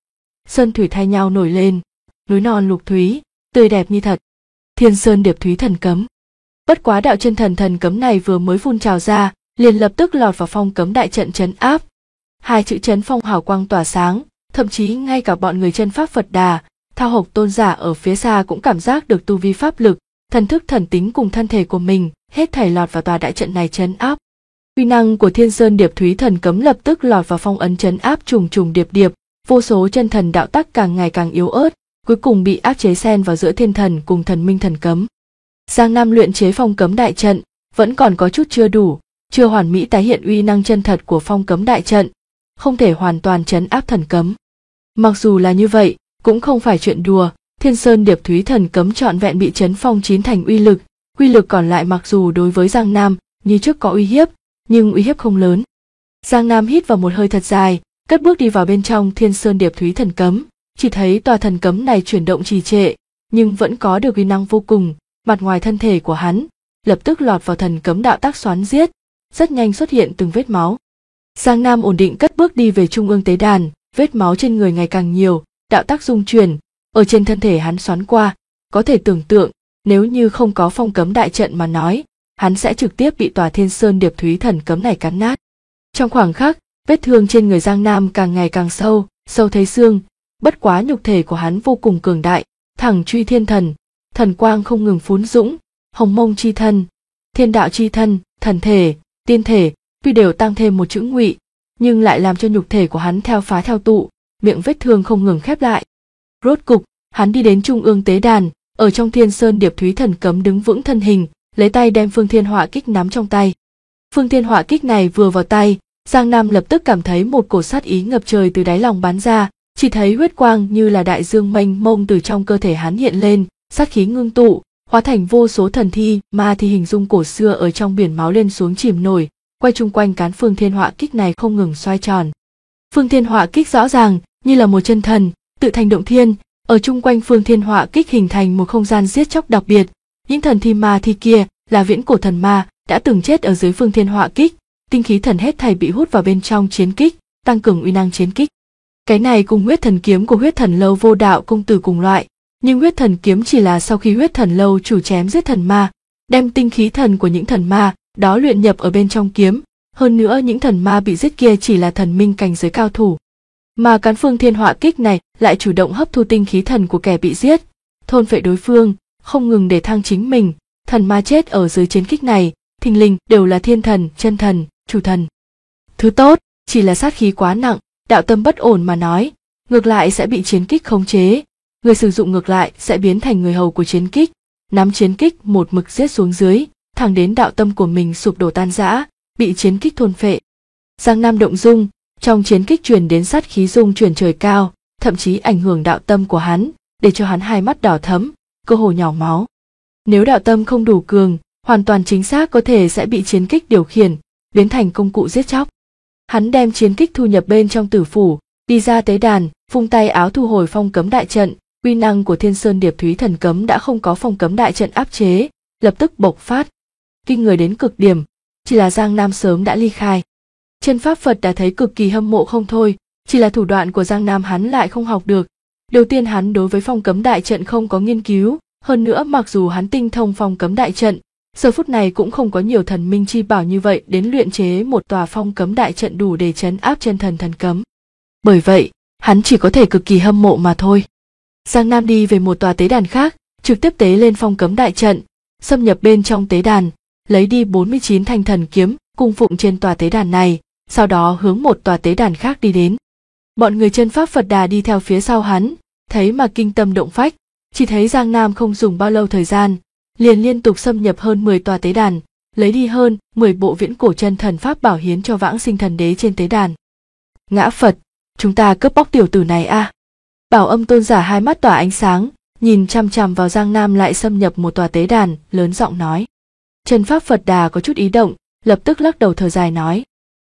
sơn thủy thay nhau nổi lên, núi non lục thúy, tươi đẹp như thật. Thiên Sơn Điệp Thúy Thần Cấm. Bất quá đạo chân thần thần cấm này vừa mới phun trào ra, liền lập tức lọt vào phong cấm đại trận trấn áp. Hai chữ trấn phong hào quang tỏa sáng, thậm chí ngay cả bọn người chân pháp Phật Đà, Thao Hộc tôn giả ở phía xa cũng cảm giác được tu vi pháp lực, thần thức thần tính cùng thân thể của mình, hết thảy lọt vào tòa đại trận này trấn áp. Uy năng của Thiên Sơn Điệp Thúy Thần Cấm lập tức lọt vào phong ấn trấn áp trùng trùng điệp điệp, vô số chân thần đạo tắc càng ngày càng yếu ớt, cuối cùng bị áp chế xen vào giữa thiên thần cùng thần minh thần cấm. Giang Nam luyện chế phong cấm đại trận vẫn còn có chút chưa đủ, chưa hoàn mỹ tái hiện uy năng chân thật của phong cấm đại trận, không thể hoàn toàn trấn áp thần cấm. Mặc dù là như vậy, cũng không phải chuyện đùa, Thiên Sơn Điệp Thúy Thần Cấm trọn vẹn bị trấn phong 9 thành uy lực còn lại mặc dù đối với Giang Nam như trước có uy hiếp, nhưng uy hiếp không lớn. Giang Nam hít vào một hơi thật dài, cất bước đi vào bên trong Thiên Sơn Điệp Thúy Thần Cấm, chỉ thấy tòa thần cấm này chuyển động trì trệ, nhưng vẫn có được uy năng vô cùng, mặt ngoài thân thể của hắn lập tức lọt vào thần cấm đạo tác xoắn giết, rất nhanh xuất hiện từng vết máu. Giang Nam ổn định cất bước đi về trung ương tế đàn, vết máu trên người ngày càng nhiều, đạo tác dung chuyển, ở trên thân thể hắn xoắn qua, có thể tưởng tượng, nếu như không có phong cấm đại trận mà nói, hắn sẽ trực tiếp bị tòa Thiên Sơn Điệp Thúy Thần Cấm này cắn nát. Trong khoảng khắc, vết thương trên người Giang Nam càng ngày càng sâu, sâu thấy xương, bất quá nhục thể của hắn vô cùng cường đại, thẳng truy thiên thần, thần quang không ngừng phún dũng, hồng mông chi thân, thiên đạo chi thân, thần thể, tiên thể, tuy đều tăng thêm một chữ ngụy, nhưng lại làm cho nhục thể của hắn theo phá theo tụ, miệng vết thương không ngừng khép lại. Rốt cục, hắn đi đến trung ương tế đàn, ở trong Thiên Sơn Điệp Thúy Thần Cấm đứng vững thân hình, lấy tay đem Phương Thiên Họa Kích nắm trong tay. Phương Thiên Họa Kích này vừa vào tay, Giang Nam lập tức cảm thấy một cổ sát ý ngập trời từ đáy lòng bắn ra, chỉ thấy huyết quang như là đại dương mênh mông từ trong cơ thể hắn hiện lên, sát khí ngưng tụ, hóa thành vô số thần thi, ma thi hình dung cổ xưa ở trong biển máu lên xuống chìm nổi, quay chung quanh cán Phương Thiên Họa Kích này không ngừng xoay tròn. Phương Thiên Họa Kích rõ ràng như là một chân thần, tự thành động thiên, ở chung quanh Phương Thiên Họa Kích hình thành một không gian giết chóc đặc biệt. Những thần thi ma thi kia là viễn cổ thần ma đã từng chết ở dưới Phương Thiên Họa Kích, tinh khí thần hết thảy bị hút vào bên trong chiến kích, tăng cường uy năng chiến kích. Cái này cùng huyết thần kiếm của huyết thần lâu Vô Đạo công tử cùng loại, nhưng huyết thần kiếm chỉ là sau khi huyết thần lâu chủ chém giết thần ma, đem tinh khí thần của những thần ma đó luyện nhập ở bên trong kiếm, hơn nữa những thần ma bị giết kia chỉ là thần minh cảnh giới cao thủ. Mà cán Phương Thiên Họa Kích này lại chủ động hấp thu tinh khí thần của kẻ bị giết, thôn phệ đối phương, không ngừng để thăng chính mình. Thần ma chết ở dưới chiến kích này, thình lình đều là thiên thần, chân thần, chủ thần. Thứ tốt, chỉ là sát khí quá nặng, đạo tâm bất ổn mà nói, ngược lại sẽ bị chiến kích khống chế, người sử dụng ngược lại sẽ biến thành người hầu của chiến kích, nắm chiến kích một mực giết xuống dưới, thẳng đến đạo tâm của mình sụp đổ tan rã, bị chiến kích thôn phệ. Giang Nam động dung, trong chiến kích truyền đến sát khí dung chuyển trời cao, thậm chí ảnh hưởng đạo tâm của hắn, để cho hắn hai mắt đỏ thẫm, cơ hồ nhỏ máu. Nếu đạo tâm không đủ cường, hoàn toàn chính xác có thể sẽ bị chiến kích điều khiển, biến thành công cụ giết chóc. Hắn đem chiến kích thu nhập bên trong tử phủ, đi ra tế đàn, vung tay áo thu hồi phong cấm đại trận, uy năng của Thiên Sơn Điệp Thúy Thần Cấm đã không có phong cấm đại trận áp chế, lập tức bộc phát, kinh người đến cực điểm, chỉ là Giang Nam sớm đã ly khai. Chân pháp Phật đã thấy cực kỳ hâm mộ không thôi, chỉ là thủ đoạn của Giang Nam hắn lại không học được. Đầu tiên hắn đối với phong cấm đại trận không có nghiên cứu, hơn nữa mặc dù hắn tinh thông phong cấm đại trận, giờ phút này cũng không có nhiều thần minh chi bảo như vậy đến luyện chế một tòa phong cấm đại trận đủ để trấn áp chân thần thần cấm. Bởi vậy, hắn chỉ có thể cực kỳ hâm mộ mà thôi. Giang Nam đi về một tòa tế đàn khác, trực tiếp tế lên phong cấm đại trận, xâm nhập bên trong tế đàn, lấy đi 49 thanh thần kiếm, cung phụng trên tòa tế đàn này, sau đó hướng một tòa tế đàn khác đi đến. Bọn người chân pháp Phật Đà đi theo phía sau hắn, thấy mà kinh tâm động phách, chỉ thấy Giang Nam không dùng bao lâu thời gian, liền liên tục xâm nhập hơn 10 tòa tế đàn, lấy đi hơn 10 bộ viễn cổ chân thần pháp bảo hiến cho vãng sinh thần đế trên tế đàn. Ngã Phật, chúng ta cướp bóc tiểu tử này a. Bảo Âm tôn giả hai mắt tỏa ánh sáng, nhìn chằm chằm vào Giang Nam lại xâm nhập một tòa tế đàn, lớn giọng nói. Chân pháp Phật Đà có chút ý động, lập tức lắc đầu thở dài nói.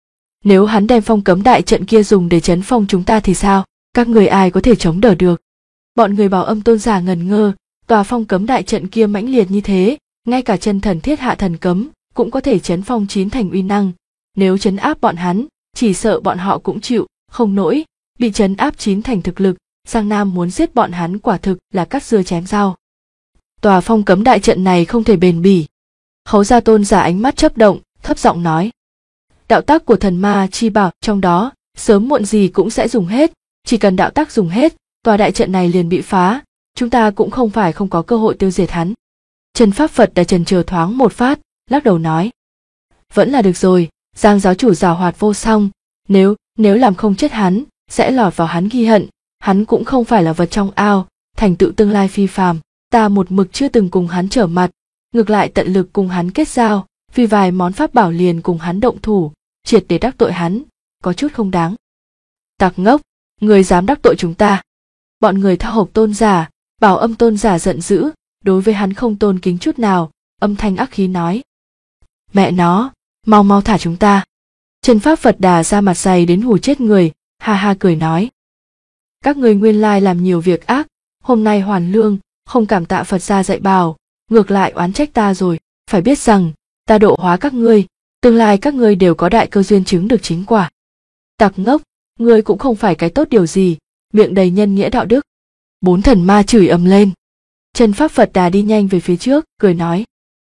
Nếu hắn đem phong cấm đại trận kia dùng để trấn phong chúng ta thì sao, các người ai có thể chống đỡ được. Bọn người Bảo Âm tôn giả ngần ngơ, tòa phong cấm đại trận kia mãnh liệt như thế, ngay cả chân thần thiết hạ thần cấm cũng có thể trấn phong 9 thành uy năng, nếu trấn áp bọn hắn, chỉ sợ bọn họ cũng chịu không nổi, bị trấn áp 9 thành thực lực, Giang Nam muốn giết bọn hắn quả thực là cắt dưa chém rau. Tòa phong cấm đại trận này không thể bền bỉ. Khấu Gia Tôn giả ánh mắt chớp động, thấp giọng nói. Đạo tác của thần ma chi bảo trong đó, sớm muộn gì cũng sẽ dùng hết, chỉ cần đạo tác dùng hết, tòa đại trận này liền bị phá, chúng ta cũng không phải không có cơ hội tiêu diệt hắn. Trần Pháp Phật đã chần chờ thoáng một phát, lắc đầu nói. Vẫn là được rồi, Giang giáo chủ giàu hoạt vô song, nếu làm không chết hắn, sẽ lọt vào hắn ghi hận, hắn cũng không phải là vật trong ao, thành tựu tương lai phi phàm, ta một mực chưa từng cùng hắn trở mặt, ngược lại tận lực cùng hắn kết giao, vì vài món pháp bảo liền cùng hắn động thủ, triệt để đắc tội hắn, có chút không đáng. Tặc ngốc, người dám đắc tội chúng ta. Bọn người Thao Hộc tôn giả, Bảo Âm tôn giả giận dữ, đối với hắn không tôn kính chút nào, âm thanh ác khí nói. Mẹ nó, mau thả chúng ta. Trần Pháp Phật Đà ra mặt dày đến hù chết người, ha ha cười nói. Các người nguyên lai làm nhiều việc ác, hôm nay hoàn lương, không cảm tạ Phật gia dạy bảo, ngược lại oán trách ta rồi, phải biết rằng, ta độ hóa các ngươi, tương lai các ngươi đều có đại cơ duyên chứng được chính quả. Tặc ngốc, ngươi cũng không phải cái tốt điều gì, miệng đầy nhân nghĩa đạo đức. Bốn thần ma chửi ầm lên. Trần Pháp Phật Đà đi nhanh về phía trước, cười nói.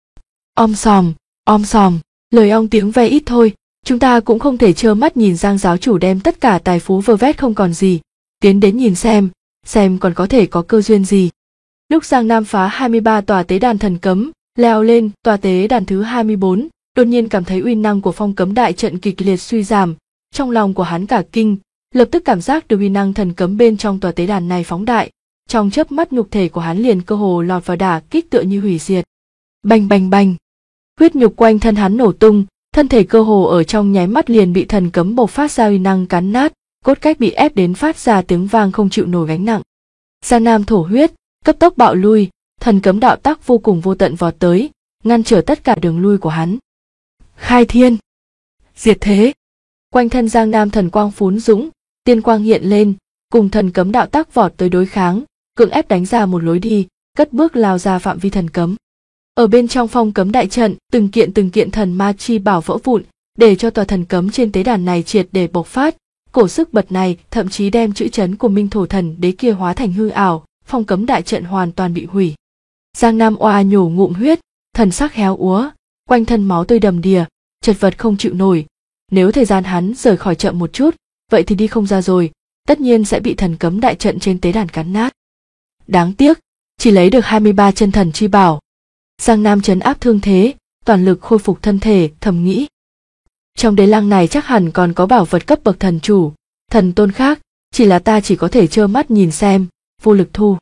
Om sòm, lời ong tiếng ve ít thôi, chúng ta cũng không thể trơ mắt nhìn Giang giáo chủ đem tất cả tài phú vơ vét không còn gì, tiến đến nhìn xem còn có thể có cơ duyên gì. Lúc Giang Nam phá 23 tòa tế đàn thần cấm, leo lên tòa tế đàn thứ 24, đột nhiên cảm thấy uy năng của phong cấm đại trận kịch liệt suy giảm, trong lòng của hắn cả kinh, lập tức cảm giác được uy năng thần cấm bên trong tòa tế đàn này phóng đại, trong chớp mắt nhục thể của hắn liền cơ hồ lọt vào đả kích tựa như hủy diệt. Bành bành bành, huyết nhục quanh thân hắn nổ tung, thân thể cơ hồ ở trong nháy mắt liền bị thần cấm bộc phát ra uy năng cắn nát, cốt cách bị ép đến phát ra tiếng vang không chịu nổi gánh nặng. Giang Nam thổ huyết, cấp tốc bạo lui, thần cấm đạo tác vô cùng vô tận vọt tới, ngăn trở tất cả đường lui của hắn. Khai thiên, diệt thế. Quanh thân Giang Nam thần quang phún dũng, tiên quang hiện lên, cùng thần cấm đạo tác vọt tới đối kháng, cưỡng ép đánh ra một lối đi, cất bước lao ra phạm vi thần cấm. Ở bên trong phong cấm đại trận, từng kiện thần ma chi bảo vỡ vụn, để cho tòa thần cấm trên tế đàn này triệt để bộc phát. Cổ sức bật này thậm chí đem chữ chấn của Minh Thổ Thần Đế kia hóa thành hư ảo, phong cấm đại trận hoàn toàn bị hủy. Giang Nam oa nhổ ngụm huyết, thần sắc héo úa, quanh thân máu tươi đầm đìa, chật vật không chịu nổi. Nếu thời gian hắn rời khỏi chậm một chút, vậy thì đi không ra rồi, tất nhiên sẽ bị thần cấm đại trận trên tế đàn cắn nát. Đáng tiếc, chỉ lấy được 23 chân thần chi bảo. Giang Nam trấn áp thương thế, toàn lực khôi phục thân thể, thầm nghĩ. Trong đế lăng này chắc hẳn còn có bảo vật cấp bậc thần chủ, thần tôn khác, chỉ là ta chỉ có thể trơ mắt nhìn xem, vô lực thu.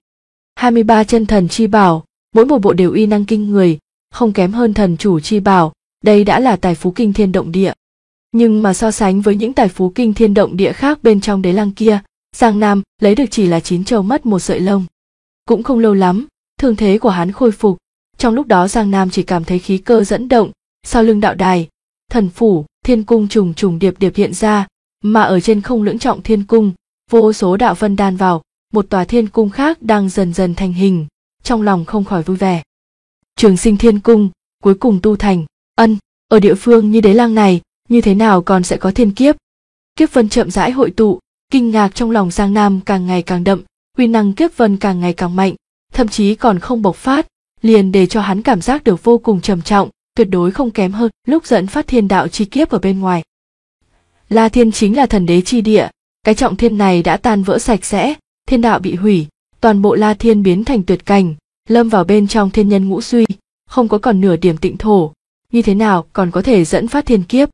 23 chân thần chi bảo, mỗi một bộ đều uy năng kinh người, không kém hơn thần chủ chi bảo, đây đã là tài phú kinh thiên động địa. Nhưng mà so sánh với những tài phú kinh thiên động địa khác bên trong đế lăng kia, Giang Nam lấy được chỉ là 9 trâu mất một sợi lông. Cũng không lâu lắm, thương thế của hắn khôi phục, trong lúc đó Giang Nam chỉ cảm thấy khí cơ dẫn động, sau lưng đạo đài, thần phủ, thiên cung trùng trùng điệp điệp hiện ra, mà ở trên không lưỡng trọng thiên cung, vô số đạo vân đan vào, một tòa thiên cung khác đang dần dần thành hình, trong lòng không khỏi vui vẻ. Trường Sinh Thiên Cung, cuối cùng tu thành, ở địa phương như đế lăng này, như thế nào còn sẽ có thiên kiếp? Kiếp vân chậm rãi hội tụ, kinh ngạc trong lòng Giang Nam càng ngày càng đậm, uy năng kiếp vân càng ngày càng mạnh, thậm chí còn không bộc phát, liền để cho hắn cảm giác được vô cùng trầm trọng, tuyệt đối không kém hơn lúc dẫn phát thiên đạo chi kiếp ở bên ngoài. La Thiên chính là thần đế chi địa, cái trọng thiên này đã tan vỡ sạch sẽ, thiên đạo bị hủy, toàn bộ La Thiên biến thành tuyệt cảnh, lâm vào bên trong thiên nhân ngũ suy, không có còn nửa điểm tịnh thổ, như thế nào còn có thể dẫn phát thiên kiếp?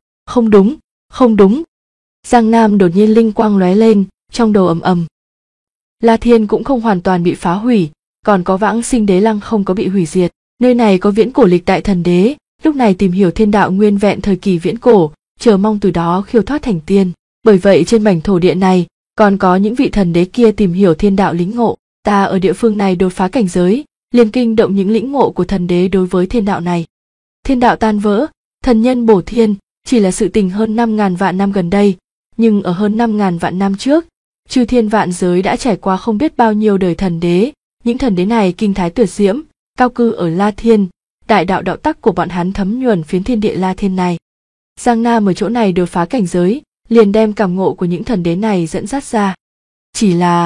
Không đúng. Giang Nam đột nhiên linh quang lóe lên, trong đầu ầm ầm. La Thiên cũng không hoàn toàn bị phá hủy, còn có Vãng Sinh Đế Lăng không có bị hủy diệt. Nơi này có viễn cổ lịch đại thần đế, lúc này tìm hiểu thiên đạo nguyên vẹn thời kỳ viễn cổ, chờ mong từ đó khiêu thoát thành tiên. Bởi vậy trên mảnh thổ địa này, còn có những vị thần đế kia tìm hiểu thiên đạo lĩnh ngộ. Ta ở địa phương này đột phá cảnh giới, liền kinh động những lĩnh ngộ của thần đế đối với thiên đạo này. Thiên đạo tan vỡ, thần nhân bổ thiên, chỉ là sự tình hơn 5.000 vạn năm gần đây, nhưng ở hơn 5.000 vạn năm trước, chư thiên vạn giới đã trải qua không biết bao nhiêu đời thần đế, những thần đế này kinh thái tuyệt diễm, cao cư ở La Thiên, đại đạo đạo tắc của bọn hắn thấm nhuần phiến thiên địa La Thiên này. Giang Nam ở chỗ này đột phá cảnh giới, liền đem cảm ngộ của những thần đế này dẫn dắt ra. Chỉ là,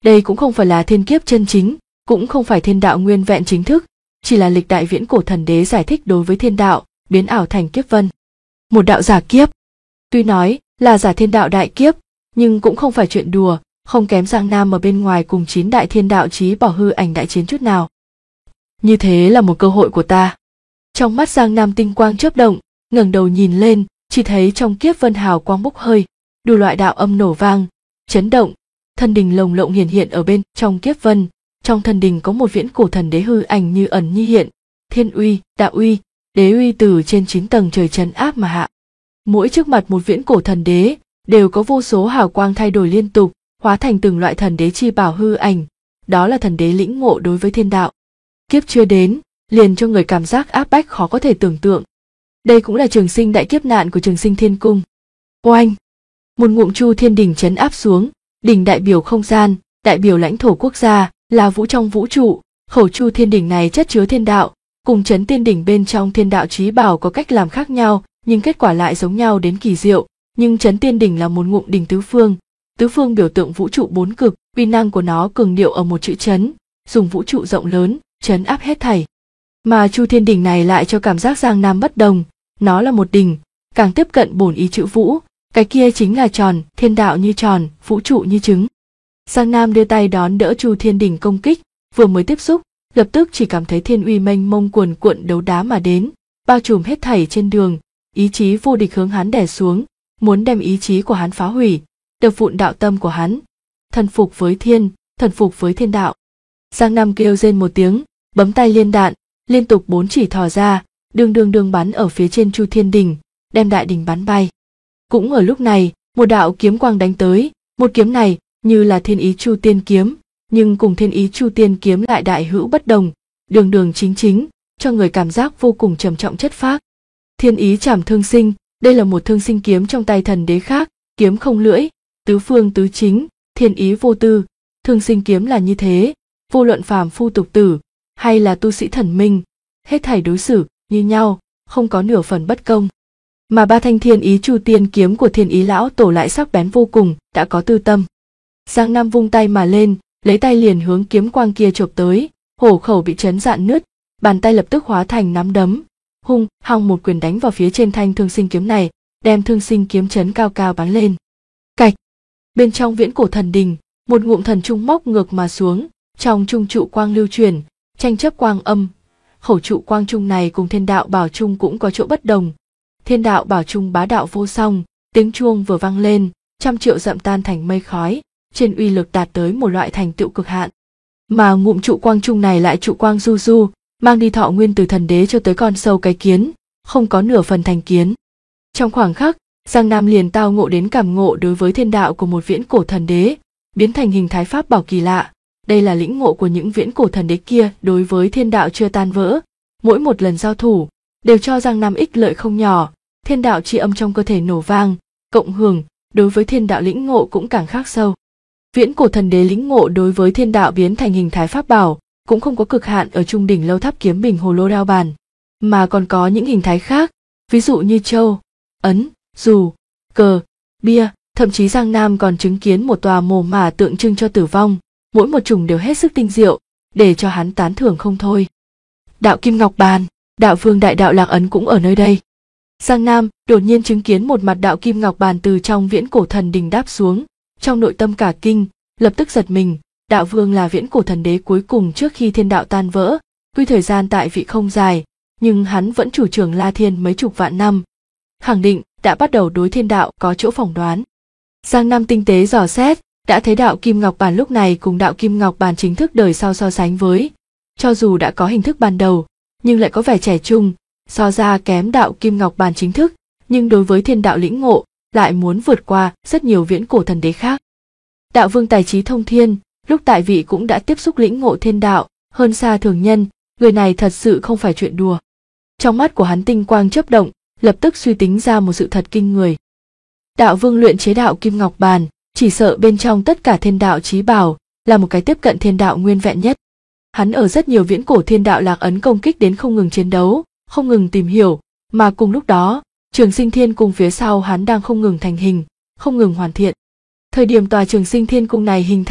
Đây cũng không phải là thiên kiếp chân chính, cũng không phải thiên đạo nguyên vẹn chính thức, chỉ là lịch đại viễn cổ thần đế giải thích đối với thiên đạo, biến ảo thành kiếp vân. Một đạo giả kiếp. Tuy nói là giả thiên đạo đại kiếp, nhưng cũng không phải chuyện đùa, không kém Giang Nam ở bên ngoài cùng 9 đại thiên đạo chí bảo hư ảnh đại chiến chút nào. Như thế là một cơ hội của ta. Trong mắt Giang Nam tinh quang chớp động, ngẩng đầu nhìn lên, chỉ thấy trong kiếp vân hào quang bốc hơi, đủ loại đạo âm nổ vang, chấn động, thân đình lồng lộng hiển hiện ở bên trong kiếp vân. Trong thân đình có một viễn cổ thần đế hư ảnh như ẩn như hiện, thiên uy, đạo uy, đế uy từ trên 9 tầng trời trấn áp mà hạ. Mỗi trước mặt một viễn cổ thần đế đều có vô số hào quang thay đổi liên tục, hóa thành từng loại thần đế chi bảo hư ảnh, đó là thần đế lĩnh ngộ đối với thiên đạo. Kiếp chưa đến, liền cho người cảm giác áp bách khó có thể tưởng tượng. Đây cũng là trường sinh đại kiếp nạn của Trường Sinh Thiên Cung. Oanh! Một ngụm chu thiên đỉnh trấn áp xuống, đỉnh đại biểu không gian, đại biểu lãnh thổ quốc gia, là vũ trong vũ trụ. Khẩu chu thiên đỉnh này chất chứa thiên đạo, cùng chấn tiên đỉnh bên trong thiên đạo chí bảo có cách làm khác nhau, nhưng kết quả lại giống nhau đến kỳ diệu. Nhưng chấn tiên đỉnh là một ngụm đỉnh tứ phương biểu tượng vũ trụ 4 cực, uy năng của nó cường điệu ở một chữ chấn, dùng vũ trụ rộng lớn chấn áp hết thảy. Mà chu thiên đỉnh này lại cho cảm giác Giang Nam bất đồng, nó là một đỉnh, càng tiếp cận bổn ý chữ vũ, cái kia chính là tròn, thiên đạo như tròn, vũ trụ như trứng. Giang Nam đưa tay đón đỡ chu thiên đỉnh công kích, vừa mới tiếp xúc, lập tức chỉ cảm thấy thiên uy mênh mông cuồn cuộn đấu đá mà đến, bao trùm hết thảy trên đường, ý chí vô địch hướng hắn đè xuống, muốn đem ý chí của hắn phá hủy, đập vụn đạo tâm của hắn, thần phục với thiên, thần phục với thiên đạo. Giang Nam kêu rên một tiếng, bấm tay liên đạn, liên tục 4 chỉ thò ra, đương bắn ở phía trên chu thiên đỉnh, đem đại đỉnh bắn bay. Cũng ở lúc này, một đạo kiếm quang đánh tới, một kiếm này như là thiên ý chu tiên kiếm, nhưng cùng thiên ý chu tiên kiếm lại đại hữu bất đồng, đường chính, cho người cảm giác vô cùng trầm trọng chất phác. Thiên ý trảm thương sinh, đây là một thương sinh kiếm trong tay thần đế khác, kiếm không lưỡi, tứ phương tứ chính, thiên ý vô tư, thương sinh kiếm là như thế, vô luận phàm phu tục tử, hay là tu sĩ thần minh, hết thảy đối xử như nhau, không có nửa phần bất công. Mà ba thanh thiên ý chu tiên kiếm của thiên ý lão tổ lại sắc bén vô cùng, đã có tư tâm. Giang Nam vung tay mà lên, lấy tay liền hướng kiếm quang kia chộp tới, hổ khẩu bị chấn dạn nứt, bàn tay lập tức hóa thành nắm đấm, hung hăng một quyền đánh vào phía trên thanh thương sinh kiếm này, đem thương sinh kiếm chấn cao cao bắn lên. Cạch! Bên trong viễn cổ thần đình, một ngụm thần trung móc ngược mà xuống, trong trung trụ quang lưu chuyển, tranh chấp quang âm. Khẩu trụ quang trung này cùng thiên đạo bảo trung cũng có chỗ bất đồng. Thiên đạo bảo trung bá đạo vô song, tiếng chuông vừa vang lên, 100 triệu dặm tan thành mây khói, trên uy lực đạt tới một loại thành tựu cực hạn. Mà ngụm trụ quang trung này lại trụ quang du du, mang đi thọ nguyên từ thần đế cho tới con sâu cái kiến, không có nửa phần thành kiến. Trong khoảng khắc, Giang Nam liền tao ngộ đến cảm ngộ đối với thiên đạo của một viễn cổ thần đế, biến thành hình thái pháp bảo kỳ lạ. Đây là lĩnh ngộ của những viễn cổ thần đế kia đối với thiên đạo chưa tan vỡ. Mỗi một lần giao thủ, đều cho Giang Nam ích lợi không nhỏ, thiên đạo chi âm trong cơ thể nổ vang, cộng hưởng, đối với thiên đạo lĩnh ngộ cũng càng khắc sâu. Viễn cổ thần đế lĩnh ngộ đối với thiên đạo biến thành hình thái pháp bảo, cũng không có cực hạn ở trung đỉnh lâu tháp kiếm bình hồ lô đao bàn, mà còn có những hình thái khác, ví dụ như châu, ấn, dù, cờ, bia, thậm chí Giang Nam còn chứng kiến một tòa mồ mả tượng trưng cho tử vong, mỗi một chủng đều hết sức tinh diệu, để cho hắn tán thưởng không thôi. Đạo Kim Ngọc Bàn, đạo vương đại đạo Lạc Ấn cũng ở nơi đây. Giang Nam đột nhiên chứng kiến một mặt đạo Kim Ngọc Bàn từ trong viễn cổ thần đình đáp xuống, trong nội tâm cả kinh, lập tức giật mình. Đạo vương là viễn cổ thần đế cuối cùng trước khi thiên đạo tan vỡ, tuy thời gian tại vị không dài, nhưng hắn vẫn chủ trưởng La Thiên mấy chục vạn năm, khẳng định đã bắt đầu đối thiên đạo có chỗ phỏng đoán. Giang Nam tinh tế dò xét, đã thấy đạo Kim Ngọc Bàn lúc này cùng đạo Kim Ngọc Bàn chính thức đời sau so sánh với, cho dù đã có hình thức ban đầu, nhưng lại có vẻ trẻ trung, so ra kém đạo Kim Ngọc Bàn chính thức, nhưng đối với thiên đạo lĩnh ngộ, lại muốn vượt qua rất nhiều viễn cổ thần đế khác. Đạo vương tài trí thông thiên, lúc tại vị cũng đã tiếp xúc lĩnh ngộ thiên đạo, hơn xa thường nhân, người này thật sự không phải chuyện đùa. Trong mắt của hắn tinh quang chớp động, lập tức suy tính ra một sự thật kinh người. Đạo vương luyện chế đạo Kim Ngọc Bàn, chỉ sợ bên trong tất cả thiên đạo chí bảo, là một cái tiếp cận thiên đạo nguyên vẹn nhất. Hắn ở rất nhiều viễn cổ thiên đạo Lạc Ấn công kích đến không ngừng chiến đấu, không ngừng tìm hiểu, mà cùng lúc đó, Trường Sinh Thiên Cung phía sau hắn đang không ngừng thành hình, không ngừng hoàn thiện. Thời điểm tòa Trường Sinh Thiên Cung này hình thành,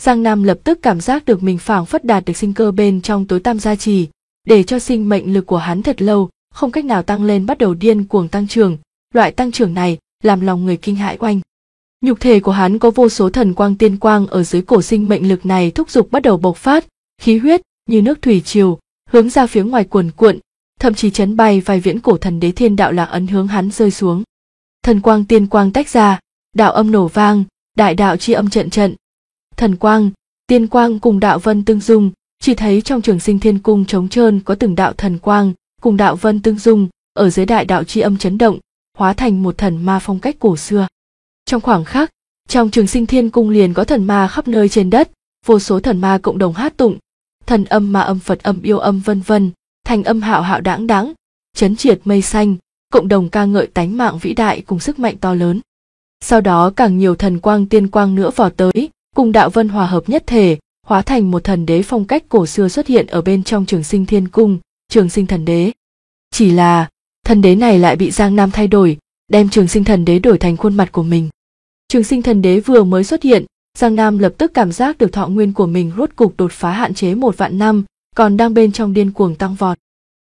Giang Nam lập tức cảm giác được mình phảng phất đạt được sinh cơ bên trong tối tăm gia trì, để cho sinh mệnh lực của hắn thật lâu không cách nào tăng lên bắt đầu điên cuồng tăng trưởng. Loại tăng trưởng này làm lòng người kinh hãi oanh. Nhục thể của hắn có vô số thần quang tiên quang ở dưới cổ sinh mệnh lực này thúc giục bắt đầu bộc phát, khí huyết như nước thủy triều hướng ra phía ngoài cuồn cuộn, thậm chí chấn bay vài viễn cổ thần đế thiên đạo lạc ấn hướng hắn rơi xuống. Thần quang tiên quang tách ra, đạo âm nổ vang, đại đạo chi âm trận trận. Thần quang, tiên quang cùng đạo vân tương dung, chỉ thấy trong Trường Sinh Thiên Cung trống trơn có từng đạo thần quang cùng đạo vân tương dung, ở dưới đại đạo chi âm chấn động, hóa thành một thần ma phong cách cổ xưa. Trong khoảng khắc, trong Trường Sinh Thiên Cung liền có thần ma khắp nơi trên đất, vô số thần ma cộng đồng hát tụng, thần âm ma âm Phật âm yêu âm vân vân, thành âm hạo hạo đãng đãng, chấn triệt mây xanh, cộng đồng ca ngợi tánh mạng vĩ đại cùng sức mạnh to lớn. Sau đó càng nhiều thần quang tiên quang nữa vò tới, cùng đạo vân hòa hợp nhất thể, hóa thành một thần đế phong cách cổ xưa xuất hiện ở bên trong Trường Sinh Thiên Cung, Trường Sinh Thần Đế. Chỉ là, thần đế này lại bị Giang Nam thay đổi, đem Trường Sinh Thần Đế đổi thành khuôn mặt của mình. Trường Sinh Thần Đế vừa mới xuất hiện, Giang Nam lập tức cảm giác được thọ nguyên của mình rốt cục đột phá hạn chế 1.000 năm, còn đang bên trong điên cuồng tăng vọt.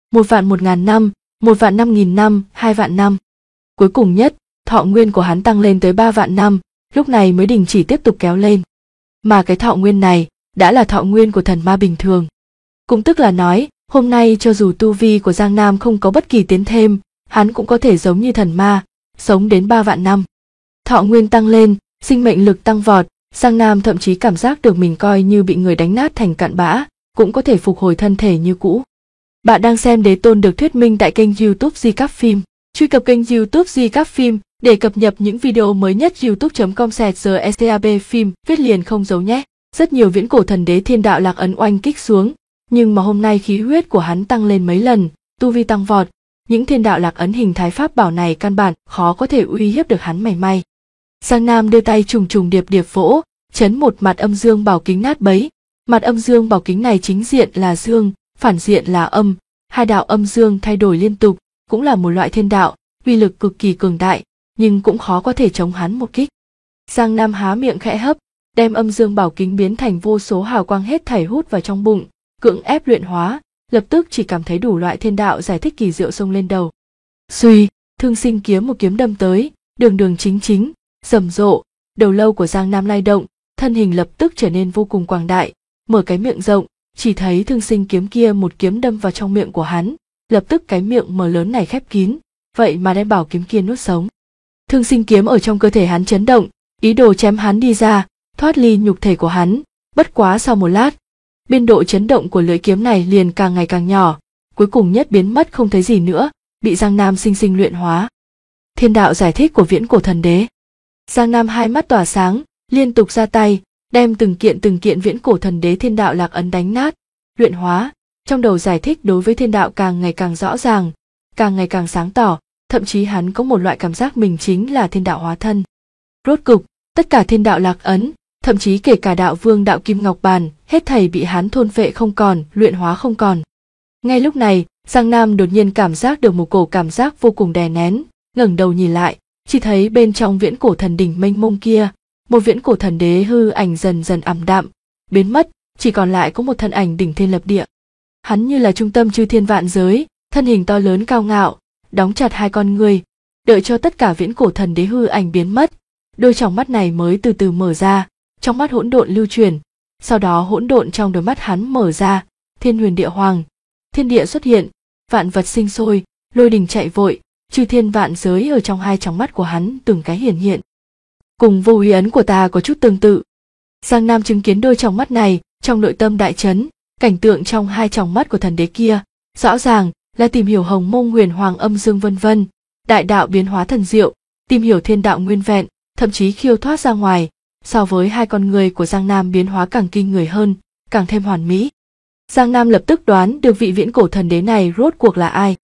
1.000 năm, 1.000 năm, 2.000 năm. Cuối cùng nhất, thọ nguyên của hắn tăng lên tới 3.000 năm, lúc này mới đình chỉ tiếp tục kéo lên. Mà cái thọ nguyên này đã là thọ nguyên của thần ma bình thường. Cũng tức là nói, hôm nay cho dù tu vi của Giang Nam không có bất kỳ tiến thêm, hắn cũng có thể giống như thần ma, sống đến 3.000 năm. Thọ nguyên tăng lên, sinh mệnh lực tăng vọt, Giang Nam thậm chí cảm giác được mình coi như bị người đánh nát thành cặn bã, cũng có thể phục hồi thân thể như cũ. Bạn đang xem Đế Tôn được thuyết minh tại kênh YouTube Di Cáp Phim. Truy cập kênh YouTube Di Cáp Phim để cập nhật những video mới nhất. youtube.com/STAB phim viết liền không giấu nhé. Rất nhiều viễn cổ thần đế thiên đạo lạc ấn oanh kích xuống, nhưng mà hôm nay khí huyết của hắn tăng lên mấy lần, tu vi tăng vọt, những thiên đạo lạc ấn hình thái pháp bảo này căn bản khó có thể uy hiếp được hắn mảy may. Giang Nam đưa tay trùng trùng điệp điệp vỗ, chấn một mặt âm dương bảo kính nát bấy. Mặt âm dương bảo kính này chính diện là dương, phản diện là âm, hai đạo âm dương thay đổi liên tục, cũng là một loại thiên đạo, uy lực cực kỳ cường đại, nhưng cũng khó có thể chống hắn một kích. Giang Nam há miệng khẽ hấp, đem âm dương bảo kính biến thành vô số hào quang hết thảy hút vào trong bụng, cưỡng ép luyện hóa, lập tức chỉ cảm thấy đủ loại thiên đạo giải thích kỳ diệu xông lên đầu. Suy, Thương Sinh kiếm một kiếm đâm tới, đường đường chính chính, rầm rộ, đầu lâu của Giang Nam lay động, thân hình lập tức trở nên vô cùng quảng đại, mở cái miệng rộng, chỉ thấy Thương Sinh kiếm kia một kiếm đâm vào trong miệng của hắn, lập tức cái miệng mở lớn này khép kín, vậy mà đem bảo kiếm kia nuốt sống. Thương Sinh kiếm ở trong cơ thể hắn chấn động, ý đồ chém hắn đi ra, thoát ly nhục thể của hắn, bất quá sau một lát, biên độ chấn động của lưỡi kiếm này liền càng ngày càng nhỏ, cuối cùng nhất biến mất không thấy gì nữa, bị Giang Nam sinh sinh luyện hóa. Thiên đạo giải thích của viễn cổ thần đế. Giang Nam hai mắt tỏa sáng, liên tục ra tay, đem từng kiện viễn cổ thần đế thiên đạo lạc ấn đánh nát, luyện hóa, trong đầu giải thích đối với thiên đạo càng ngày càng rõ ràng, càng ngày càng sáng tỏ, thậm chí hắn có một loại cảm giác mình chính là thiên đạo hóa thân. Rốt cục, tất cả thiên đạo lạc ấn, thậm chí kể cả đạo vương đạo kim ngọc bàn, hết thảy bị hắn thôn phệ không còn, luyện hóa không còn. Ngay lúc này, Giang Nam đột nhiên cảm giác được một cổ cảm giác vô cùng đè nén, ngẩng đầu nhìn lại, chỉ thấy bên trong viễn cổ thần đỉnh mênh mông kia, một viễn cổ thần đế hư ảnh dần dần ảm đạm, biến mất, chỉ còn lại có một thân ảnh đỉnh thiên lập địa. Hắn như là trung tâm chư thiên vạn giới, thân hình to lớn cao ngạo, đóng chặt hai con ngươi, đợi cho tất cả viễn cổ thần đế hư ảnh biến mất, đôi tròng mắt này mới từ từ mở ra, trong mắt hỗn độn lưu chuyển, sau đó hỗn độn trong đôi mắt hắn mở ra, thiên huyền địa hoàng, thiên địa xuất hiện, vạn vật sinh sôi, lôi đình chạy vội, chư thiên vạn giới ở trong hai tròng mắt của hắn từng cái hiển hiện. Cùng vô uy ấn của ta có chút tương tự. Giang Nam chứng kiến đôi tròng mắt này, trong nội tâm đại chấn, cảnh tượng trong hai tròng mắt của thần đế kia, rõ ràng là tìm hiểu hồng mông huyền hoàng âm dương vân vân, đại đạo biến hóa thần diệu, tìm hiểu thiên đạo nguyên vẹn, thậm chí khiêu thoát ra ngoài, so với hai con người của Giang Nam biến hóa càng kinh người hơn, càng thêm hoàn mỹ. Giang Nam lập tức đoán được vị viễn cổ thần đế này rốt cuộc là ai.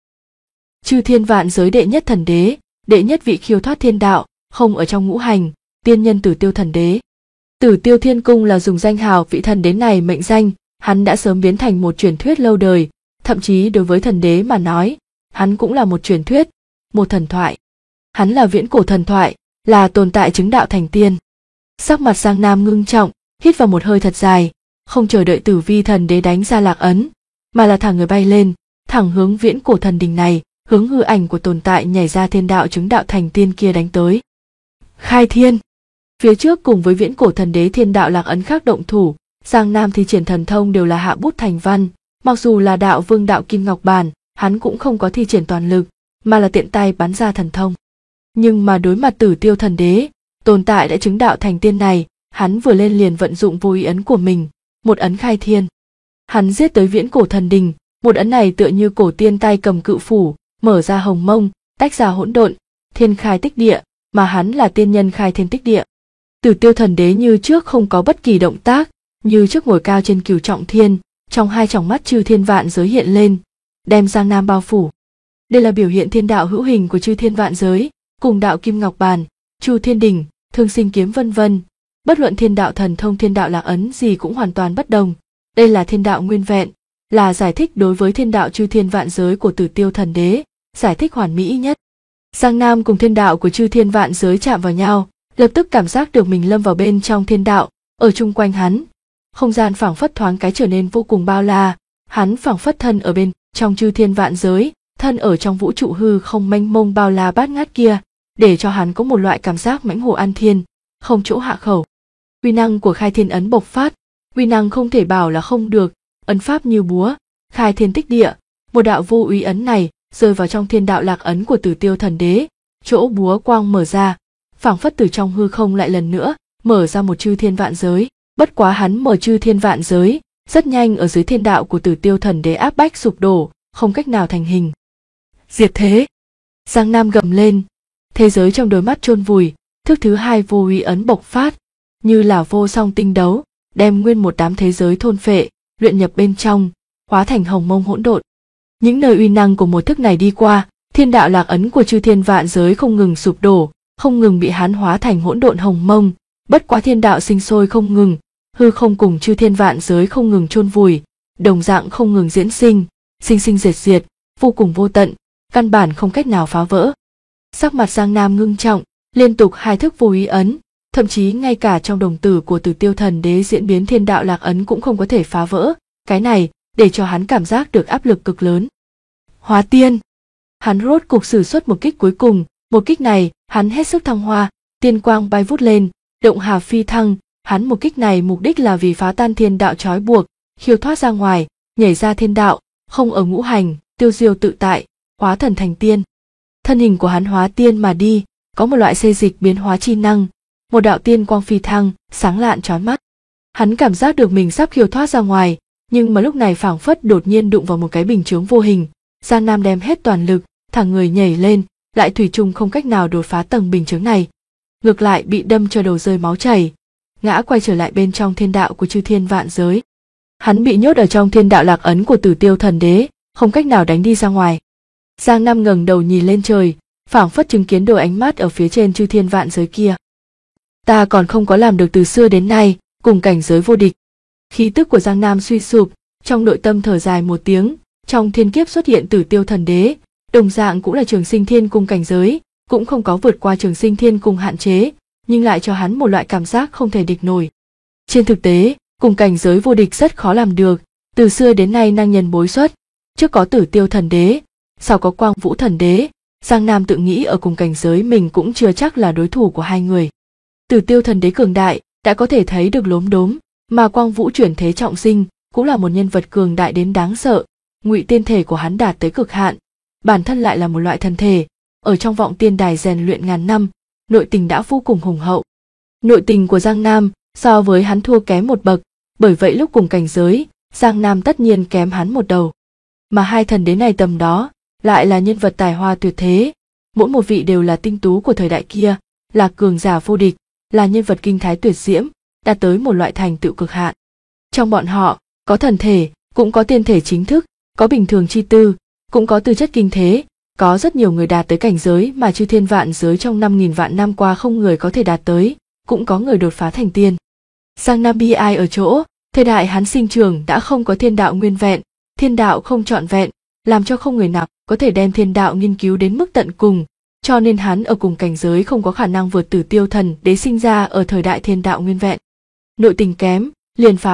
Chư thiên vạn giới đệ nhất thần đế, đệ nhất vị khiêu thoát thiên đạo, không ở trong ngũ hành, tiên nhân Tử Tiêu thần đế. Tử Tiêu Thiên Cung là dùng danh hào vị thần đế này mệnh danh, hắn đã sớm biến thành một truyền thuyết lâu đời, thậm chí đối với thần đế mà nói, hắn cũng là một truyền thuyết, một thần thoại. Hắn là viễn cổ thần thoại, là tồn tại chứng đạo thành tiên. Sắc mặt Giang Nam ngưng trọng, hít vào một hơi thật dài, không chờ đợi Tử Vi thần đế đánh ra lạc ấn, mà là thẳng người bay lên, thẳng hướng viễn cổ thần đình này, hướng hư ảnh của tồn tại nhảy ra thiên đạo chứng đạo thành tiên kia đánh tới. Khai thiên. Phía trước cùng với viễn cổ thần đế thiên đạo lạc ấn khác động thủ, Giang Nam thi triển thần thông đều là hạ bút thành văn, mặc dù là đạo vương đạo kim ngọc bàn, hắn cũng không có thi triển toàn lực, mà là tiện tay bắn ra thần thông. Nhưng mà đối mặt Tử Tiêu thần đế, tồn tại đã chứng đạo thành tiên này, hắn vừa lên liền vận dụng vô ý ấn của mình, một ấn khai thiên. Hắn giết tới viễn cổ thần đình, một ấn này tựa như cổ tiên tay cầm cự phủ, mở ra hồng mông, tách ra hỗn độn, thiên khai tích địa, mà hắn là tiên nhân khai thiên tích địa. Tử Tiêu thần đế như trước không có bất kỳ động tác, như trước ngồi cao trên cửu trọng thiên, trong hai tròng mắt chư thiên vạn giới hiện lên, đem Giang Nam bao phủ. Đây là biểu hiện thiên đạo hữu hình của chư thiên vạn giới, cùng đạo kim ngọc bàn, Chu Thiên Đỉnh, Thương Sinh kiếm vân vân. Bất luận thiên đạo thần thông thiên đạo lạc ấn gì cũng hoàn toàn bất đồng. Đây là thiên đạo nguyên vẹn, là giải thích đối với thiên đạo chư thiên vạn giới của Tử Tiêu thần đế, giải thích hoàn mỹ nhất. Giang Nam cùng thiên đạo của chư thiên vạn giới chạm vào nhau, lập tức cảm giác được mình lâm vào bên trong thiên đạo, ở chung quanh hắn. Không gian phảng phất thoáng cái trở nên vô cùng bao la, hắn phảng phất thân ở bên trong chư thiên vạn giới, thân ở trong vũ trụ hư không mênh mông bao la bát ngát kia, để cho hắn có một loại cảm giác mãnh hổ an thiên, không chỗ hạ khẩu. Uy năng của khai thiên ấn bộc phát, uy năng không thể bảo là không được, ấn pháp như búa, khai thiên tích địa, một đạo vô úy ấn này rơi vào trong thiên đạo lạc ấn của Tử Tiêu thần đế, chỗ búa quang mở ra, phảng phất từ trong hư không lại lần nữa mở ra một chư thiên vạn giới. Bất quá hắn mở chư thiên vạn giới, rất nhanh ở dưới thiên đạo của Tử Tiêu thần đế áp bách sụp đổ, không cách nào thành hình. Diệt thế. Giang Nam gầm lên, thế giới trong đôi mắt chôn vùi, thức thứ hai vô úy ấn bộc phát, như là vô song tinh đấu, đem nguyên một đám thế giới thôn phệ, luyện nhập bên trong, hóa thành hồng mông hỗn độn. Những nơi uy năng của một thức này đi qua, thiên đạo lạc ấn của chư thiên vạn giới không ngừng sụp đổ, không ngừng bị hắn hóa thành hỗn độn hồng mông. Bất quá thiên đạo sinh sôi không ngừng, hư không cùng chư thiên vạn giới không ngừng chôn vùi, đồng dạng không ngừng diễn sinh, sinh sinh diệt diệt, vô cùng vô tận, căn bản không cách nào phá vỡ. Sắc mặt Giang Nam ngưng trọng, liên tục hai thức vô ý ấn, thậm chí ngay cả trong đồng tử của Tử Tiêu thần đế diễn biến thiên đạo lạc ấn cũng không có thể phá vỡ, cái này để cho hắn cảm giác được áp lực cực lớn. Hóa tiên. Hắn rốt cục sử xuất một kích cuối cùng, một kích này hắn hết sức thăng hoa, tiên quang bay vút lên, động hà phi thăng. Hắn một kích này mục đích là vì phá tan thiên đạo trói buộc, khiêu thoát ra ngoài, nhảy ra thiên đạo, không ở ngũ hành, tiêu diêu tự tại, hóa thần thành tiên. Thân hình của hắn hóa tiên mà đi, có một loại xê dịch biến hóa chi năng, một đạo tiên quang phi thăng, sáng lạn chói mắt. Hắn cảm giác được mình sắp khiêu thoát ra ngoài, nhưng mà lúc này phảng phất đột nhiên đụng vào một cái bình chướng vô hình. Giang Nam đem hết toàn lực, thẳng người nhảy lên, lại thủy chung không cách nào đột phá tầng bình chướng này, ngược lại bị đâm cho đầu rơi máu chảy, ngã quay trở lại bên trong thiên đạo của chư thiên vạn giới. Hắn bị nhốt ở trong thiên đạo lạc ấn của Tử Tiêu thần đế, không cách nào đánh đi ra ngoài. Giang Nam ngẩng đầu nhìn lên trời, phảng phất chứng kiến đôi ánh mắt ở phía trên chư thiên vạn giới kia. Ta còn không có làm được từ xưa đến nay, cùng cảnh giới vô địch. Khí tức của Giang Nam suy sụp, trong nội tâm thở dài một tiếng, trong thiên kiếp xuất hiện Tử Tiêu thần đế, đồng dạng cũng là Trường Sinh Thiên Cung cảnh giới, cũng không có vượt qua Trường Sinh Thiên Cung hạn chế, nhưng lại cho hắn một loại cảm giác không thể địch nổi. Trên thực tế, cùng cảnh giới vô địch rất khó làm được, từ xưa đến nay năng nhân bối xuất, trước có Tử Tiêu thần đế, sau có Quang Vũ thần đế, Giang Nam tự nghĩ ở cùng cảnh giới mình cũng chưa chắc là đối thủ của hai người. Tử Tiêu thần đế cường đại, đã có thể thấy được lốm đốm, mà Quang Vũ chuyển thế trọng sinh, cũng là một nhân vật cường đại đến đáng sợ, ngụy tiên thể của hắn đạt tới cực hạn, bản thân lại là một loại thần thể, ở trong vọng tiên đài rèn luyện ngàn năm, nội tình đã vô cùng hùng hậu. Nội tình của Giang Nam so với hắn thua kém một bậc, bởi vậy lúc cùng cảnh giới, Giang Nam tất nhiên kém hắn một đầu. Mà hai thần đế này tầm đó, lại là nhân vật tài hoa tuyệt thế, mỗi một vị đều là tinh tú của thời đại kia, là cường giả vô địch, là nhân vật kinh thái tuyệt diễm, đạt tới một loại thành tựu cực hạn. Trong bọn họ, có thần thể, cũng có tiên thể chính thức, có bình thường chi tư, cũng có tư chất kinh thế, có rất nhiều người đạt tới cảnh giới mà chư thiên vạn giới trong 5.000 vạn năm qua không người có thể đạt tới, cũng có người đột phá thành tiên. Giang Nam bi ai ở chỗ, thời đại hắn sinh trưởng đã không có thiên đạo nguyên vẹn, thiên đạo không trọn vẹn, làm cho không người nào có thể đem thiên đạo nghiên cứu đến mức tận cùng, cho nên hắn ở cùng cảnh giới không có khả năng vượt Tử Tiêu thần đế sinh ra ở thời đại thiên đạo nguyên vẹn. nội tình kém, liền phá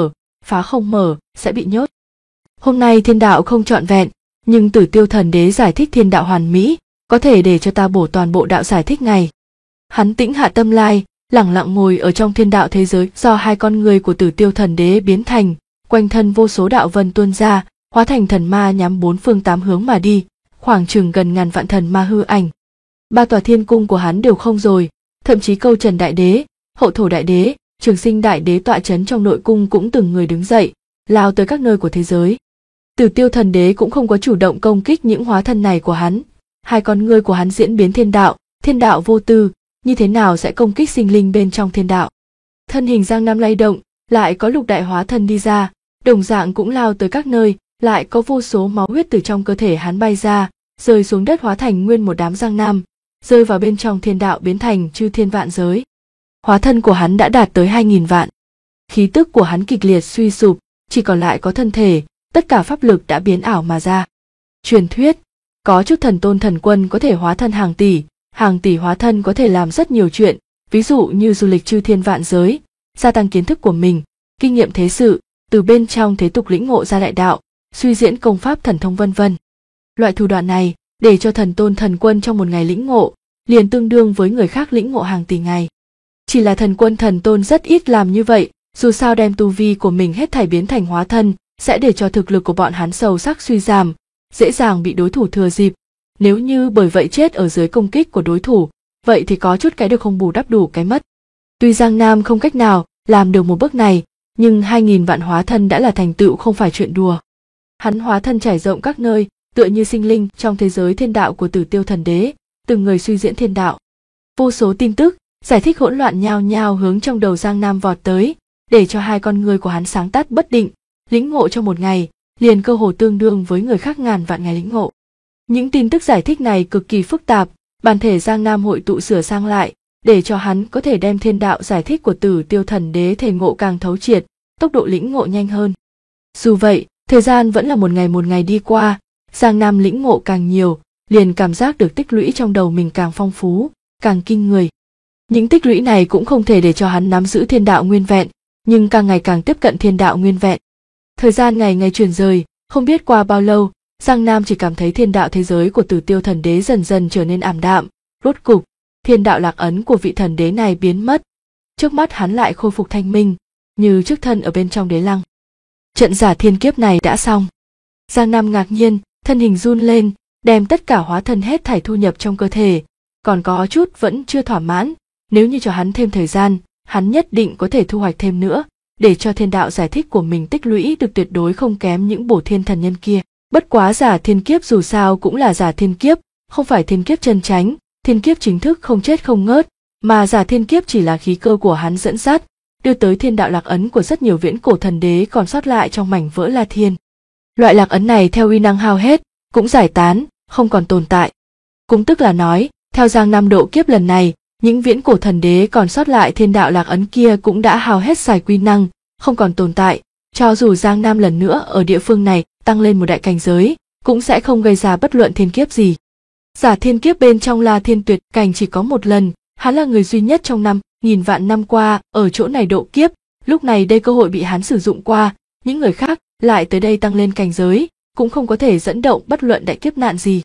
không mở, sẽ bị nhốt. Hôm nay thiên đạo không trọn vẹn, nhưng Tử Tiêu Thần Đế giải thích thiên đạo hoàn mỹ, có thể để cho ta bổ toàn bộ đạo giải thích này. Hắn tĩnh hạ tâm lai, lẳng lặng ngồi ở trong thiên đạo thế giới do hai con người của Tử Tiêu Thần Đế biến thành, quanh thân vô số đạo vân tuôn ra, hóa thành thần ma nhắm bốn phương tám hướng mà đi, khoảng chừng gần ngàn vạn thần ma hư ảnh. Ba tòa thiên cung của hắn đều không rồi, thậm chí Câu Trần Đại Đế, Hậu Thổ Đại Đế, Trường Sinh Đại Đế tọa chấn trong nội cung cũng từng người đứng dậy, lao tới các nơi của thế giới. Tử Tiêu Thần Đế cũng không có chủ động công kích những hóa thân này của hắn, hai con ngươi của hắn diễn biến thiên đạo vô tư, như thế nào sẽ công kích sinh linh bên trong thiên đạo. Thân hình Giang Nam lay động, lại có lục đại hóa thân đi ra, đồng dạng cũng lao tới các nơi, lại có vô số máu huyết từ trong cơ thể hắn bay ra, rơi xuống đất hóa thành nguyên một đám Giang Nam, rơi vào bên trong thiên đạo biến thành chư thiên vạn giới. Hóa thân của hắn đã đạt tới 2000 vạn. Khí tức của hắn kịch liệt suy sụp, chỉ còn lại có thân thể, tất cả pháp lực đã biến ảo mà ra. Truyền thuyết, có chút thần tôn thần quân có thể hóa thân hàng tỷ hóa thân có thể làm rất nhiều chuyện, ví dụ như du lịch chư thiên vạn giới, gia tăng kiến thức của mình, kinh nghiệm thế sự, từ bên trong thế tục lĩnh ngộ ra đại đạo, suy diễn công pháp thần thông vân vân. Loại thủ đoạn này, để cho thần tôn thần quân trong một ngày lĩnh ngộ, liền tương đương với người khác lĩnh ngộ hàng tỷ ngày. Chỉ là thần quân thần tôn rất ít làm như vậy, dù sao đem tu vi của mình hết thảy biến thành hóa thân, sẽ để cho thực lực của bọn hắn sâu sắc suy giảm, dễ dàng bị đối thủ thừa dịp. Nếu như bởi vậy chết ở dưới công kích của đối thủ, vậy thì có chút cái được không bù đắp đủ cái mất. Tuy Giang Nam không cách nào làm được một bước này, nhưng 2000 vạn hóa thân đã là thành tựu không phải chuyện đùa. Hắn hóa thân trải rộng các nơi, tựa như sinh linh trong thế giới thiên đạo của Tử Tiêu Thần Đế, từng người suy diễn thiên đạo. Vô số tin tức, giải thích hỗn loạn nhao nhao hướng trong đầu Giang Nam vọt tới, để cho hai con người của hắn sáng tắt bất định, lĩnh ngộ trong một ngày, liền cơ hồ tương đương với người khác ngàn vạn ngày lĩnh ngộ. Những tin tức giải thích này cực kỳ phức tạp, bản thể Giang Nam hội tụ sửa sang lại, để cho hắn có thể đem thiên đạo giải thích của Tử Tiêu Thần Đế thể ngộ càng thấu triệt, tốc độ lĩnh ngộ nhanh hơn. Dù vậy, thời gian vẫn là một ngày đi qua, Giang Nam lĩnh ngộ càng nhiều, liền cảm giác được tích lũy trong đầu mình càng phong phú, càng kinh người. Những tích lũy này cũng không thể để cho hắn nắm giữ thiên đạo nguyên vẹn, nhưng càng ngày càng tiếp cận thiên đạo nguyên vẹn. Thời gian ngày ngày chuyển rời, không biết qua bao lâu, Giang Nam chỉ cảm thấy thiên đạo thế giới của Tử Tiêu Thần Đế dần dần trở nên ảm đạm, rốt cục, thiên đạo lạc ấn của vị thần đế này biến mất. Trước mắt hắn lại khôi phục thanh minh, như trước thân ở bên trong đế lăng. Trận giả thiên kiếp này đã xong. Giang Nam ngạc nhiên, thân hình run lên, đem tất cả hóa thân hết thảy thu nhập trong cơ thể, còn có chút vẫn chưa thỏa mãn, nếu như cho hắn thêm thời gian, hắn nhất định có thể thu hoạch thêm nữa, để cho thiên đạo giải thích của mình tích lũy được tuyệt đối không kém những bổ thiên thần nhân kia. Bất quá giả thiên kiếp dù sao cũng là giả thiên kiếp, không phải thiên kiếp chân chánh, thiên kiếp chính thức không chết không ngớt, mà giả thiên kiếp chỉ là khí cơ của hắn dẫn dắt, đưa tới thiên đạo lạc ấn của rất nhiều viễn cổ thần đế còn sót lại trong mảnh vỡ La Thiên. Loại lạc ấn này theo uy năng hao hết, cũng giải tán, không còn tồn tại. Cũng tức là nói, theo Giang Nam độ kiếp lần này, những viễn cổ thần đế còn sót lại thiên đạo lạc ấn kia cũng đã hao hết sạch uy năng, không còn tồn tại. Cho dù Giang Nam lần nữa ở địa phương này tăng lên một đại cảnh giới, cũng sẽ không gây ra bất luận thiên kiếp gì. Giả thiên kiếp bên trong La Thiên tuyệt cảnh chỉ có một lần, hắn là người duy nhất trong 5000 vạn năm qua ở chỗ này độ kiếp, lúc này đây cơ hội bị hắn sử dụng qua, những người khác lại tới đây tăng lên cảnh giới, cũng không có thể dẫn động bất luận đại kiếp nạn gì.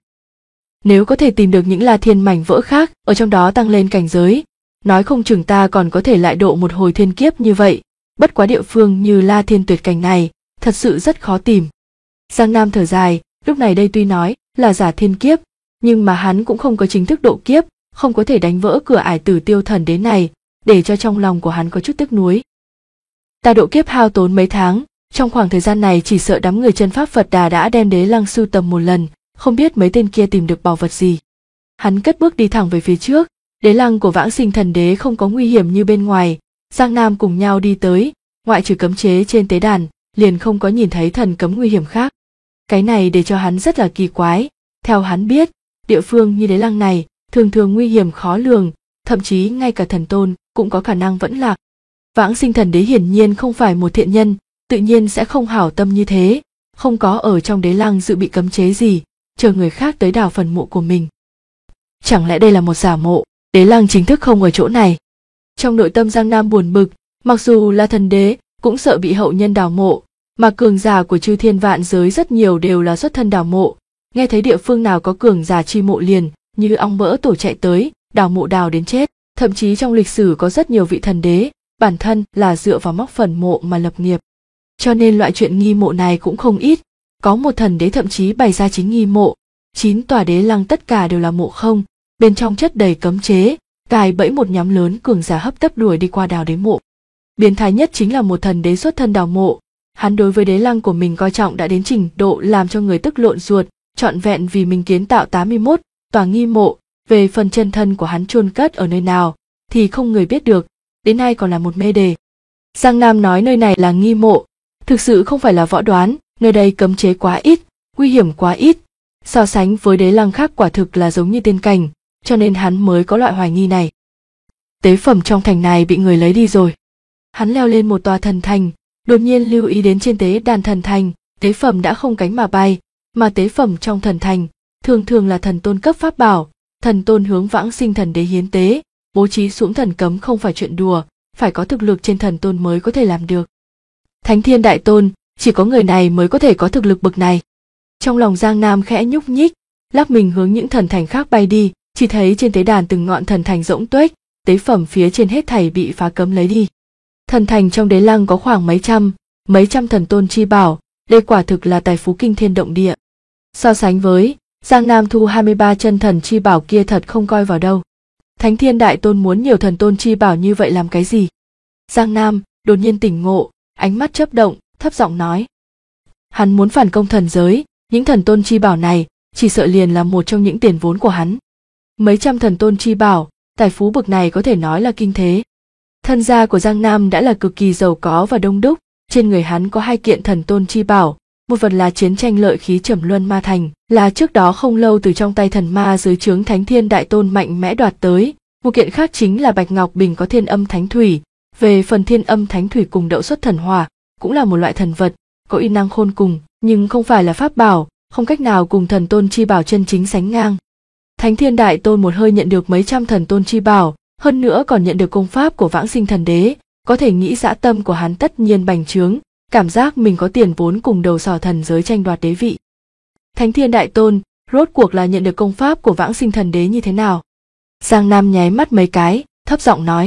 Nếu có thể tìm được những La Thiên mảnh vỡ khác ở trong đó tăng lên cảnh giới, nói không chừng ta còn có thể lại độ một hồi thiên kiếp như vậy, bất quá địa phương như La Thiên tuyệt cảnh này, thật sự rất khó tìm. Giang Nam thở dài, lúc này đây tuy nói là giả thiên kiếp, nhưng mà hắn cũng không có chính thức độ kiếp, không có thể đánh vỡ cửa ải Tử Tiêu Thần Đế này, để cho trong lòng của hắn có chút tiếc nuối. Ta độ kiếp hao tốn mấy tháng, trong khoảng thời gian này chỉ sợ đám người chân pháp Phật Đà đã đem đế lăng sưu tầm một lần, không biết mấy tên kia tìm được bảo vật gì. Hắn cất bước đi thẳng về phía trước, đế lăng của Vãng Sinh Thần Đế không có nguy hiểm như bên ngoài, Giang Nam cùng nhau đi tới, ngoại trừ cấm chế trên tế đàn, liền không có nhìn thấy thần cấm nguy hiểm khác. Cái này để cho hắn rất là kỳ quái, theo hắn biết, địa phương như đế lăng này, thường thường nguy hiểm khó lường, thậm chí ngay cả thần tôn cũng có khả năng vẫn lạc. Vãng Sinh Thần Đế hiển nhiên không phải một thiện nhân, tự nhiên sẽ không hảo tâm như thế, không có ở trong đế lăng dự bị cấm chế gì, chờ người khác tới đào phần mộ của mình. Chẳng lẽ đây là một giả mộ, đế lăng chính thức không ở chỗ này? Trong nội tâm Giang Nam buồn bực, Mặc dù là thần đế, cũng sợ bị hậu nhân đào mộ, mà cường giả của chư thiên vạn giới rất nhiều đều là xuất thân đào mộ. Nghe thấy địa phương nào có cường giả chi mộ liền, như ong bỡ tổ chạy tới, đào mộ đào đến chết. Thậm chí trong lịch sử có rất nhiều vị thần đế, bản thân là dựa vào móc phần mộ mà lập nghiệp. Cho nên loại chuyện nghi mộ này cũng không ít. Có một thần đế thậm chí bày ra chính nghi mộ, 9 tòa đế lăng tất cả đều là mộ không, bên trong chất đầy cấm chế, cài bẫy một nhóm lớn cường giả hấp tấp đuổi đi qua đào đế mộ. Biến thái nhất chính là một thần đế xuất thân đào mộ, hắn đối với đế lăng của mình coi trọng đã đến trình độ làm cho người tức lộn ruột, trọn vẹn vì mình kiến tạo 81 tòa nghi mộ. Về phần chân thân của hắn chôn cất ở nơi nào thì không người biết được, đến nay còn là một mê đề. Giang Nam nói nơi này là nghi mộ, thực sự không phải là võ đoán, nơi đây cấm chế quá ít, nguy hiểm quá ít, so sánh với đế lăng khác quả thực là giống như tiên cảnh, cho nên hắn mới có loại hoài nghi này. Tế phẩm trong thành này bị người lấy đi rồi. Hắn leo lên một tòa thần thành, đột nhiên lưu ý đến trên tế đàn thần thành, tế phẩm đã không cánh mà bay, mà tế phẩm trong thần thành thường thường là thần tôn cấp pháp bảo. Thần tôn hướng vãng sinh thần đế hiến tế, bố trí xuống thần cấm không phải chuyện đùa, phải có thực lực trên thần tôn mới có thể làm được. Thánh Thiên Đại Tôn, chỉ có người này mới có thể có thực lực bậc này. Trong lòng Giang Nam khẽ nhúc nhích, lắc mình hướng những thần thành khác bay đi, chỉ thấy trên tế đàn từng ngọn thần thành rỗng tuếch, tế phẩm phía trên hết thảy bị phá cấm lấy đi. Thần thành trong đế lăng có khoảng mấy trăm thần tôn chi bảo, đây quả thực là tài phú kinh thiên động địa. So sánh với Giang Nam thu 23 chân thần chi bảo kia thật không coi vào đâu. Thánh Thiên Đại Tôn muốn nhiều thần tôn chi bảo như vậy làm cái gì? Giang Nam đột nhiên tỉnh ngộ, ánh mắt chớp động, thấp giọng nói. Hắn muốn phản công thần giới, những thần tôn chi bảo này chỉ sợ liền là một trong những tiền vốn của hắn. Mấy trăm thần tôn chi bảo, tài phú bậc này có thể nói là kinh thế. Thân gia của Giang Nam đã là cực kỳ giàu có và đông đúc, trên người hắn có 2 kiện thần tôn chi bảo. Một vật là chiến tranh lợi khí Trầm Luân Ma Thành, là trước đó không lâu từ trong tay thần ma dưới trướng Thánh Thiên Đại Tôn mạnh mẽ đoạt tới. Một kiện khác chính là Bạch Ngọc Bình có Thiên Âm Thánh Thủy. Về phần Thiên Âm Thánh Thủy cùng Đậu Xuất Thần Hỏa, cũng là một loại thần vật, có uy năng khôn cùng, nhưng không phải là pháp bảo, không cách nào cùng thần tôn chi bảo chân chính sánh ngang. Thánh Thiên Đại Tôn một hơi nhận được mấy trăm thần tôn chi bảo, hơn nữa còn nhận được công pháp của Vãng Sinh Thần Đế, có thể nghĩ dã tâm của hắn tất nhiên bành trướng. Cảm giác mình có tiền vốn cùng đầu sỏ thần giới tranh đoạt đế vị. Thánh Thiên Đại Tôn, rốt cuộc là nhận được công pháp của Vãng Sinh Thần Đế như thế nào? Giang Nam nháy mắt mấy cái, thấp giọng nói.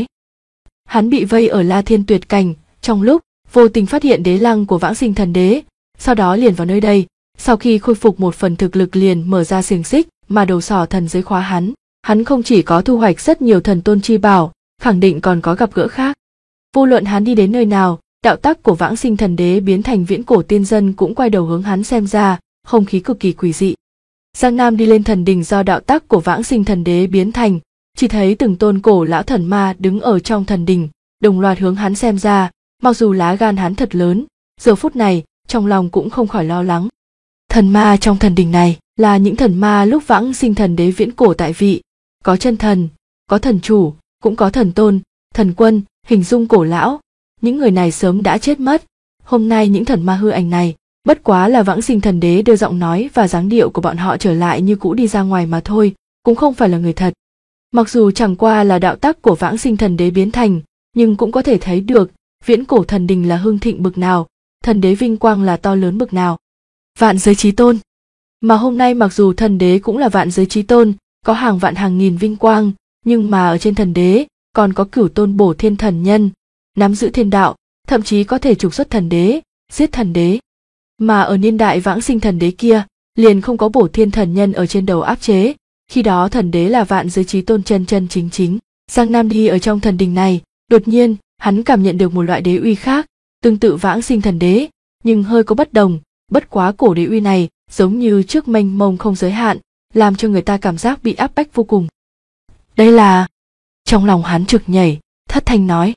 Hắn bị vây ở La Thiên Tuyệt Cảnh, trong lúc vô tình phát hiện đế lăng của Vãng Sinh Thần Đế, sau đó liền vào nơi đây, sau khi khôi phục một phần thực lực liền mở ra xiềng xích mà đầu sỏ thần giới khóa hắn không chỉ có thu hoạch rất nhiều thần tôn chi bảo, khẳng định còn có gặp gỡ khác. Vô luận hắn đi đến nơi nào, đạo tắc của Vãng Sinh Thần Đế biến thành viễn cổ tiên dân cũng quay đầu hướng hắn xem ra, không khí cực kỳ quỷ dị. Giang Nam đi lên thần đình do đạo tắc của Vãng Sinh Thần Đế biến thành, chỉ thấy từng tôn cổ lão thần ma đứng ở trong thần đình, đồng loạt hướng hắn xem ra, mặc dù lá gan hắn thật lớn, giờ phút này, trong lòng cũng không khỏi lo lắng. Thần ma trong thần đình này là những thần ma lúc Vãng Sinh Thần Đế viễn cổ tại vị, có chân thần, có thần chủ, cũng có thần tôn, thần quân, hình dung cổ lão. Những người này sớm đã chết mất, hôm nay những thần ma hư ảnh này, bất quá là Vãng Sinh Thần Đế đưa giọng nói và dáng điệu của bọn họ trở lại như cũ đi ra ngoài mà thôi, cũng không phải là người thật. Mặc dù chẳng qua là đạo tắc của Vãng Sinh Thần Đế biến thành, nhưng cũng có thể thấy được, viễn cổ thần đình là hưng thịnh bực nào, thần đế vinh quang là to lớn bực nào. Vạn giới chí tôn. Mà hôm nay mặc dù thần đế cũng là vạn giới chí tôn, có hàng vạn hàng nghìn vinh quang, nhưng mà ở trên thần đế, còn có cửu tôn bổ thiên thần nhân, nắm giữ thiên đạo, thậm chí có thể trục xuất thần đế, giết thần đế. Mà ở niên đại Vãng Sinh Thần Đế kia, liền không có bổ thiên thần nhân ở trên đầu áp chế, khi đó thần đế là vạn giới chí tôn chân chân chính chính. Giang Nam đi ở trong thần đình này, đột nhiên, hắn cảm nhận được một loại đế uy khác, tương tự Vãng Sinh Thần Đế, nhưng hơi có bất đồng, bất quá cổ đế uy này, giống như trước mênh mông không giới hạn, làm cho người ta cảm giác bị áp bách vô cùng. Đây là... Trong lòng hắn trực nhảy, thất thanh nói.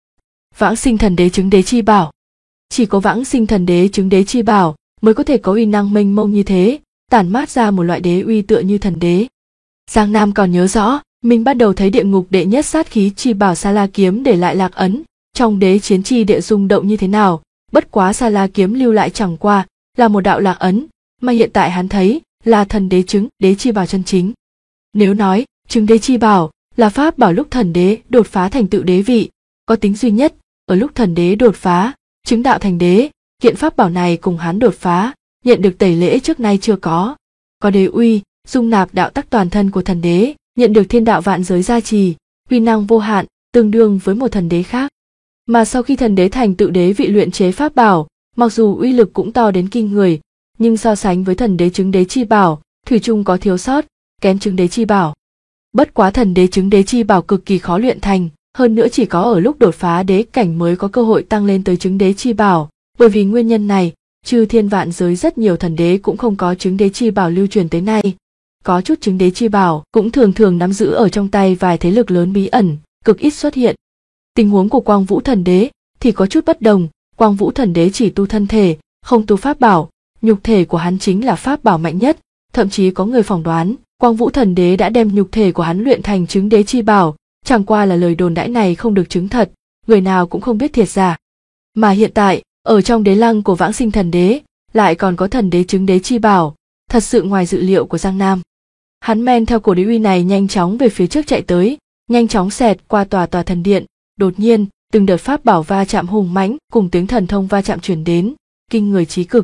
Vãng Sinh Thần Đế chứng đế chi bảo. Chỉ có Vãng Sinh Thần Đế chứng đế chi bảo mới có thể có uy năng mênh mông như thế, tản mát ra một loại đế uy tựa như thần đế. Giang Nam còn nhớ rõ, mình bắt đầu thấy địa ngục đệ nhất sát khí chi bảo Sa La kiếm để lại lạc ấn, trong đế chiến chi địa rung động như thế nào, bất quá Sa La kiếm lưu lại chẳng qua là một đạo lạc ấn, mà hiện tại hắn thấy là thần đế chứng đế chi bảo chân chính. Nếu nói chứng đế chi bảo là pháp bảo lúc thần đế đột phá thành tựu đế vị, có tính duy nhất, ở lúc thần đế đột phá, chứng đạo thành đế, kiện pháp bảo này cùng hắn đột phá, nhận được tẩy lễ trước nay chưa có đế uy, dung nạp đạo tắc toàn thân của thần đế, nhận được thiên đạo vạn giới gia trì, uy năng vô hạn, tương đương với một thần đế khác. Mà sau khi thần đế thành tựu đế vị luyện chế pháp bảo, mặc dù uy lực cũng to đến kinh người, nhưng so sánh với thần đế chứng đế chi bảo, thủy chung có thiếu sót, kém chứng đế chi bảo. Bất quá thần đế chứng đế chi bảo cực kỳ khó luyện thành, hơn nữa chỉ có ở lúc đột phá đế cảnh mới có cơ hội tăng lên tới chứng đế chi bảo, bởi vì nguyên nhân này, chư thiên vạn giới rất nhiều thần đế cũng không có chứng đế chi bảo lưu truyền tới nay. Có chút chứng đế chi bảo cũng thường thường nắm giữ ở trong tay vài thế lực lớn bí ẩn, cực ít xuất hiện. Tình huống của Quang Vũ thần đế thì có chút bất đồng, Quang Vũ thần đế chỉ tu thân thể, không tu pháp bảo, nhục thể của hắn chính là pháp bảo mạnh nhất, thậm chí có người phỏng đoán, Quang Vũ thần đế đã đem nhục thể của hắn luyện thành chứng đế chi bảo, chẳng qua là lời đồn đãi này không được chứng thật, người nào cũng không biết thiệt giả. Mà hiện tại, ở trong đế lăng của Vãng Sinh thần đế, lại còn có thần đế chứng đế chi bảo, thật sự ngoài dự liệu của Giang Nam. Hắn men theo cổ đế uy này nhanh chóng về phía trước chạy tới, nhanh chóng xẹt qua tòa thần điện, đột nhiên, từng đợt pháp bảo va chạm hùng mãnh cùng tiếng thần thông va chạm truyền đến, kinh người chí cực.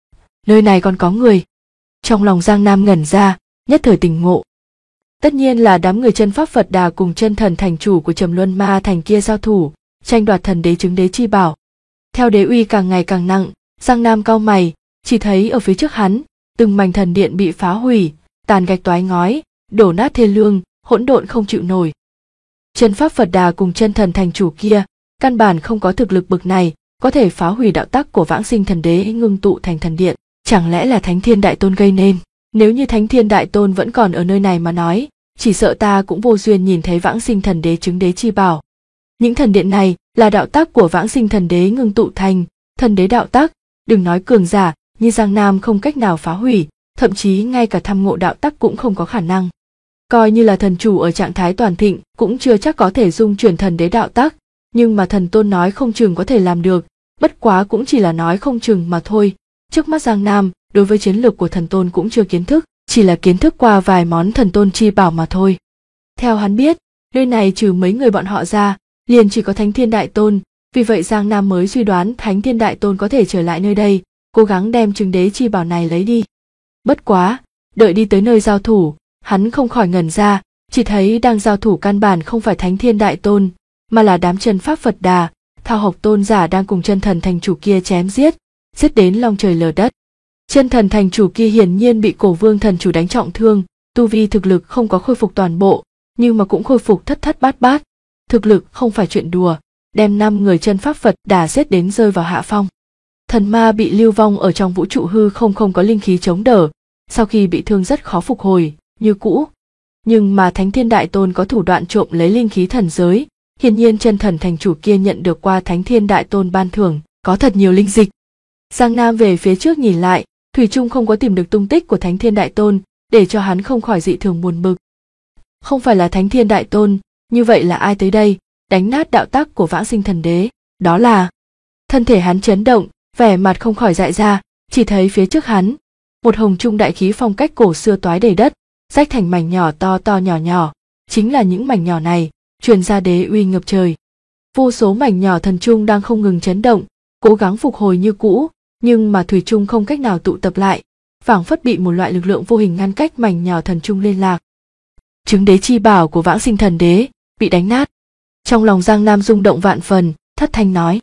Nơi này còn có người. Trong lòng Giang Nam ngẩn ra, nhất thời tỉnh ngộ. Tất nhiên là đám người chân pháp Phật Đà cùng chân thần thành chủ của Trầm Luân Ma thành kia giao thủ, tranh đoạt thần đế chứng đế chi bảo. Theo đế uy càng ngày càng nặng, Giang Nam cau mày, chỉ thấy ở phía trước hắn, từng mảnh thần điện bị phá hủy, tàn gạch toái ngói, đổ nát thê lương, hỗn độn không chịu nổi. Chân pháp Phật Đà cùng chân thần thành chủ kia, căn bản không có thực lực bực này, có thể phá hủy đạo tắc của Vãng Sinh thần đế ngưng tụ thành thần điện, chẳng lẽ là Thánh Thiên Đại Tôn gây nên? Nếu như Thánh Thiên Đại Tôn vẫn còn ở nơi này mà nói, chỉ sợ ta cũng vô duyên nhìn thấy Vãng Sinh thần đế chứng đế chi bảo. Những thần điện này là đạo tắc của Vãng Sinh thần đế ngưng tụ thành, thần đế đạo tắc, đừng nói cường giả, như Giang Nam không cách nào phá hủy, thậm chí ngay cả thăm ngộ đạo tắc cũng không có khả năng. Coi như là thần chủ ở trạng thái toàn thịnh cũng chưa chắc có thể dung chuyển thần đế đạo tắc, nhưng mà thần tôn nói không chừng có thể làm được, bất quá cũng chỉ là nói không chừng mà thôi. Trước mắt Giang Nam, đối với chiến lược của thần tôn cũng chưa kiến thức, chỉ là kiến thức qua vài món thần tôn chi bảo mà thôi. Theo hắn biết, nơi này trừ mấy người bọn họ ra, liền chỉ có Thánh Thiên Đại Tôn, vì vậy Giang Nam mới suy đoán Thánh Thiên Đại Tôn có thể trở lại nơi đây, cố gắng đem chứng đế chi bảo này lấy đi. Bất quá, đợi đi tới nơi giao thủ, hắn không khỏi ngẩn ra, chỉ thấy đang giao thủ căn bản không phải Thánh Thiên Đại Tôn, mà là đám chân pháp Phật Đà, Thao Học tôn giả đang cùng chân thần thành chủ kia chém giết đến long trời lở đất. Chân thần thành chủ kia hiển nhiên bị Cổ Vương thần chủ đánh trọng thương, tu vi thực lực không có khôi phục toàn bộ, nhưng mà cũng khôi phục thất bát bát. Thực lực không phải chuyện đùa, đem 5 người chân pháp Phật Đà giết đến rơi vào hạ phong. Thần ma bị lưu vong ở trong vũ trụ hư không có linh khí chống đỡ, sau khi bị thương rất khó phục hồi như cũ. Nhưng mà Thánh Thiên Đại Tôn có thủ đoạn trộm lấy linh khí thần giới, hiển nhiên chân thần thành chủ kia nhận được qua Thánh Thiên Đại Tôn ban thưởng, có thật nhiều linh dịch. Giang Nam về phía trước nhìn lại, thủy chung không có tìm được tung tích của Thánh Thiên Đại Tôn, để cho hắn không khỏi dị thường buồn bực. Không phải là Thánh Thiên Đại Tôn, như vậy là ai tới đây, đánh nát đạo tắc của Vãng Sinh thần đế? Đó là... Thân thể hắn chấn động, vẻ mặt không khỏi dại ra, chỉ thấy phía trước hắn, một hồng trung đại khí phong cách cổ xưa toái đầy đất, rách thành mảnh nhỏ to nhỏ, chính là những mảnh nhỏ này, truyền ra đế uy ngập trời. Vô số mảnh nhỏ thần trung đang không ngừng chấn động, cố gắng phục hồi như cũ, nhưng mà thủy chung không cách nào tụ tập lại, phảng phất bị một loại lực lượng vô hình ngăn cách mảnh nhỏ thần trung liên lạc. Chứng đế chi bảo của Vãng Sinh thần đế bị đánh nát. Trong lòng Giang Nam rung động vạn phần, thất thanh nói: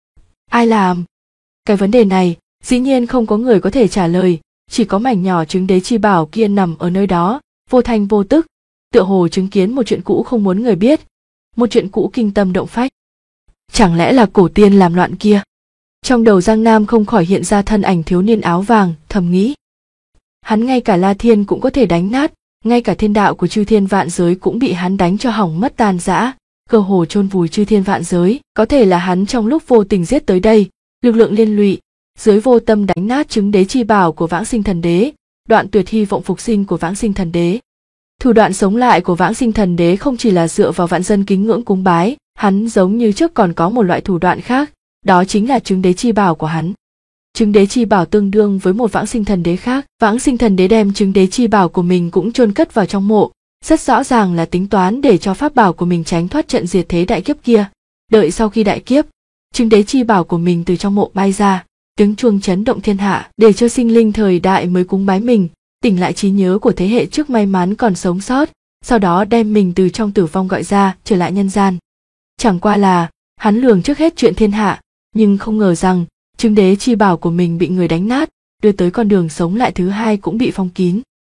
ai làm? Cái vấn đề này dĩ nhiên không có người có thể trả lời, chỉ có mảnh nhỏ chứng đế chi bảo kia nằm ở nơi đó, vô thanh vô tức, tựa hồ chứng kiến một chuyện cũ không muốn người biết, một chuyện cũ kinh tâm động phách. Chẳng lẽ là cổ tiên làm loạn kia? Trong đầu Giang Nam không khỏi hiện ra thân ảnh thiếu niên áo vàng, thầm nghĩ. Hắn ngay cả La Thiên cũng có thể đánh nát, ngay cả thiên đạo của chư thiên vạn giới cũng bị hắn đánh cho hỏng mất tan rã, cơ hồ chôn vùi chư thiên vạn giới, có thể là hắn trong lúc vô tình giết tới đây, lực lượng liên lụy, dưới vô tâm đánh nát chứng đế chi bảo của Vãng Sinh thần đế, đoạn tuyệt hy vọng phục sinh của Vãng Sinh thần đế. Thủ đoạn sống lại của Vãng Sinh thần đế không chỉ là dựa vào vạn dân kính ngưỡng cúng bái, hắn giống như trước còn có một loại thủ đoạn khác, đó chính là chứng đế chi bảo của hắn. Chứng đế chi bảo tương đương với một Vãng Sinh thần đế khác, Vãng Sinh thần đế đem chứng đế chi bảo của mình cũng chôn cất vào trong mộ, rất rõ ràng là tính toán để cho pháp bảo của mình tránh thoát trận diệt thế đại kiếp kia. Đợi sau khi đại kiếp, Chứng đế chi bảo của mình từ trong mộ bay ra, tiếng chuông chấn động thiên hạ để cho sinh linh thời đại mới cúng bái mình, tỉnh lại trí nhớ của thế hệ trước may mắn còn sống sót, sau đó đem mình từ trong tử vong gọi ra trở lại nhân gian. Chẳng qua là hắn lường trước hết chuyện thiên hạ, nhưng không ngờ rằng chứng đế chi bảo của mình bị người đánh nát, đưa tới con đường sống lại thứ hai cũng bị phong kín.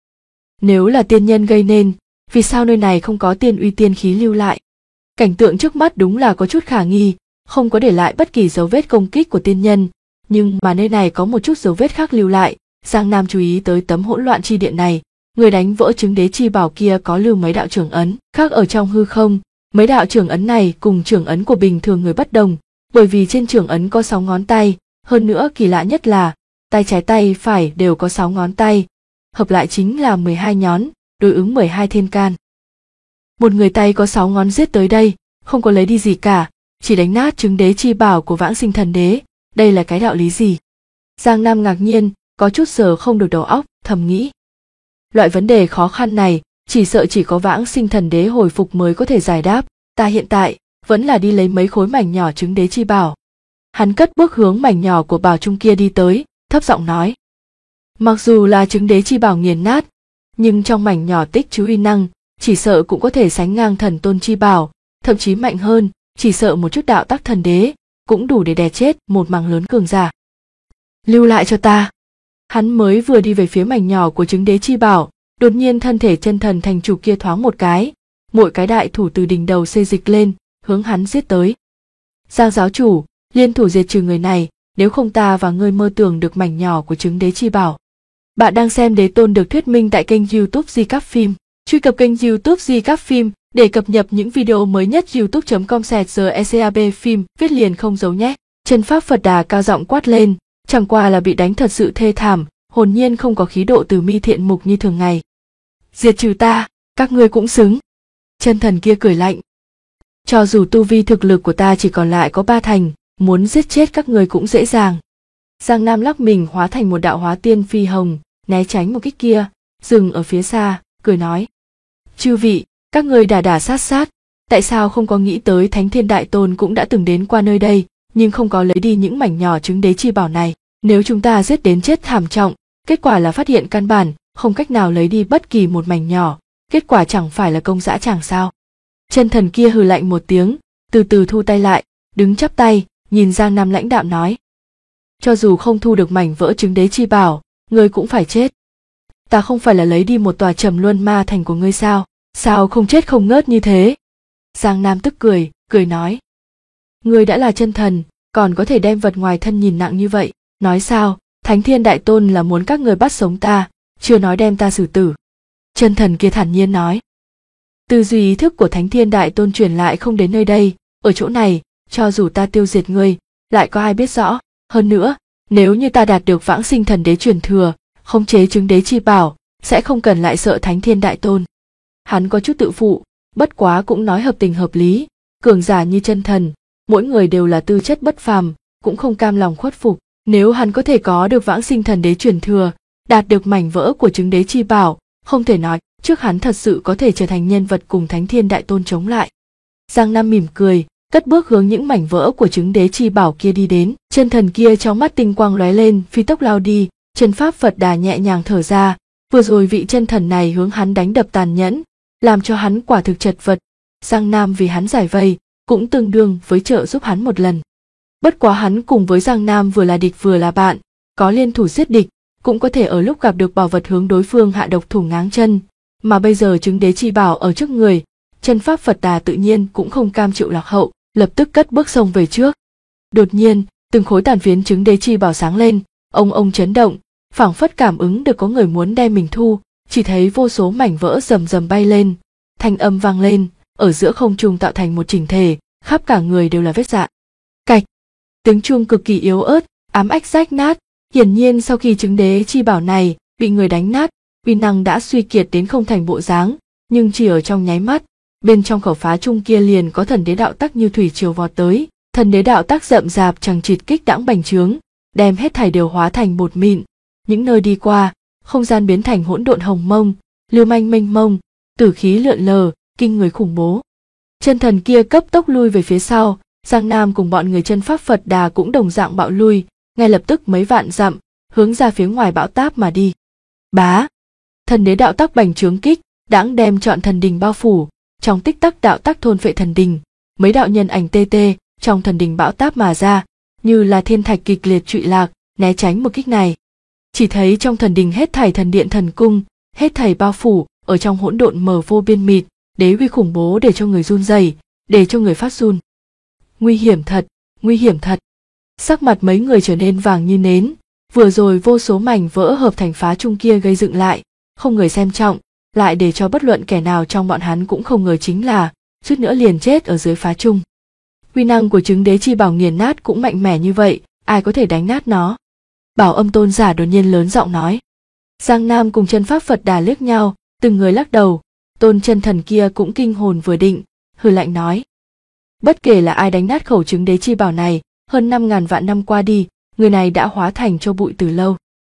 Nếu là tiên nhân gây nên, vì sao nơi này không có tiên uy tiên khí lưu lại? Cảnh tượng trước mắt đúng là có chút khả nghi, không có để lại bất kỳ dấu vết công kích của tiên nhân, nhưng mà nơi này có một chút dấu vết khác lưu lại. Giang Nam chú ý tới tấm hỗn loạn chi điện này, người đánh vỡ chứng đế chi bảo kia có lưu mấy đạo trưởng ấn khác ở trong hư không. Mấy đạo trưởng ấn này cùng trưởng ấn của bình thường người bất đồng, bởi vì trên trưởng ấn có 6 ngón tay, hơn nữa kỳ lạ nhất là tay trái tay phải đều có 6 ngón tay, hợp lại chính là 12 nhón, đối ứng 12 thiên can. Một người tay có 6 ngón giết tới đây, không có lấy đi gì cả, chỉ đánh nát chứng đế chi bảo của Vãng Sinh Thần Đế, đây là cái đạo lý gì? Giang Nam ngạc nhiên, có chút sờ không được đầu óc, thầm nghĩ. Loại vấn đề khó khăn này, chỉ sợ chỉ có Vãng Sinh Thần Đế hồi phục mới có thể giải đáp, ta hiện tại vẫn là đi lấy mấy khối mảnh nhỏ chứng đế chi bảo. Hắn cất bước hướng mảnh nhỏ của bảo trung kia đi tới, thấp giọng nói. Mặc dù là chứng đế chi bảo nghiền nát, nhưng trong mảnh nhỏ tích chứa uy năng, chỉ sợ cũng có thể sánh ngang thần tôn chi bảo, thậm chí mạnh hơn, chỉ sợ một chút đạo tắc thần đế, cũng đủ để đè chết một mảng lớn cường giả. Lưu lại cho ta. Hắn mới vừa đi về phía mảnh nhỏ của chứng đế chi bảo, đột nhiên thân thể chân thần thành chủ kia thoáng một cái, mỗi cái đại thủ từ đỉnh đầu xê dịch lên, hướng hắn giết tới. Giang giáo chủ, liên thủ diệt trừ người này, nếu không ta và ngươi mơ tưởng được mảnh nhỏ của chứng đế chi bảo. Bạn đang xem Đế Tôn được thuyết minh tại kênh YouTube Di Cáp Phim. Truy cập kênh YouTube Di Cáp Phim để cập nhật những video mới nhất. youtube.com/GECAB phim viết liền không giấu nhé. Chân pháp Phật Đà cao giọng quát lên, chẳng qua là bị đánh thật sự thê thảm, hồn nhiên không có khí độ từ mi thiện mục như thường ngày. Diệt trừ ta, các ngươi cũng xứng. Chân thần kia cười lạnh. Cho dù tu vi thực lực của ta chỉ còn lại có 3 thành, muốn giết chết các ngươi cũng dễ dàng. Giang Nam lắc mình hóa thành một đạo hóa tiên phi hồng, né tránh một kích kia, dừng ở phía xa, cười nói. Chư vị, các ngươi đả sát, tại sao không có nghĩ tới Thánh Thiên Đại Tôn cũng đã từng đến qua nơi đây, nhưng không có lấy đi những mảnh nhỏ chứng đế chi bảo này. Nếu chúng ta giết đến chết thảm trọng, kết quả là phát hiện căn bản, không cách nào lấy đi bất kỳ một mảnh nhỏ, kết quả chẳng phải là công dã tràng sao. Chân thần kia hừ lạnh một tiếng, từ từ thu tay lại, đứng chắp tay, nhìn Giang Nam lãnh đạm nói. Cho dù không thu được mảnh vỡ chứng đế chi bảo, ngươi cũng phải chết. Ta không phải là lấy đi một tòa Trầm Luân Ma Thành của ngươi sao, sao không chết không ngớt như thế? Giang Nam tức cười nói. Ngươi đã là chân thần, còn có thể đem vật ngoài thân nhìn nặng như vậy, nói sao, Thánh Thiên Đại Tôn là muốn các ngươi bắt sống ta, chưa nói đem ta xử tử. Chân thần kia thản nhiên nói. Tư duy ý thức của Thánh Thiên Đại Tôn truyền lại không đến nơi đây, ở chỗ này, cho dù ta tiêu diệt ngươi, lại có ai biết rõ. Hơn nữa, nếu như ta đạt được Vãng Sinh Thần Đế truyền thừa, khống chế chứng đế chi bảo, sẽ không cần lại sợ Thánh Thiên Đại Tôn. Hắn có chút tự phụ, bất quá cũng nói hợp tình hợp lý, cường giả như chân thần, mỗi người đều là tư chất bất phàm, cũng không cam lòng khuất phục. Nếu hắn có thể có được Vãng Sinh Thần Đế truyền thừa, đạt được mảnh vỡ của chứng đế chi bảo, không thể nói trước hắn thật sự có thể trở thành nhân vật cùng Thánh Thiên Đại Tôn chống lại. Giang Nam mỉm cười, cất bước hướng những mảnh vỡ của chứng đế chi bảo kia đi đến. Chân thần kia trong mắt tinh quang lóe lên, phi tốc lao đi. Chân pháp Phật Đà nhẹ nhàng thở ra, vừa rồi vị chân thần này hướng hắn đánh đập tàn nhẫn, làm cho hắn quả thực chật vật. Giang Nam vì hắn giải vây, cũng tương đương với trợ giúp hắn một lần. Bất quá hắn cùng với Giang Nam vừa là địch vừa là bạn, có liên thủ giết địch, cũng có thể ở lúc gặp được bảo vật hướng đối phương hạ độc thủ ngáng chân. Mà bây giờ chứng đế chi bảo ở trước người, chân pháp Phật Đà tự nhiên cũng không cam chịu lạc hậu, lập tức cất bước xông về trước. Đột nhiên, từng khối tàn phiến chứng đế chi bảo sáng lên, ông chấn động, phảng phất cảm ứng được có người muốn đem mình thu, chỉ thấy vô số mảnh vỡ rầm rầm bay lên, thanh âm vang lên, ở giữa không trung tạo thành một chỉnh thể, khắp cả người đều là vết rạn. Cạch, tiếng chuông cực kỳ yếu ớt, ám ách rách nát, hiển nhiên sau khi chứng đế chi bảo này bị người đánh nát, uy năng đã suy kiệt đến không thành bộ dáng, nhưng chỉ ở trong nháy mắt, bên trong khẩu phá chung kia liền có thần đế đạo tắc như thủy triều vọt tới, thần đế đạo tắc rậm rạp chằng chịt kích đãng bành trướng, đem hết thảy đều hóa thành bột mịn. Những nơi đi qua, không gian biến thành hỗn độn hồng mông, lưu manh mênh mông, tử khí lượn lờ, kinh người khủng bố. Chân thần kia cấp tốc lui về phía sau, Giang Nam cùng bọn người chân pháp Phật Đà cũng đồng dạng bạo lui, ngay lập tức mấy vạn dặm, hướng ra phía ngoài bão táp mà đi. Bá! Thần đế đạo tắc bành trướng kích, đãng đem trọn thần đình bao phủ, trong tích tắc đạo tắc thôn phệ thần đình, mấy đạo nhân ảnh tê tê trong thần đình bão táp mà ra, như là thiên thạch kịch liệt trụy lạc, né tránh một kích này. Chỉ thấy trong thần đình hết thảy thần điện thần cung, hết thảy bao phủ ở trong hỗn độn mờ vô biên mịt, đế uy khủng bố để cho người run rẩy, để cho người phát run. Nguy hiểm thật, nguy hiểm thật. Sắc mặt mấy người trở nên vàng như nến, vừa rồi vô số mảnh vỡ hợp thành phá trung kia gây dựng lại, không người xem trọng, lại để cho bất luận kẻ nào trong bọn hắn cũng không ngờ chính là chút nữa liền chết ở dưới phá trung. Uy năng của chứng đế chi bảo nghiền nát cũng mạnh mẽ như vậy, ai có thể đánh nát nó? Bảo Âm tôn giả đột nhiên lớn giọng nói. Giang Nam cùng chân pháp Phật Đà liếc nhau, từng người lắc đầu. Tôn chân thần kia cũng kinh hồn vừa định, hừ lạnh nói: bất kể là ai đánh nát khẩu chứng đế chi bảo này, hơn 5.000 vạn năm qua đi, người này đã hóa thành tro bụi từ lâu.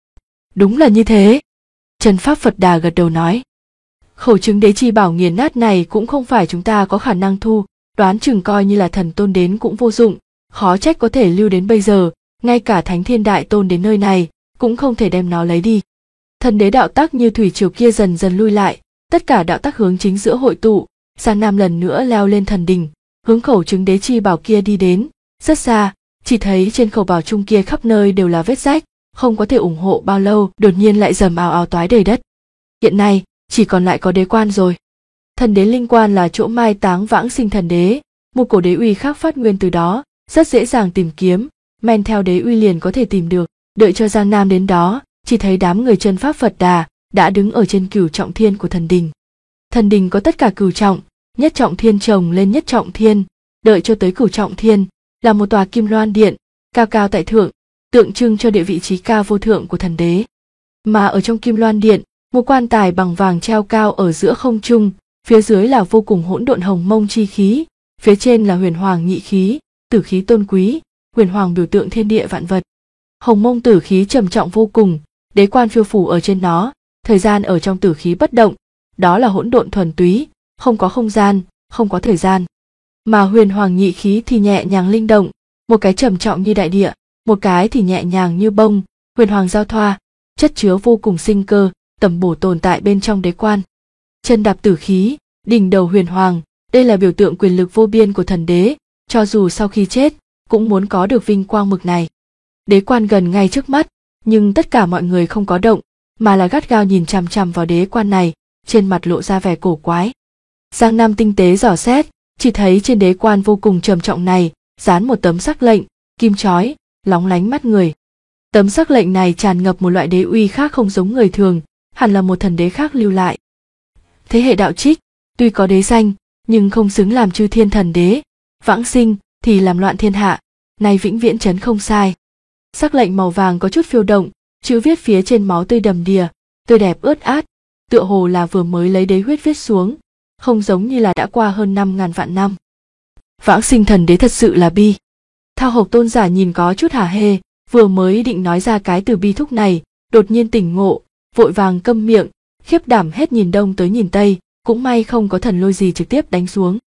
Đúng là như thế. Chân pháp Phật Đà gật đầu nói. Khẩu chứng đế chi bảo nghiền nát này cũng không phải chúng ta có khả năng thu, đoán chừng coi như là thần tôn đến cũng vô dụng, khó trách có thể lưu đến bây giờ, ngay cả Thánh Thiên Đại Tôn đến nơi này cũng không thể đem nó lấy đi. Thần đế đạo tắc như thủy triều kia dần dần lui lại, tất cả đạo tắc hướng chính giữa hội tụ. Giang Nam lần nữa leo lên thần đình, hướng khẩu chứng đế chi bảo kia đi đến. Rất xa, chỉ thấy trên khẩu bảo trung kia khắp nơi đều là vết rách, không có thể ủng hộ bao lâu, đột nhiên lại rầm ào ào toái đầy đất. Hiện nay chỉ còn lại có đế quan rồi. Thần đế linh quan là chỗ mai táng vãng sinh thần đế, một cổ đế uy khác phát nguyên từ đó, rất dễ dàng tìm kiếm, men theo đế uy liền có thể tìm được. Đợi cho Giang Nam đến đó, chỉ thấy đám người chân pháp Phật Đà đã đứng ở trên cửu trọng thiên của thần đình. Thần đình có tất cả cửu trọng, nhất trọng thiên chồng lên nhất trọng thiên, đợi cho tới cửu trọng thiên là một tòa kim loan điện, cao cao tại thượng, tượng trưng cho địa vị trí cao vô thượng của thần đế. Mà ở trong kim loan điện, một quan tài bằng vàng treo cao ở giữa không trung, phía dưới là vô cùng hỗn độn hồng mông chi khí, phía trên là huyền hoàng nhị khí, tử khí tôn quý, huyền hoàng biểu tượng thiên địa vạn vật. Hồng mông tử khí trầm trọng vô cùng, đế quan phiêu phủ ở trên nó, thời gian ở trong tử khí bất động, đó là hỗn độn thuần túy, không có không gian, không có thời gian. Mà huyền hoàng nhị khí thì nhẹ nhàng linh động, một cái trầm trọng như đại địa, một cái thì nhẹ nhàng như bông, huyền hoàng giao thoa, chất chứa vô cùng sinh cơ, tầm bổ tồn tại bên trong đế quan. Chân đạp tử khí, đỉnh đầu huyền hoàng, đây là biểu tượng quyền lực vô biên của thần đế, cho dù sau khi chết, cũng muốn có được vinh quang mực này. Đế quan gần ngay trước mắt, nhưng tất cả mọi người không có động, mà là gắt gao nhìn chằm chằm vào đế quan này, trên mặt lộ ra vẻ cổ quái. Giang Nam tinh tế dò xét, chỉ thấy trên đế quan vô cùng trầm trọng này, dán một tấm sắc lệnh, kim chói, lóng lánh mắt người. Tấm sắc lệnh này tràn ngập một loại đế uy khác không giống người thường, hẳn là một thần đế khác lưu lại. Thế hệ đạo trích, tuy có đế danh, nhưng không xứng làm chư thiên thần đế, vãng sinh thì làm loạn thiên hạ, nay vĩnh viễn trấn không sai. Sắc lệnh màu vàng có chút phiêu động, chữ viết phía trên máu tươi đầm đìa, tươi đẹp ướt át, tựa hồ là vừa mới lấy đế huyết viết xuống, không giống như là đã qua hơn 5.000 vạn năm. Vãng sinh thần đế thật sự là bi. Thao Hộc tôn giả nhìn có chút hả hê, vừa mới định nói ra cái từ bi thúc này, đột nhiên tỉnh ngộ, vội vàng câm miệng, khiếp đảm hết nhìn đông tới nhìn tây, cũng may không có thần lôi gì trực tiếp đánh xuống.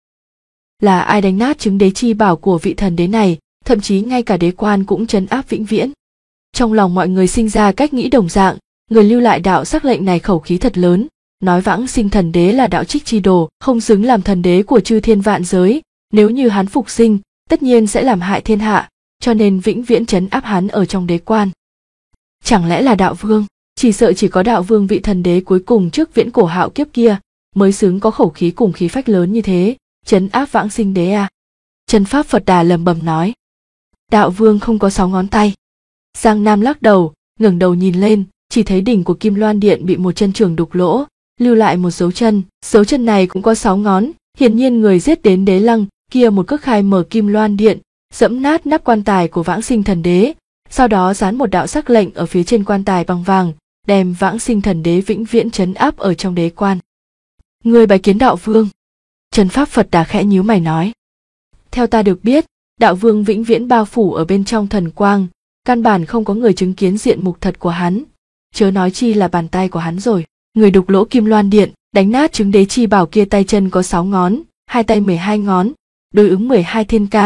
Là ai đánh nát chứng đế chi bảo của vị thần đế này, thậm chí ngay cả đế quan cũng trấn áp vĩnh viễn. Trong lòng mọi người sinh ra cách nghĩ đồng dạng, người lưu lại đạo sắc lệnh này khẩu khí thật lớn, nói vãng sinh thần đế là đạo trích chi đồ, không xứng làm thần đế của chư thiên vạn giới, nếu như hắn phục sinh, tất nhiên sẽ làm hại thiên hạ, cho nên vĩnh viễn trấn áp hắn ở trong đế quan. Chẳng lẽ là đạo vương? Chỉ sợ chỉ có đạo vương vị thần đế cuối cùng trước viễn cổ hạo kiếp kia mới xứng có khẩu khí cùng khí phách lớn như thế, trấn áp vãng sinh đế à? Chân pháp Phật Đà lẩm bẩm nói. Đạo vương không có 6 ngón tay. Giang Nam lắc đầu, ngẩng đầu nhìn lên, chỉ thấy đỉnh của Kim Loan Điện bị một chân trường đục lỗ, lưu lại một dấu chân này cũng có 6 ngón, hiển nhiên người giết đến đế lăng kia một cước khai mở Kim Loan Điện, dẫm nát nắp quan tài của vãng sinh thần đế, sau đó dán một đạo sắc lệnh ở phía trên quan tài bằng vàng, đem vãng sinh thần đế vĩnh viễn trấn áp ở trong đế quan. Người bái kiến đạo vương. Chân pháp Phật Đà khẽ nhíu mày nói. Theo ta được biết, đạo vương vĩnh viễn bao phủ ở bên trong thần quang, căn bản không có người chứng kiến diện mục thật của hắn, chớ nói chi là bàn tay của hắn rồi. Người đục lỗ Kim Loan Điện, đánh nát chứng đế chi bảo kia tay chân có 6 ngón, hai tay 12 ngón, đối ứng 12 thiên can,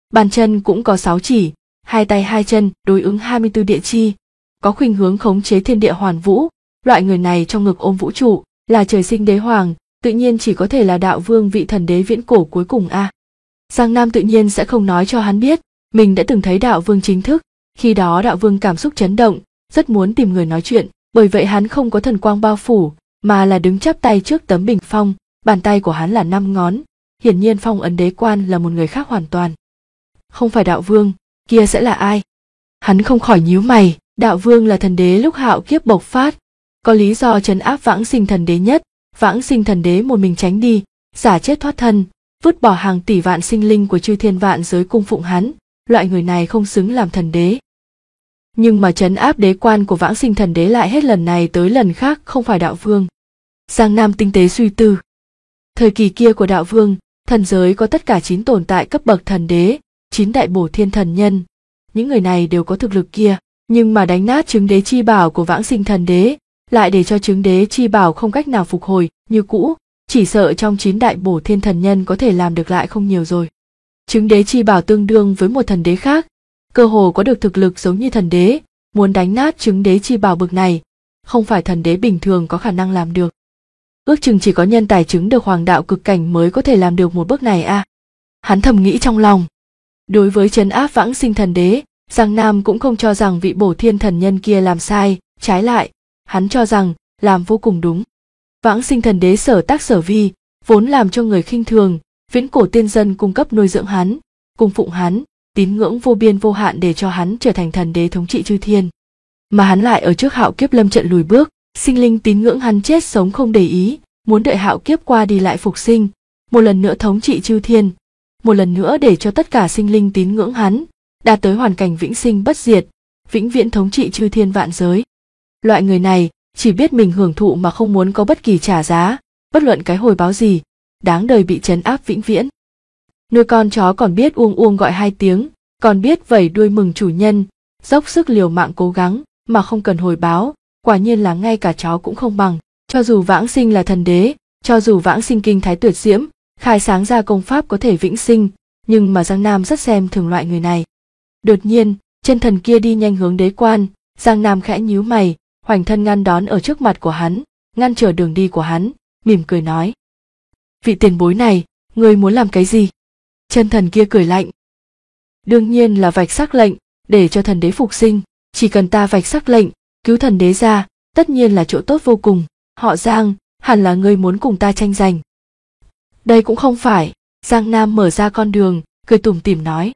Bàn chân cũng có 6 chỉ, hai tay hai chân đối ứng 24 địa chi, có khuynh hướng khống chế thiên địa hoàn vũ. Loại người này trong ngực ôm vũ trụ, là trời sinh đế hoàng, tự nhiên chỉ có thể là đạo vương vị thần đế viễn cổ cuối cùng a. Giang Nam tự nhiên sẽ không nói cho hắn biết, mình đã từng thấy đạo vương chính thức, khi đó đạo vương cảm xúc chấn động, rất muốn tìm người nói chuyện, bởi vậy hắn không có thần quang bao phủ, mà là đứng chắp tay trước tấm bình phong, bàn tay của hắn là 5 ngón, hiển nhiên phong ấn đế quan là một người khác hoàn toàn. Không phải đạo vương, kia sẽ là ai? Hắn không khỏi nhíu mày, đạo vương là thần đế lúc hạo kiếp bộc phát, có lý do trấn áp vãng sinh thần đế nhất, vãng sinh thần đế một mình tránh đi, giả chết thoát thân, vứt bỏ hàng tỷ vạn sinh linh của chư thiên vạn giới cung phụng hắn, loại người này không xứng làm thần đế. Nhưng mà trấn áp đế quan của vãng sinh thần đế lại hết lần này tới lần khác không phải đạo vương. Giang Nam tinh tế suy tư. Thời kỳ kia của đạo vương, thần giới có tất cả 9 tồn tại cấp bậc thần đế, 9 đại bổ thiên thần nhân. Những người này đều có thực lực kia, nhưng mà đánh nát chứng đế chi bảo của vãng sinh thần đế, lại để cho chứng đế chi bảo không cách nào phục hồi như cũ, chỉ sợ trong 9 đại bổ thiên thần nhân có thể làm được lại không nhiều rồi. Chứng đế chi bảo tương đương với một thần đế khác, cơ hồ có được thực lực giống như thần đế, muốn đánh nát chứng đế chi bảo bực này, không phải thần đế bình thường có khả năng làm được. Ước chừng chỉ có nhân tài chứng được hoàng đạo cực cảnh mới có thể làm được một bước này a. Hắn thầm nghĩ trong lòng. Đối với trấn áp vãng sinh thần đế, Giang Nam cũng không cho rằng vị bổ thiên thần nhân kia làm sai, trái lại, hắn cho rằng làm vô cùng đúng. Vãng sinh thần đế sở tác sở vi, vốn làm cho người khinh thường, viễn cổ tiên dân cung cấp nuôi dưỡng hắn, cung phụng hắn, tín ngưỡng vô biên vô hạn để cho hắn trở thành thần đế thống trị chư thiên. Mà hắn lại ở trước hạo kiếp lâm trận lùi bước, sinh linh tín ngưỡng hắn chết sống không để ý, muốn đợi hạo kiếp qua đi lại phục sinh, một lần nữa thống trị chư thiên, một lần nữa để cho tất cả sinh linh tín ngưỡng hắn, đạt tới hoàn cảnh vĩnh sinh bất diệt, vĩnh viễn thống trị chư thiên vạn giới. Loại người này chỉ biết mình hưởng thụ mà không muốn có bất kỳ trả giá, bất luận cái hồi báo gì, đáng đời bị trấn áp vĩnh viễn. Nuôi con chó còn biết uông uông gọi 2 tiếng, còn biết vẩy đuôi mừng chủ nhân, dốc sức liều mạng cố gắng mà không cần hồi báo, quả nhiên là ngay cả chó cũng không bằng. Cho dù vãng sinh là thần đế, cho dù vãng sinh kinh thái tuyệt diễm, khai sáng ra công pháp có thể vĩnh sinh, nhưng mà Giang Nam rất xem thường loại người này. Đột nhiên, chân thần kia đi nhanh hướng đế quan, Giang Nam khẽ nhíu mày, hoành thân ngăn đón ở trước mặt của hắn, ngăn trở đường đi của hắn, mỉm cười nói: "Vị tiền bối này, ngươi muốn làm cái gì?" Chân thần kia cười lạnh: "Đương nhiên là vạch sắc lệnh, để cho thần đế phục sinh, chỉ cần ta vạch sắc lệnh, cứu thần đế ra, tất nhiên là chỗ tốt vô cùng. Họ Giang, hẳn là ngươi muốn cùng ta tranh giành." "Đây cũng không phải." Giang Nam mở ra con đường, cười tủm tỉm nói: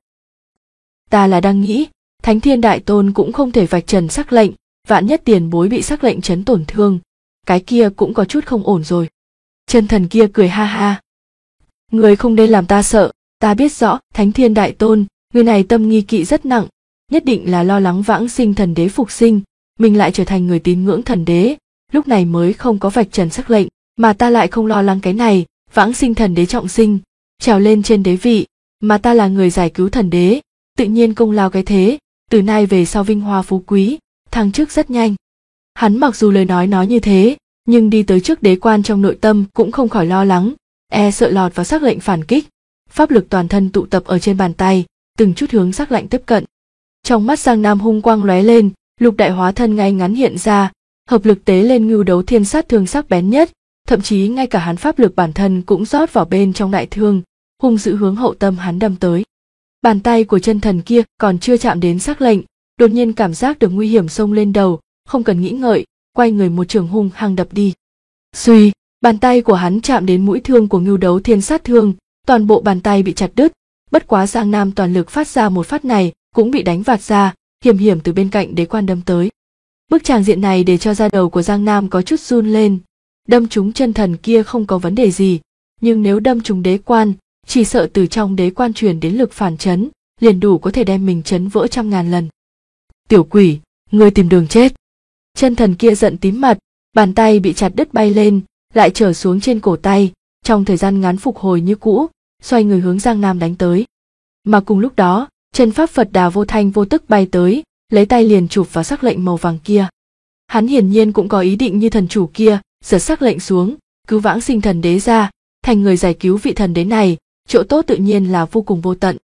"Ta là đang nghĩ, Thánh Thiên Đại Tôn cũng không thể vạch trần sắc lệnh, vạn nhất tiền bối bị sắc lệnh chấn tổn thương, cái kia cũng có chút không ổn rồi." Chân thần kia cười ha ha: "Người không nên làm ta sợ, ta biết rõ, Thánh Thiên Đại Tôn, người này tâm nghi kỵ rất nặng, nhất định là lo lắng vãng sinh thần đế phục sinh, mình lại trở thành người tín ngưỡng thần đế, lúc này mới không có vạch trần sắc lệnh, mà ta lại không lo lắng cái này, vãng sinh thần đế trọng sinh, trèo lên trên đế vị, mà ta là người giải cứu thần đế, tự nhiên công lao cái thế, từ nay về sau vinh hoa phú quý, thăng chức rất nhanh." Hắn mặc dù lời nói như thế, nhưng đi tới trước đế quan trong nội tâm cũng không khỏi lo lắng, e sợ lọt vào sắc lệnh phản kích, pháp lực toàn thân tụ tập ở trên bàn tay, từng chút hướng sắc lệnh tiếp cận. Trong mắt Giang Nam hung quang lóe lên, lục đại hóa thân ngay ngắn hiện ra, hợp lực tế lên ngưu đấu thiên sát thương sắc bén nhất, thậm chí ngay cả hắn pháp lực bản thân cũng rót vào bên trong đại thương, hung dữ hướng hậu tâm hắn đâm tới. Bàn tay của chân thần kia còn chưa chạm đến sắc lệnh, đột nhiên cảm giác được nguy hiểm xông lên đầu, không cần nghĩ ngợi, quay người một trường hung hăng đập đi. Suy, bàn tay của hắn chạm đến mũi thương của ngưu đấu thiên sát thương, toàn bộ bàn tay bị chặt đứt, bất quá Giang Nam toàn lực phát ra một phát này cũng bị đánh vạt ra, hiểm hiểm từ bên cạnh đế quan đâm tới. Bức tràng diện này để cho da đầu của Giang Nam có chút run lên, đâm trúng chân thần kia không có vấn đề gì, nhưng nếu đâm trúng đế quan, chỉ sợ từ trong đế quan truyền đến lực phản chấn, liền đủ có thể đem mình chấn vỡ 100.000 lần. "Tiểu quỷ, ngươi tìm đường chết." Chân thần kia giận tím mặt, bàn tay bị chặt đứt bay lên, lại trở xuống trên cổ tay, trong thời gian ngắn phục hồi như cũ, xoay người hướng Giang Nam đánh tới. Mà cùng lúc đó, chân pháp Phật Đà vô thanh vô tức bay tới, lấy tay liền chụp vào sắc lệnh màu vàng kia. Hắn hiển nhiên cũng có ý định như thần chủ kia, giật sắc lệnh xuống, cứu vãng sinh thần đế ra, thành người giải cứu vị thần đế này, chỗ tốt tự nhiên là vô cùng vô tận.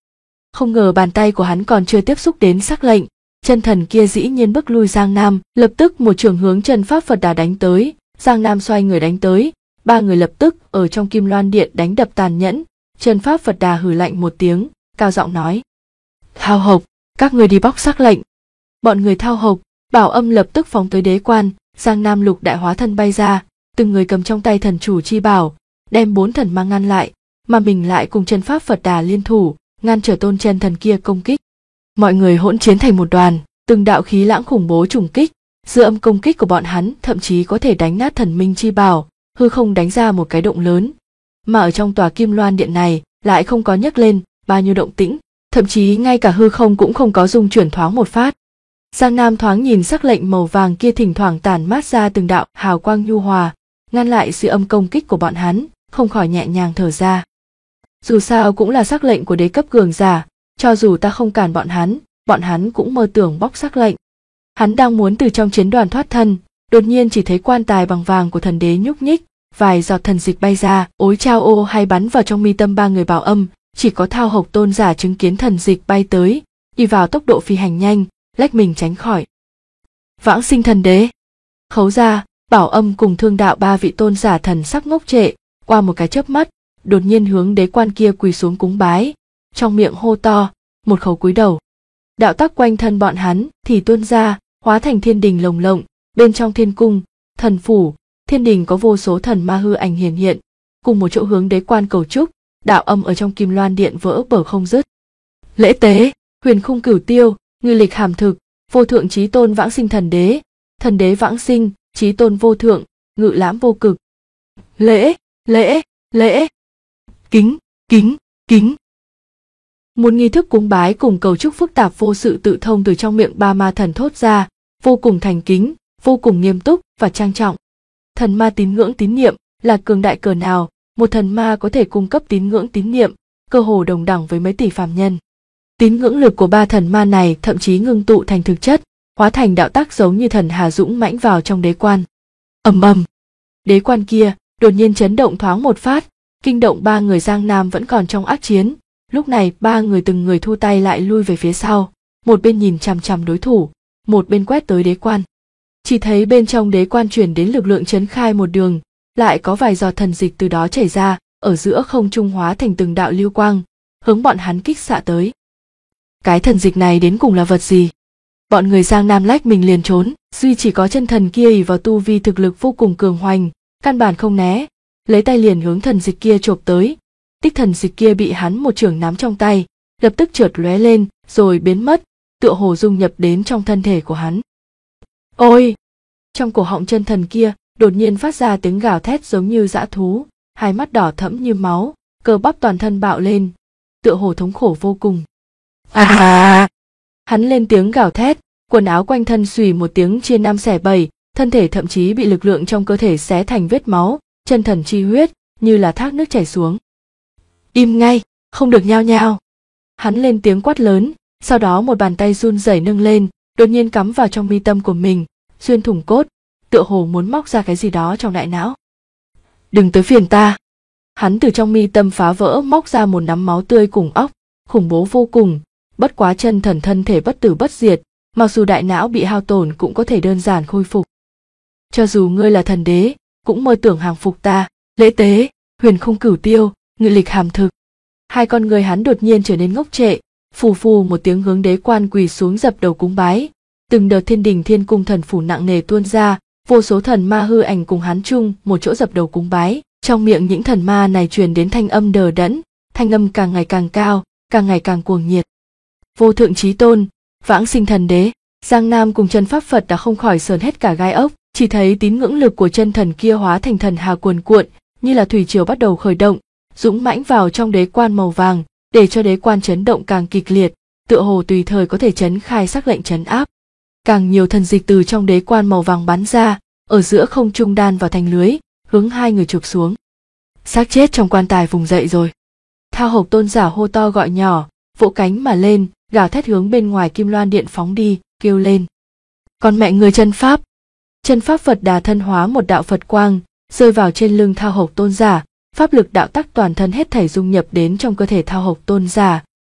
Không ngờ bàn tay của hắn còn chưa tiếp xúc đến sắc lệnh, chân thần kia dĩ nhiên bức lui Giang Nam, lập tức một trường hướng chân pháp Phật Đà đánh tới. Giang Nam xoay người đánh tới, ba người lập tức ở trong Kim Loan Điện đánh đập tàn nhẫn. Chân pháp Phật Đà hừ lạnh một tiếng, cao giọng nói: Thao Hộc, các người đi bóc sắc lệnh. Bọn người Thao Hộc, Bảo Âm lập tức phóng tới đế quan. Giang Nam lục đại hóa thân bay ra, từng người cầm trong tay thần chủ chi bảo, đem 4 thần ma ngăn lại, mà mình lại cùng chân pháp Phật Đà liên thủ, ngăn trở tôn chân thần kia công kích. Mọi người hỗn chiến thành một đoàn, từng đạo khí lãng khủng bố trùng kích, dư âm công kích của bọn hắn thậm chí có thể đánh nát thần minh chi bảo, hư không đánh ra một cái động lớn. Mà ở trong tòa Kim Loan Điện này lại không có nhấc lên bao nhiêu động tĩnh, thậm chí ngay cả hư không cũng không có rung chuyển thoáng một phát. Giang Nam thoáng nhìn sắc lệnh màu vàng kia thỉnh thoảng tản mát ra từng đạo hào quang nhu hòa, ngăn lại sự âm công kích của bọn hắn, không khỏi nhẹ nhàng thở ra. Dù sao cũng là sắc lệnh của đế cấp cường giả, cho dù ta không cản bọn hắn cũng mơ tưởng bóc sắc lệnh. Hắn đang muốn từ trong chiến đoàn thoát thân, đột nhiên chỉ thấy quan tài bằng vàng của thần đế nhúc nhích, vài giọt thần dịch bay ra, ối chao ô hay bắn vào trong mi tâm ba người Bảo Âm. Chỉ có Thao Hộc tôn giả chứng kiến thần dịch bay tới, đi vào tốc độ phi hành nhanh, lách mình tránh khỏi. Vãng sinh thần đế, Khấu Gia, Bảo Âm cùng Thương Đạo ba vị tôn giả thần sắc ngốc trệ, qua một cái chớp mắt, đột nhiên hướng đế quan kia quỳ xuống cúng bái, trong miệng hô to, một khấu cúi đầu. Đạo tắc quanh thân bọn hắn thì tuôn ra, hóa thành thiên đình lồng lộng, bên trong thiên cung, thần phủ, thiên đình có vô số thần ma hư ảnh hiển hiện, cùng một chỗ hướng đế quan cầu chúc. Đạo âm ở trong Kim Loan Điện vỡ bờ không dứt. Lễ tế, huyền khung cửu tiêu, ngư lịch hàm thực, vô thượng chí tôn vãng sinh thần đế vãng sinh, chí tôn vô thượng, ngự lãm vô cực. Lễ, lễ, lễ, kính, kính, kính. Một nghi thức cúng bái cùng cầu chúc phức tạp vô sự tự thông từ trong miệng ba ma thần thốt ra, vô cùng thành kính, vô cùng nghiêm túc và trang trọng. Thần ma tín ngưỡng tín niệm là cường đại cỡ nào? Một thần ma có thể cung cấp tín ngưỡng tín niệm, cơ hồ đồng đẳng với mấy tỷ phàm nhân. Tín ngưỡng lực của ba thần ma này thậm chí ngưng tụ thành thực chất, hóa thành đạo tắc giống như thần hà dũng mãnh vào trong đế quan. Ầm ầm, đế quan kia đột nhiên chấn động thoáng một phát, kinh động ba người Giang Nam vẫn còn trong ác chiến. Lúc này ba người từng người thu tay lại lui về phía sau, một bên nhìn chằm chằm đối thủ, một bên quét tới đế quan. Chỉ thấy bên trong đế quan truyền đến lực lượng chấn khai một đường, lại có vài giọt thần dịch từ đó chảy ra, ở giữa không trung hóa thành từng đạo lưu quang, hướng bọn hắn kích xạ tới. Cái thần dịch này đến cùng là vật gì? Bọn người Giang Nam lách mình liền trốn, duy chỉ có chân thần kia ỷ vào tu vi thực lực vô cùng cường hoành, căn bản không né, lấy tay liền hướng thần dịch kia chộp tới. Tích thần dịch kia bị hắn một chưởng nắm trong tay, lập tức chợt lóe lên, rồi biến mất, tựa hồ dung nhập đến trong thân thể của hắn. Ôi! Trong cổ họng chân thần kia đột nhiên phát ra tiếng gào thét giống như dã thú, hai mắt đỏ thẫm như máu, cơ bắp toàn thân bạo lên, tựa hồ thống khổ vô cùng. Hắn lên tiếng gào thét, quần áo quanh thân xùy một tiếng chia năm xẻ bảy, thân thể thậm chí bị lực lượng trong cơ thể xé thành vết máu, chân thần chi huyết như là thác nước chảy xuống. Im ngay, không được nhao nhao. Hắn lên tiếng quát lớn, sau đó một bàn tay run rẩy nâng lên, đột nhiên cắm vào trong mi tâm của mình, xuyên thủng cốt, tựa hồ muốn móc ra cái gì đó trong đại não. Đừng tới phiền ta. Hắn từ trong mi tâm phá vỡ móc ra một nắm máu tươi cùng óc, khủng bố vô cùng, bất quá chân thần thân thể bất tử bất diệt, mặc dù đại não bị hao tổn cũng có thể đơn giản khôi phục. Cho dù ngươi là thần đế, cũng mơ tưởng hàng phục ta. Lễ tế, huyền khung cửu tiêu, ngự lịch hàm thực. Hai con người hắn đột nhiên trở nên ngốc trệ, phù phù một tiếng hướng đế quan quỳ xuống dập đầu cúng bái. Từng đợt thiên đình thiên cung thần phủ nặng nề tuôn ra, vô số thần ma hư ảnh cùng hắn chung một chỗ dập đầu cúng bái. Trong miệng những thần ma này truyền đến thanh âm đờ đẫn, thanh âm càng ngày càng cao, càng ngày càng cuồng nhiệt. Vô thượng chí tôn, vãng sinh thần đế. Giang Nam cùng chân pháp Phật đã không khỏi sờn hết cả gai ốc, chỉ thấy tín ngưỡng lực của chân thần kia hóa thành thần hà cuồn cuộn, như là thủy triều bắt đầu khởi động, dũng mãnh vào trong đế quan màu vàng, để cho đế quan chấn động càng kịch liệt, tựa hồ tùy thời có thể chấn khai sắc lệnh chấn áp. Càng nhiều thần dịch từ trong đế quan màu vàng bắn ra, ở giữa không trung đan vào thành lưới, hướng hai người chụp xuống. Xác chết trong quan tài vùng dậy rồi. Thao Hộc tôn giả hô to gọi nhỏ, vỗ cánh mà lên, gào thét hướng bên ngoài Kim Loan Điện phóng đi, kêu lên. Còn mẹ người chân pháp. Chân pháp Phật Đà thân hóa một đạo Phật quang, rơi vào trên lưng Thao Hộc tôn giả, pháp lực đạo tắc toàn thân hết thảy dung nhập đến trong cơ thể Thao Hộc tôn giả,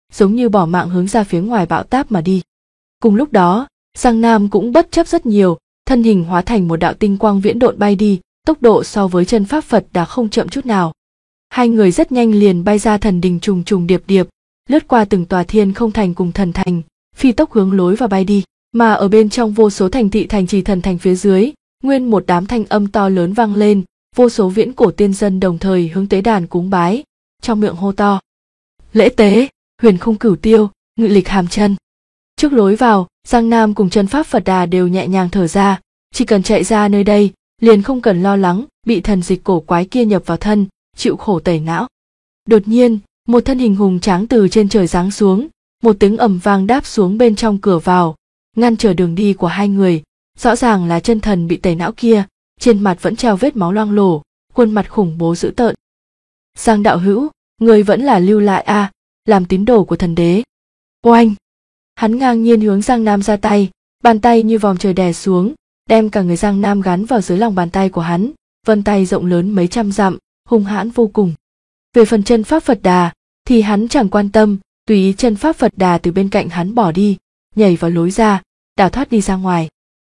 giống như bỏ mạng hướng ra phía ngoài bão táp mà đi. Cùng lúc đó, Giang Nam cũng bất chấp rất nhiều, thân hình hóa thành một đạo tinh quang viễn độn bay đi, tốc độ so với chân pháp Phật Đà không chậm chút nào. Hai người rất nhanh liền bay ra thần đình trùng trùng điệp điệp, lướt qua từng tòa thiên không thành cùng thần thành, phi tốc hướng lối và bay đi. Mà ở bên trong vô số thành thị thành trì thần thành phía dưới, nguyên một đám thanh âm to lớn vang lên, vô số viễn cổ tiên dân đồng thời hướng tế đàn cúng bái, trong miệng hô to: lễ tế, huyền không cửu tiêu, ngự lịch hàm chân. Trước lối vào, Giang Nam cùng chân pháp Phật Đà đều nhẹ nhàng thở ra, chỉ cần chạy ra nơi đây, liền không cần lo lắng bị thần dịch cổ quái kia nhập vào thân, chịu khổ tẩy não. Đột nhiên, một thân hình hùng tráng từ trên trời giáng xuống, một tiếng ầm vang đáp xuống bên trong cửa vào, ngăn trở đường đi của hai người. Rõ ràng là chân thần bị tẩy não kia, trên mặt vẫn treo vết máu loang lổ, khuôn mặt khủng bố dữ tợn. Giang đạo hữu, người vẫn là lưu lại a, làm tín đồ của thần đế. Oanh! Hắn ngang nhiên hướng Giang Nam ra tay, bàn tay như vòm trời đè xuống, đem cả người Giang Nam gắn vào dưới lòng bàn tay của hắn, vân tay rộng lớn mấy trăm dặm, hung hãn vô cùng. Về phần chân pháp Phật Đà, thì hắn chẳng quan tâm, tùy ý chân pháp Phật Đà từ bên cạnh hắn bỏ đi, nhảy vào lối ra, đào thoát đi ra ngoài.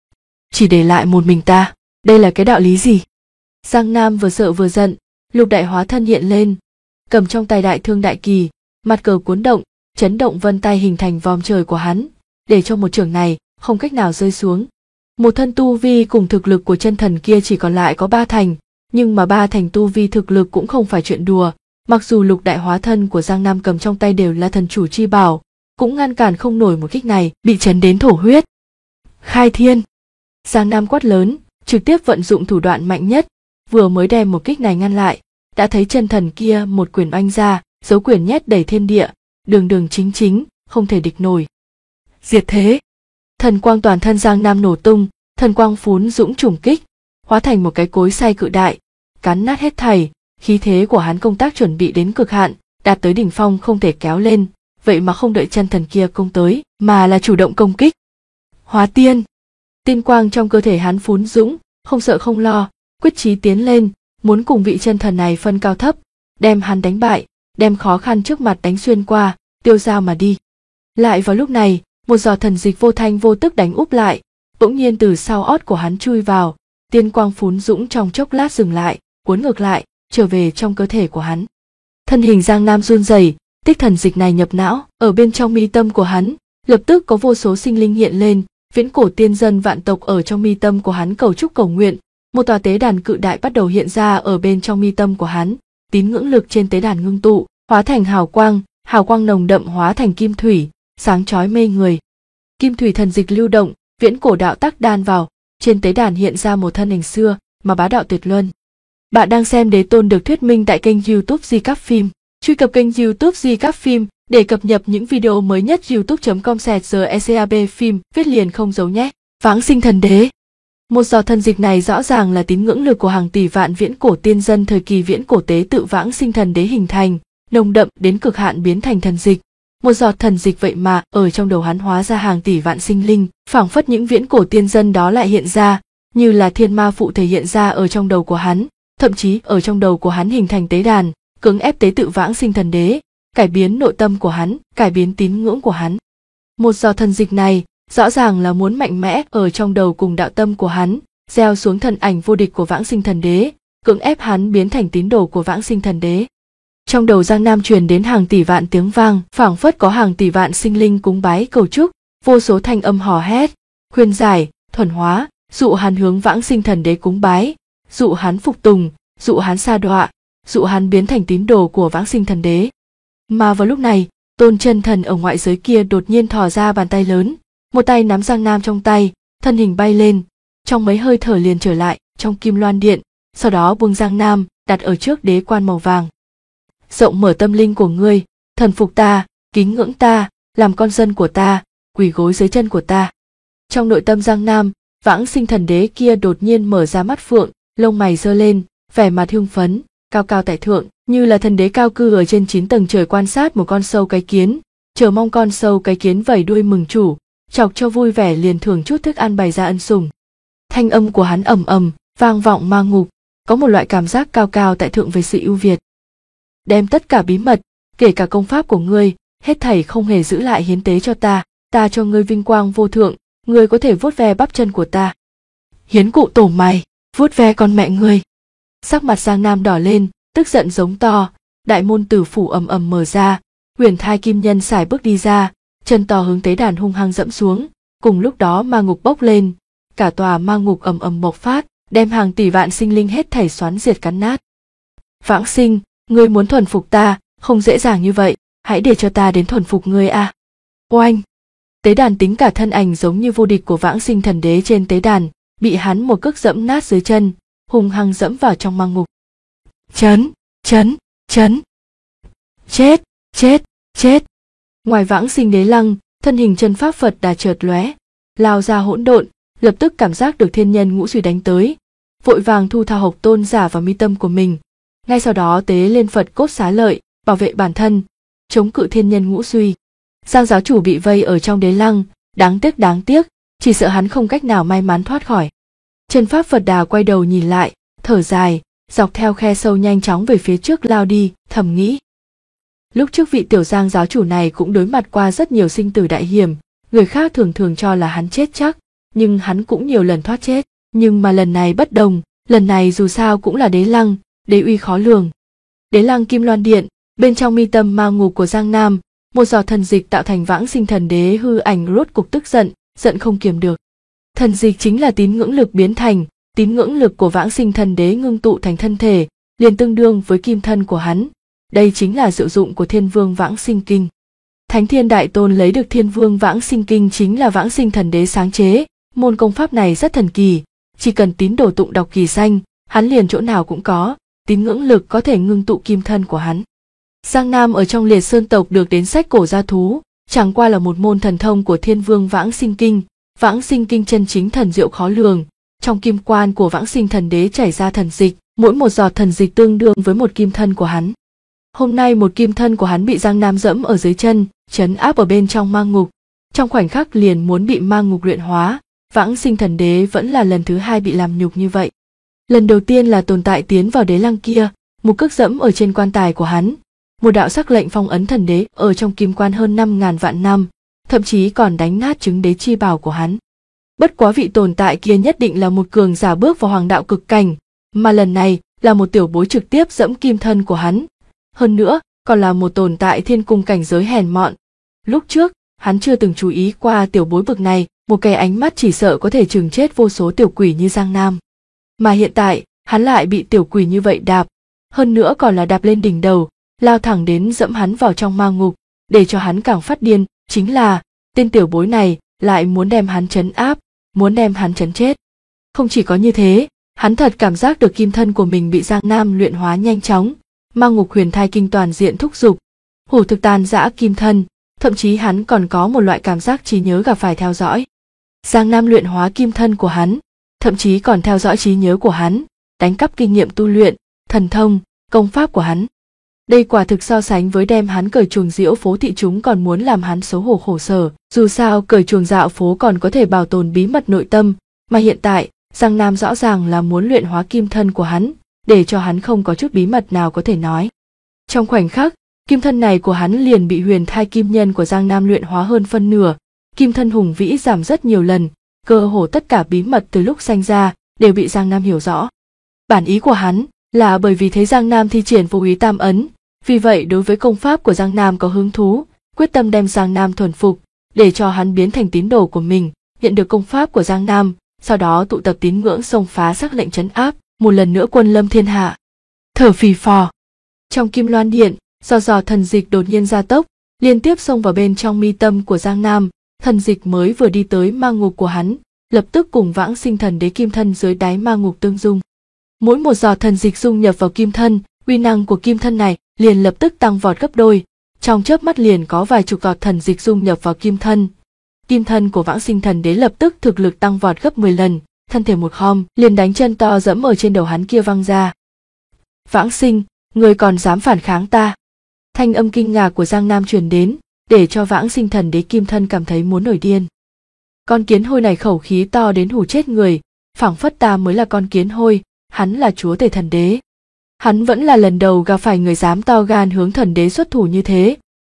Chỉ để lại một mình ta, đây là cái đạo lý gì? Giang Nam vừa sợ vừa giận, lục đại hóa thân hiện lên, cầm trong tay đại thương đại kỳ, mặt cờ cuốn động, chấn động vân tay hình thành vòm trời của hắn, để cho một chưởng này không cách nào rơi xuống. Một thân tu vi cùng thực lực của chân thần kia chỉ còn lại có 3 thành, nhưng mà 3 thành tu vi thực lực cũng không phải chuyện đùa, mặc dù lục đại hóa thân của Giang Nam cầm trong tay đều là thần chủ chi bảo, cũng ngăn cản không nổi một kích này, bị chấn đến thổ huyết. Khai thiên! Giang Nam quát lớn, trực tiếp vận dụng thủ đoạn mạnh nhất, vừa mới đem một kích này ngăn lại, đã thấy chân thần kia một quyền oanh ra, dấu quyền nhét đầy thiên địa, đường đường chính chính, không thể địch nổi. Diệt thế! Thần quang toàn thân Giang Nam nổ tung, thần quang phún dũng trùng kích, hóa thành một cái cối xay cự đại, cắn nát hết thảy, khí thế của hắn công tác chuẩn bị đến cực hạn, đạt tới đỉnh phong không thể kéo lên, vậy mà không đợi chân thần kia công tới, mà là chủ động công kích. Hóa tiên! Tiên quang trong cơ thể hắn phún dũng, không sợ không lo, quyết chí tiến lên, muốn cùng vị chân thần này phân cao thấp, đem hắn đánh bại, đem khó khăn trước mặt đánh xuyên qua, tiêu dao mà đi. Lại vào lúc này, một giọt thần dịch vô thanh vô tức đánh úp lại, bỗng nhiên từ sau ót của hắn chui vào, tiên quang phún dũng trong chốc lát dừng lại, cuốn ngược lại, trở về trong cơ thể của hắn. Thân hình Giang Nam run rẩy, tích thần dịch này nhập não, ở bên trong mi tâm của hắn, lập tức có vô số sinh linh hiện lên, viễn cổ tiên dân vạn tộc ở trong mi tâm của hắn cầu chúc cầu nguyện, một tòa tế đàn cự đại bắt đầu hiện ra ở bên trong mi tâm của hắn, tín ngưỡng lực trên tế đàn ngưng tụ, hóa thành hào quang nồng đậm hóa thành kim thủy, sáng chói mê người. Kim thủy thần dịch lưu động, viễn cổ đạo tắc đan vào, trên tế đàn hiện ra một thân hình xưa mà bá đạo tuyệt luân. Bạn đang xem Đế Tôn được thuyết minh tại kênh YouTube Recap Phim. Truy cập kênh YouTube Recap Phim để cập nhật những video mới nhất. youtube.com/recap phim viết liền không dấu nhé. Vãng sinh thần đế. Một giọt thần dịch này rõ ràng là tín ngưỡng lực của hàng tỷ vạn viễn cổ tiên dân thời kỳ viễn cổ tế tự vãng sinh thần đế hình thành, nồng đậm đến cực hạn biến thành thần dịch. Một giọt thần dịch vậy mà ở trong đầu hắn hóa ra hàng tỷ vạn sinh linh, phảng phất những viễn cổ tiên dân đó lại hiện ra, như là thiên ma phụ thể hiện ra ở trong đầu của hắn, thậm chí ở trong đầu của hắn hình thành tế đàn, cưỡng ép tế tự vãng sinh thần đế, cải biến nội tâm của hắn, cải biến tín ngưỡng của hắn. Một giọt thần dịch này rõ ràng là muốn mạnh mẽ ở trong đầu cùng đạo tâm của hắn, gieo xuống thần ảnh vô địch của vãng sinh thần đế, cưỡng ép hắn biến thành tín đồ của vãng sinh thần đế. Trong đầu Giang Nam truyền đến hàng tỷ vạn tiếng vang, phảng phất có hàng tỷ vạn sinh linh cúng bái cầu chúc, vô số thanh âm hò hét, khuyên giải, thuần hóa, dụ hắn hướng vãng sinh thần đế cúng bái, dụ hắn phục tùng, dụ hắn sa đọa, dụ hắn biến thành tín đồ của vãng sinh thần đế. Mà vào lúc này, tôn chân thần ở ngoại giới kia đột nhiên thò ra bàn tay lớn, một tay nắm Giang Nam trong tay, thân hình bay lên, trong mấy hơi thở liền trở lại trong Kim Loan Điện, sau đó buông Giang Nam đặt ở trước đế quan màu vàng. Rộng mở tâm linh của ngươi, thần phục ta, kính ngưỡng ta, làm con dân của ta, quỳ gối dưới chân của ta. Trong nội tâm Giang Nam, vãng sinh thần đế kia đột nhiên mở ra mắt phượng, lông mày giơ lên, vẻ mặt hưng phấn, cao cao tại thượng, như là thần đế cao cư ở trên 9 tầng trời quan sát một con sâu cái kiến, chờ mong con sâu cái kiến vẩy đuôi mừng chủ, chọc cho vui vẻ liền thưởng chút thức ăn bày ra ân sủng. Thanh âm của hắn ầm ầm, vang vọng ma ngục, có một loại cảm giác cao cao tại thượng về sự ưu việt. Đem tất cả bí mật, kể cả công pháp của ngươi, hết thảy không hề giữ lại hiến tế cho ta cho ngươi vinh quang vô thượng, ngươi có thể vuốt ve bắp chân của ta. Hiến cụ tổ mày, vuốt ve con mẹ ngươi. Sắc mặt Giang Nam đỏ lên, tức giận giống to, đại môn tử phủ ầm ầm mở ra, huyền thai kim nhân sải bước đi ra, chân to hướng tế đàn hung hăng dẫm xuống, cùng lúc đó ma ngục bốc lên, cả tòa ma ngục ầm ầm bộc phát, đem hàng tỷ vạn sinh linh hết thảy xoắn diệt cắn nát. Vãng Sinh, ngươi muốn thuần phục ta, không dễ dàng như vậy, hãy để cho ta đến thuần phục ngươi a. Oanh! Tế đàn tính cả thân ảnh giống như vô địch của Vãng Sinh thần đế trên tế đàn, bị hắn một cước dẫm nát dưới chân, hung hăng dẫm vào trong ma ngục. Chấn! Chết! Chết! Ngoài Vãng Sinh đế lăng, thân hình chân pháp Phật Đà chợt lóe, lao ra hỗn độn, lập tức cảm giác được thiên nhân ngũ suy đánh tới, vội vàng thu thao Hộc Tôn giả vào mi tâm của mình, ngay sau đó tế lên Phật cốt xá lợi, bảo vệ bản thân, chống cự thiên nhân ngũ suy. Giang giáo chủ bị vây ở trong đế lăng, đáng tiếc, chỉ sợ hắn không cách nào may mắn thoát khỏi. Chân pháp Phật Đà quay đầu nhìn lại, thở dài, dọc theo khe sâu nhanh chóng về phía trước lao đi, thầm nghĩ. Lúc trước vị tiểu Giang giáo chủ này cũng đối mặt qua rất nhiều sinh tử đại hiểm, người khác thường cho là hắn chết chắc, nhưng hắn cũng nhiều lần thoát chết, nhưng mà lần này bất đồng, lần này dù sao cũng là đế lăng, đế uy khó lường. Đế lăng Kim Loan Điện, bên trong mi tâm ma ngục của Giang Nam, một giọt thần dịch tạo thành Vãng Sinh thần đế hư ảnh rốt cục tức giận không kiềm được. Thần dịch chính là tín ngưỡng lực biến thành, tín ngưỡng lực của Vãng Sinh thần đế ngưng tụ thành thân thể, liền tương đương với kim thân của hắn. Đây chính là diệu dụng của Thiên Vương Vãng Sinh Kinh. Thánh Thiên Đại Tôn lấy được Thiên Vương Vãng Sinh Kinh chính là Vãng Sinh thần đế sáng chế, môn công pháp này rất thần kỳ, chỉ cần tín đồ tụng đọc kỳ danh, hắn liền chỗ nào cũng có, tín ngưỡng lực có thể ngưng tụ kim thân của hắn. Giang Nam ở trong Liệt Sơn tộc được đến sách cổ gia thú, chẳng qua là một môn thần thông của Thiên Vương Vãng Sinh Kinh. Vãng Sinh Kinh chân chính thần diệu khó lường, trong kim quan của Vãng Sinh thần đế chảy ra thần dịch, mỗi một giọt thần dịch tương đương với một kim thân của hắn. Hôm nay một kim thân của hắn bị Giang Nam dẫm ở dưới chân, trấn áp ở bên trong ma ngục, trong khoảnh khắc liền muốn bị ma ngục luyện hóa. Vãng Sinh thần đế vẫn là lần thứ hai bị làm nhục như vậy. Lần đầu tiên là tồn tại tiến vào đế lăng kia, một cước dẫm ở trên quan tài của hắn, một đạo sắc lệnh phong ấn thần đế ở trong kim quan hơn 5.000 vạn năm, thậm chí còn đánh nát chứng đế chi bảo của hắn. Bất quá vị tồn tại kia nhất định là một cường giả bước vào hoàng đạo cực cảnh, mà lần này là một tiểu bối trực tiếp dẫm kim thân của hắn, hơn nữa còn là một tồn tại thiên cung cảnh giới hèn mọn. Lúc trước hắn chưa từng chú ý qua tiểu bối bực này, một cái ánh mắt chỉ sợ có thể chừng chết vô số tiểu quỷ như Giang Nam. Mà hiện tại hắn lại bị tiểu quỷ như vậy đạp, hơn nữa còn là đạp lên đỉnh đầu, lao thẳng đến dẫm hắn vào trong ma ngục, để cho hắn càng phát điên, chính là tên tiểu bối này lại muốn đem hắn trấn áp, muốn đem hắn trấn chết. Không chỉ có như thế, hắn thật cảm giác được kim thân của mình bị Giang Nam luyện hóa nhanh chóng, ma ngục huyền thai kinh toàn diện thúc giục, hủ thực tan rã kim thân, thậm chí hắn còn có một loại cảm giác trí nhớ gặp phải theo dõi. Giang Nam luyện hóa kim thân của hắn, thậm chí còn theo dõi trí nhớ của hắn, đánh cắp kinh nghiệm tu luyện, thần thông, công pháp của hắn. Đây quả thực so sánh với đem hắn cởi chuồng diễu phố thị chúng còn muốn làm hắn xấu hổ khổ sở, dù sao cởi chuồng dạo phố còn có thể bảo tồn bí mật nội tâm, mà hiện tại, Giang Nam rõ ràng là muốn luyện hóa kim thân của hắn, để cho hắn không có chút bí mật nào có thể nói. Trong khoảnh khắc, kim thân này của hắn liền bị huyền thai kim nhân của Giang Nam luyện hóa hơn phân nửa, kim thân hùng vĩ giảm rất nhiều lần, cơ hồ tất cả bí mật từ lúc sanh ra đều bị Giang Nam hiểu rõ. Bản ý của hắn là bởi vì thấy Giang Nam thi triển vô úy tam ấn, vì vậy đối với công pháp của Giang Nam có hứng thú, quyết tâm đem Giang Nam thuần phục, để cho hắn biến thành tín đồ của mình, nhận được công pháp của Giang Nam, sau đó tụ tập tín ngưỡng xông phá sắc lệnh trấn áp, một lần nữa quân lâm thiên hạ. Thở phì phò. Trong Kim Loan Điện, giò thần dịch đột nhiên gia tốc, liên tiếp xông vào bên trong mi tâm của Giang Nam, thần dịch mới vừa đi tới ma ngục của hắn, lập tức cùng Vãng Sinh thần đế kim thân dưới đáy ma ngục tương dung. Mỗi một giọt thần dịch dung nhập vào kim thân, uy năng của kim thân này liền lập tức tăng vọt gấp đôi, trong chớp mắt liền có vài chục giọt thần dịch dung nhập vào kim thân. Kim thân của Vãng Sinh thần đế lập tức thực lực tăng vọt gấp 10 lần, thân thể một khom, liền đánh chân to dẫm ở trên đầu hắn kia văng ra. Vãng Sinh, ngươi còn dám phản kháng ta? Thanh âm kinh ngạc của Giang Nam truyền đến, để cho Vãng Sinh thần đế kim thân cảm thấy muốn nổi điên. Con kiến hôi này khẩu khí to đến hù chết người, phảng phất ta mới là con kiến hôi, hắn là chúa tể thần đế. Hắn vẫn là lần đầu gặp phải người dám to gan hướng thần đế xuất thủ như thế,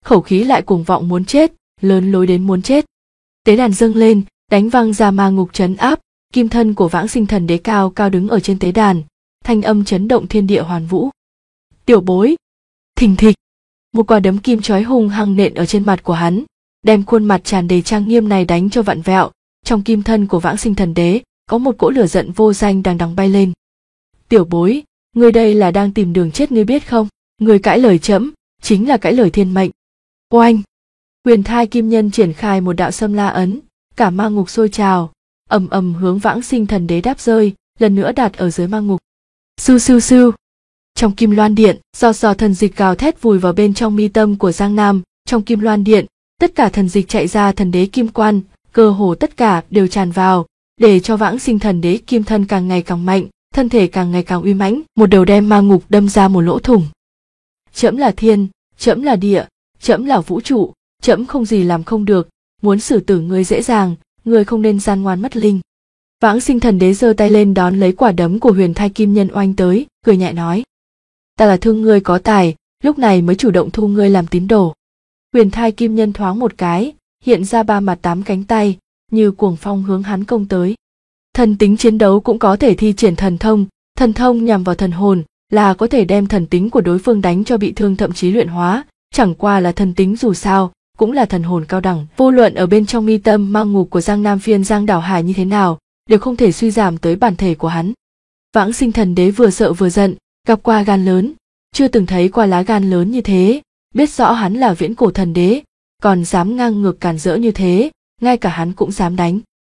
khẩu khí lại cuồng vọng muốn chết, lớn lối đến muốn chết. Tế đàn dâng lên, đánh văng ra ma ngục trấn áp, kim thân của Vãng Sinh Thần Đế cao cao đứng ở trên tế đàn, thanh âm chấn động thiên địa hoàn vũ. Tiểu bối! Thình thịch! Một quả đấm kim chói hung hăng nện ở trên mặt của hắn, đem khuôn mặt tràn đầy trang nghiêm này đánh cho vặn vẹo. Trong kim thân của Vãng Sinh Thần Đế có một cỗ lửa giận vô danh đằng đằng bay lên. Tiểu bối, ngươi đây là đang tìm đường chết ngươi biết không? Ngươi cãi lời trẫm, chính là cãi lời thiên mệnh. Oanh! Huyền Thai Kim Nhân triển khai một đạo Sâm La ấn, cả ma ngục sôi trào, ầm ầm hướng Vãng Sinh Thần Đế đáp rơi, lần nữa đặt ở dưới ma ngục. Sưu sưu sưu! Trong Kim Loan Điện, giọt giọt thần dịch gào thét vùi vào bên trong mi tâm của Giang Nam. Trong Kim Loan Điện, tất cả thần dịch chạy ra thần đế kim quan, cơ hồ tất cả đều tràn vào, để cho Vãng Sinh Thần Đế kim thân càng ngày càng mạnh, thân thể càng ngày càng uy mãnh, một đầu đem ma ngục đâm ra một lỗ thủng. Trẫm là thiên, trẫm là địa, trẫm là vũ trụ, trẫm không gì làm không được, muốn xử tử ngươi dễ dàng, ngươi không nên gian ngoan mất linh. Vãng Sinh Thần Đế giơ tay lên đón lấy quả đấm của Huyền Thai Kim Nhân oanh tới, cười nhẹ nói: ta là thương ngươi có tài, lúc này mới chủ động thu ngươi làm tín đồ. Huyền Thai Kim Nhân thoáng một cái, hiện ra 3 mặt 8 cánh tay, như cuồng phong hướng hắn công tới. Thần tính chiến đấu cũng có thể thi triển thần thông nhằm vào thần hồn, là có thể đem thần tính của đối phương đánh cho bị thương, thậm chí luyện hóa, chẳng qua là thần tính dù sao cũng là thần hồn cao đẳng, vô luận ở bên trong mi tâm ma ngục của Giang Nam Phiên Giang Đảo Hải như thế nào, đều không thể suy giảm tới bản thể của hắn. Vãng Sinh Thần Đế vừa sợ vừa giận, gặp qua gan lớn, chưa từng thấy qua lá gan lớn như thế, biết rõ hắn là viễn cổ thần đế, còn dám ngang ngược cản rỡ như thế, ngay cả hắn cũng dám đánh.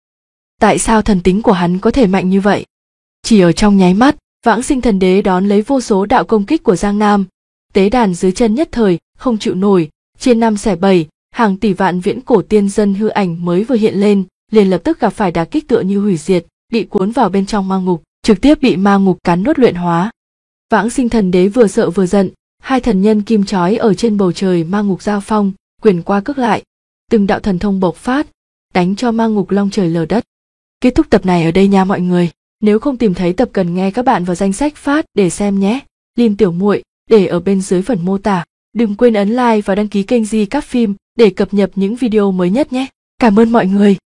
Tại sao thần tính của hắn có thể mạnh như vậy? Chỉ ở trong nháy mắt, Vãng Sinh Thần Đế đón lấy vô số đạo công kích của Giang Nam, tế đàn dưới chân nhất thời không chịu nổi, chia 5 xẻ 7, hàng tỷ vạn viễn cổ tiên dân hư ảnh mới vừa hiện lên, liền lập tức gặp phải đả kích tựa như hủy diệt, bị cuốn vào bên trong ma ngục, trực tiếp bị ma ngục cắn nuốt luyện hóa. Vãng Sinh Thần Đế vừa sợ vừa giận, hai thần nhân kim chói ở trên bầu trời ma ngục giao phong, quyền qua cước lại, từng đạo thần thông bộc phát, đánh cho ma ngục long trời lở đất. Kết thúc tập này ở đây nha mọi người. Nếu không tìm thấy tập cần nghe các bạn vào danh sách phát để xem nhé. Link tiểu muội để ở bên dưới phần mô tả. Đừng quên ấn like và đăng ký kênh Di Các Phim để cập nhật những video mới nhất nhé. Cảm ơn mọi người.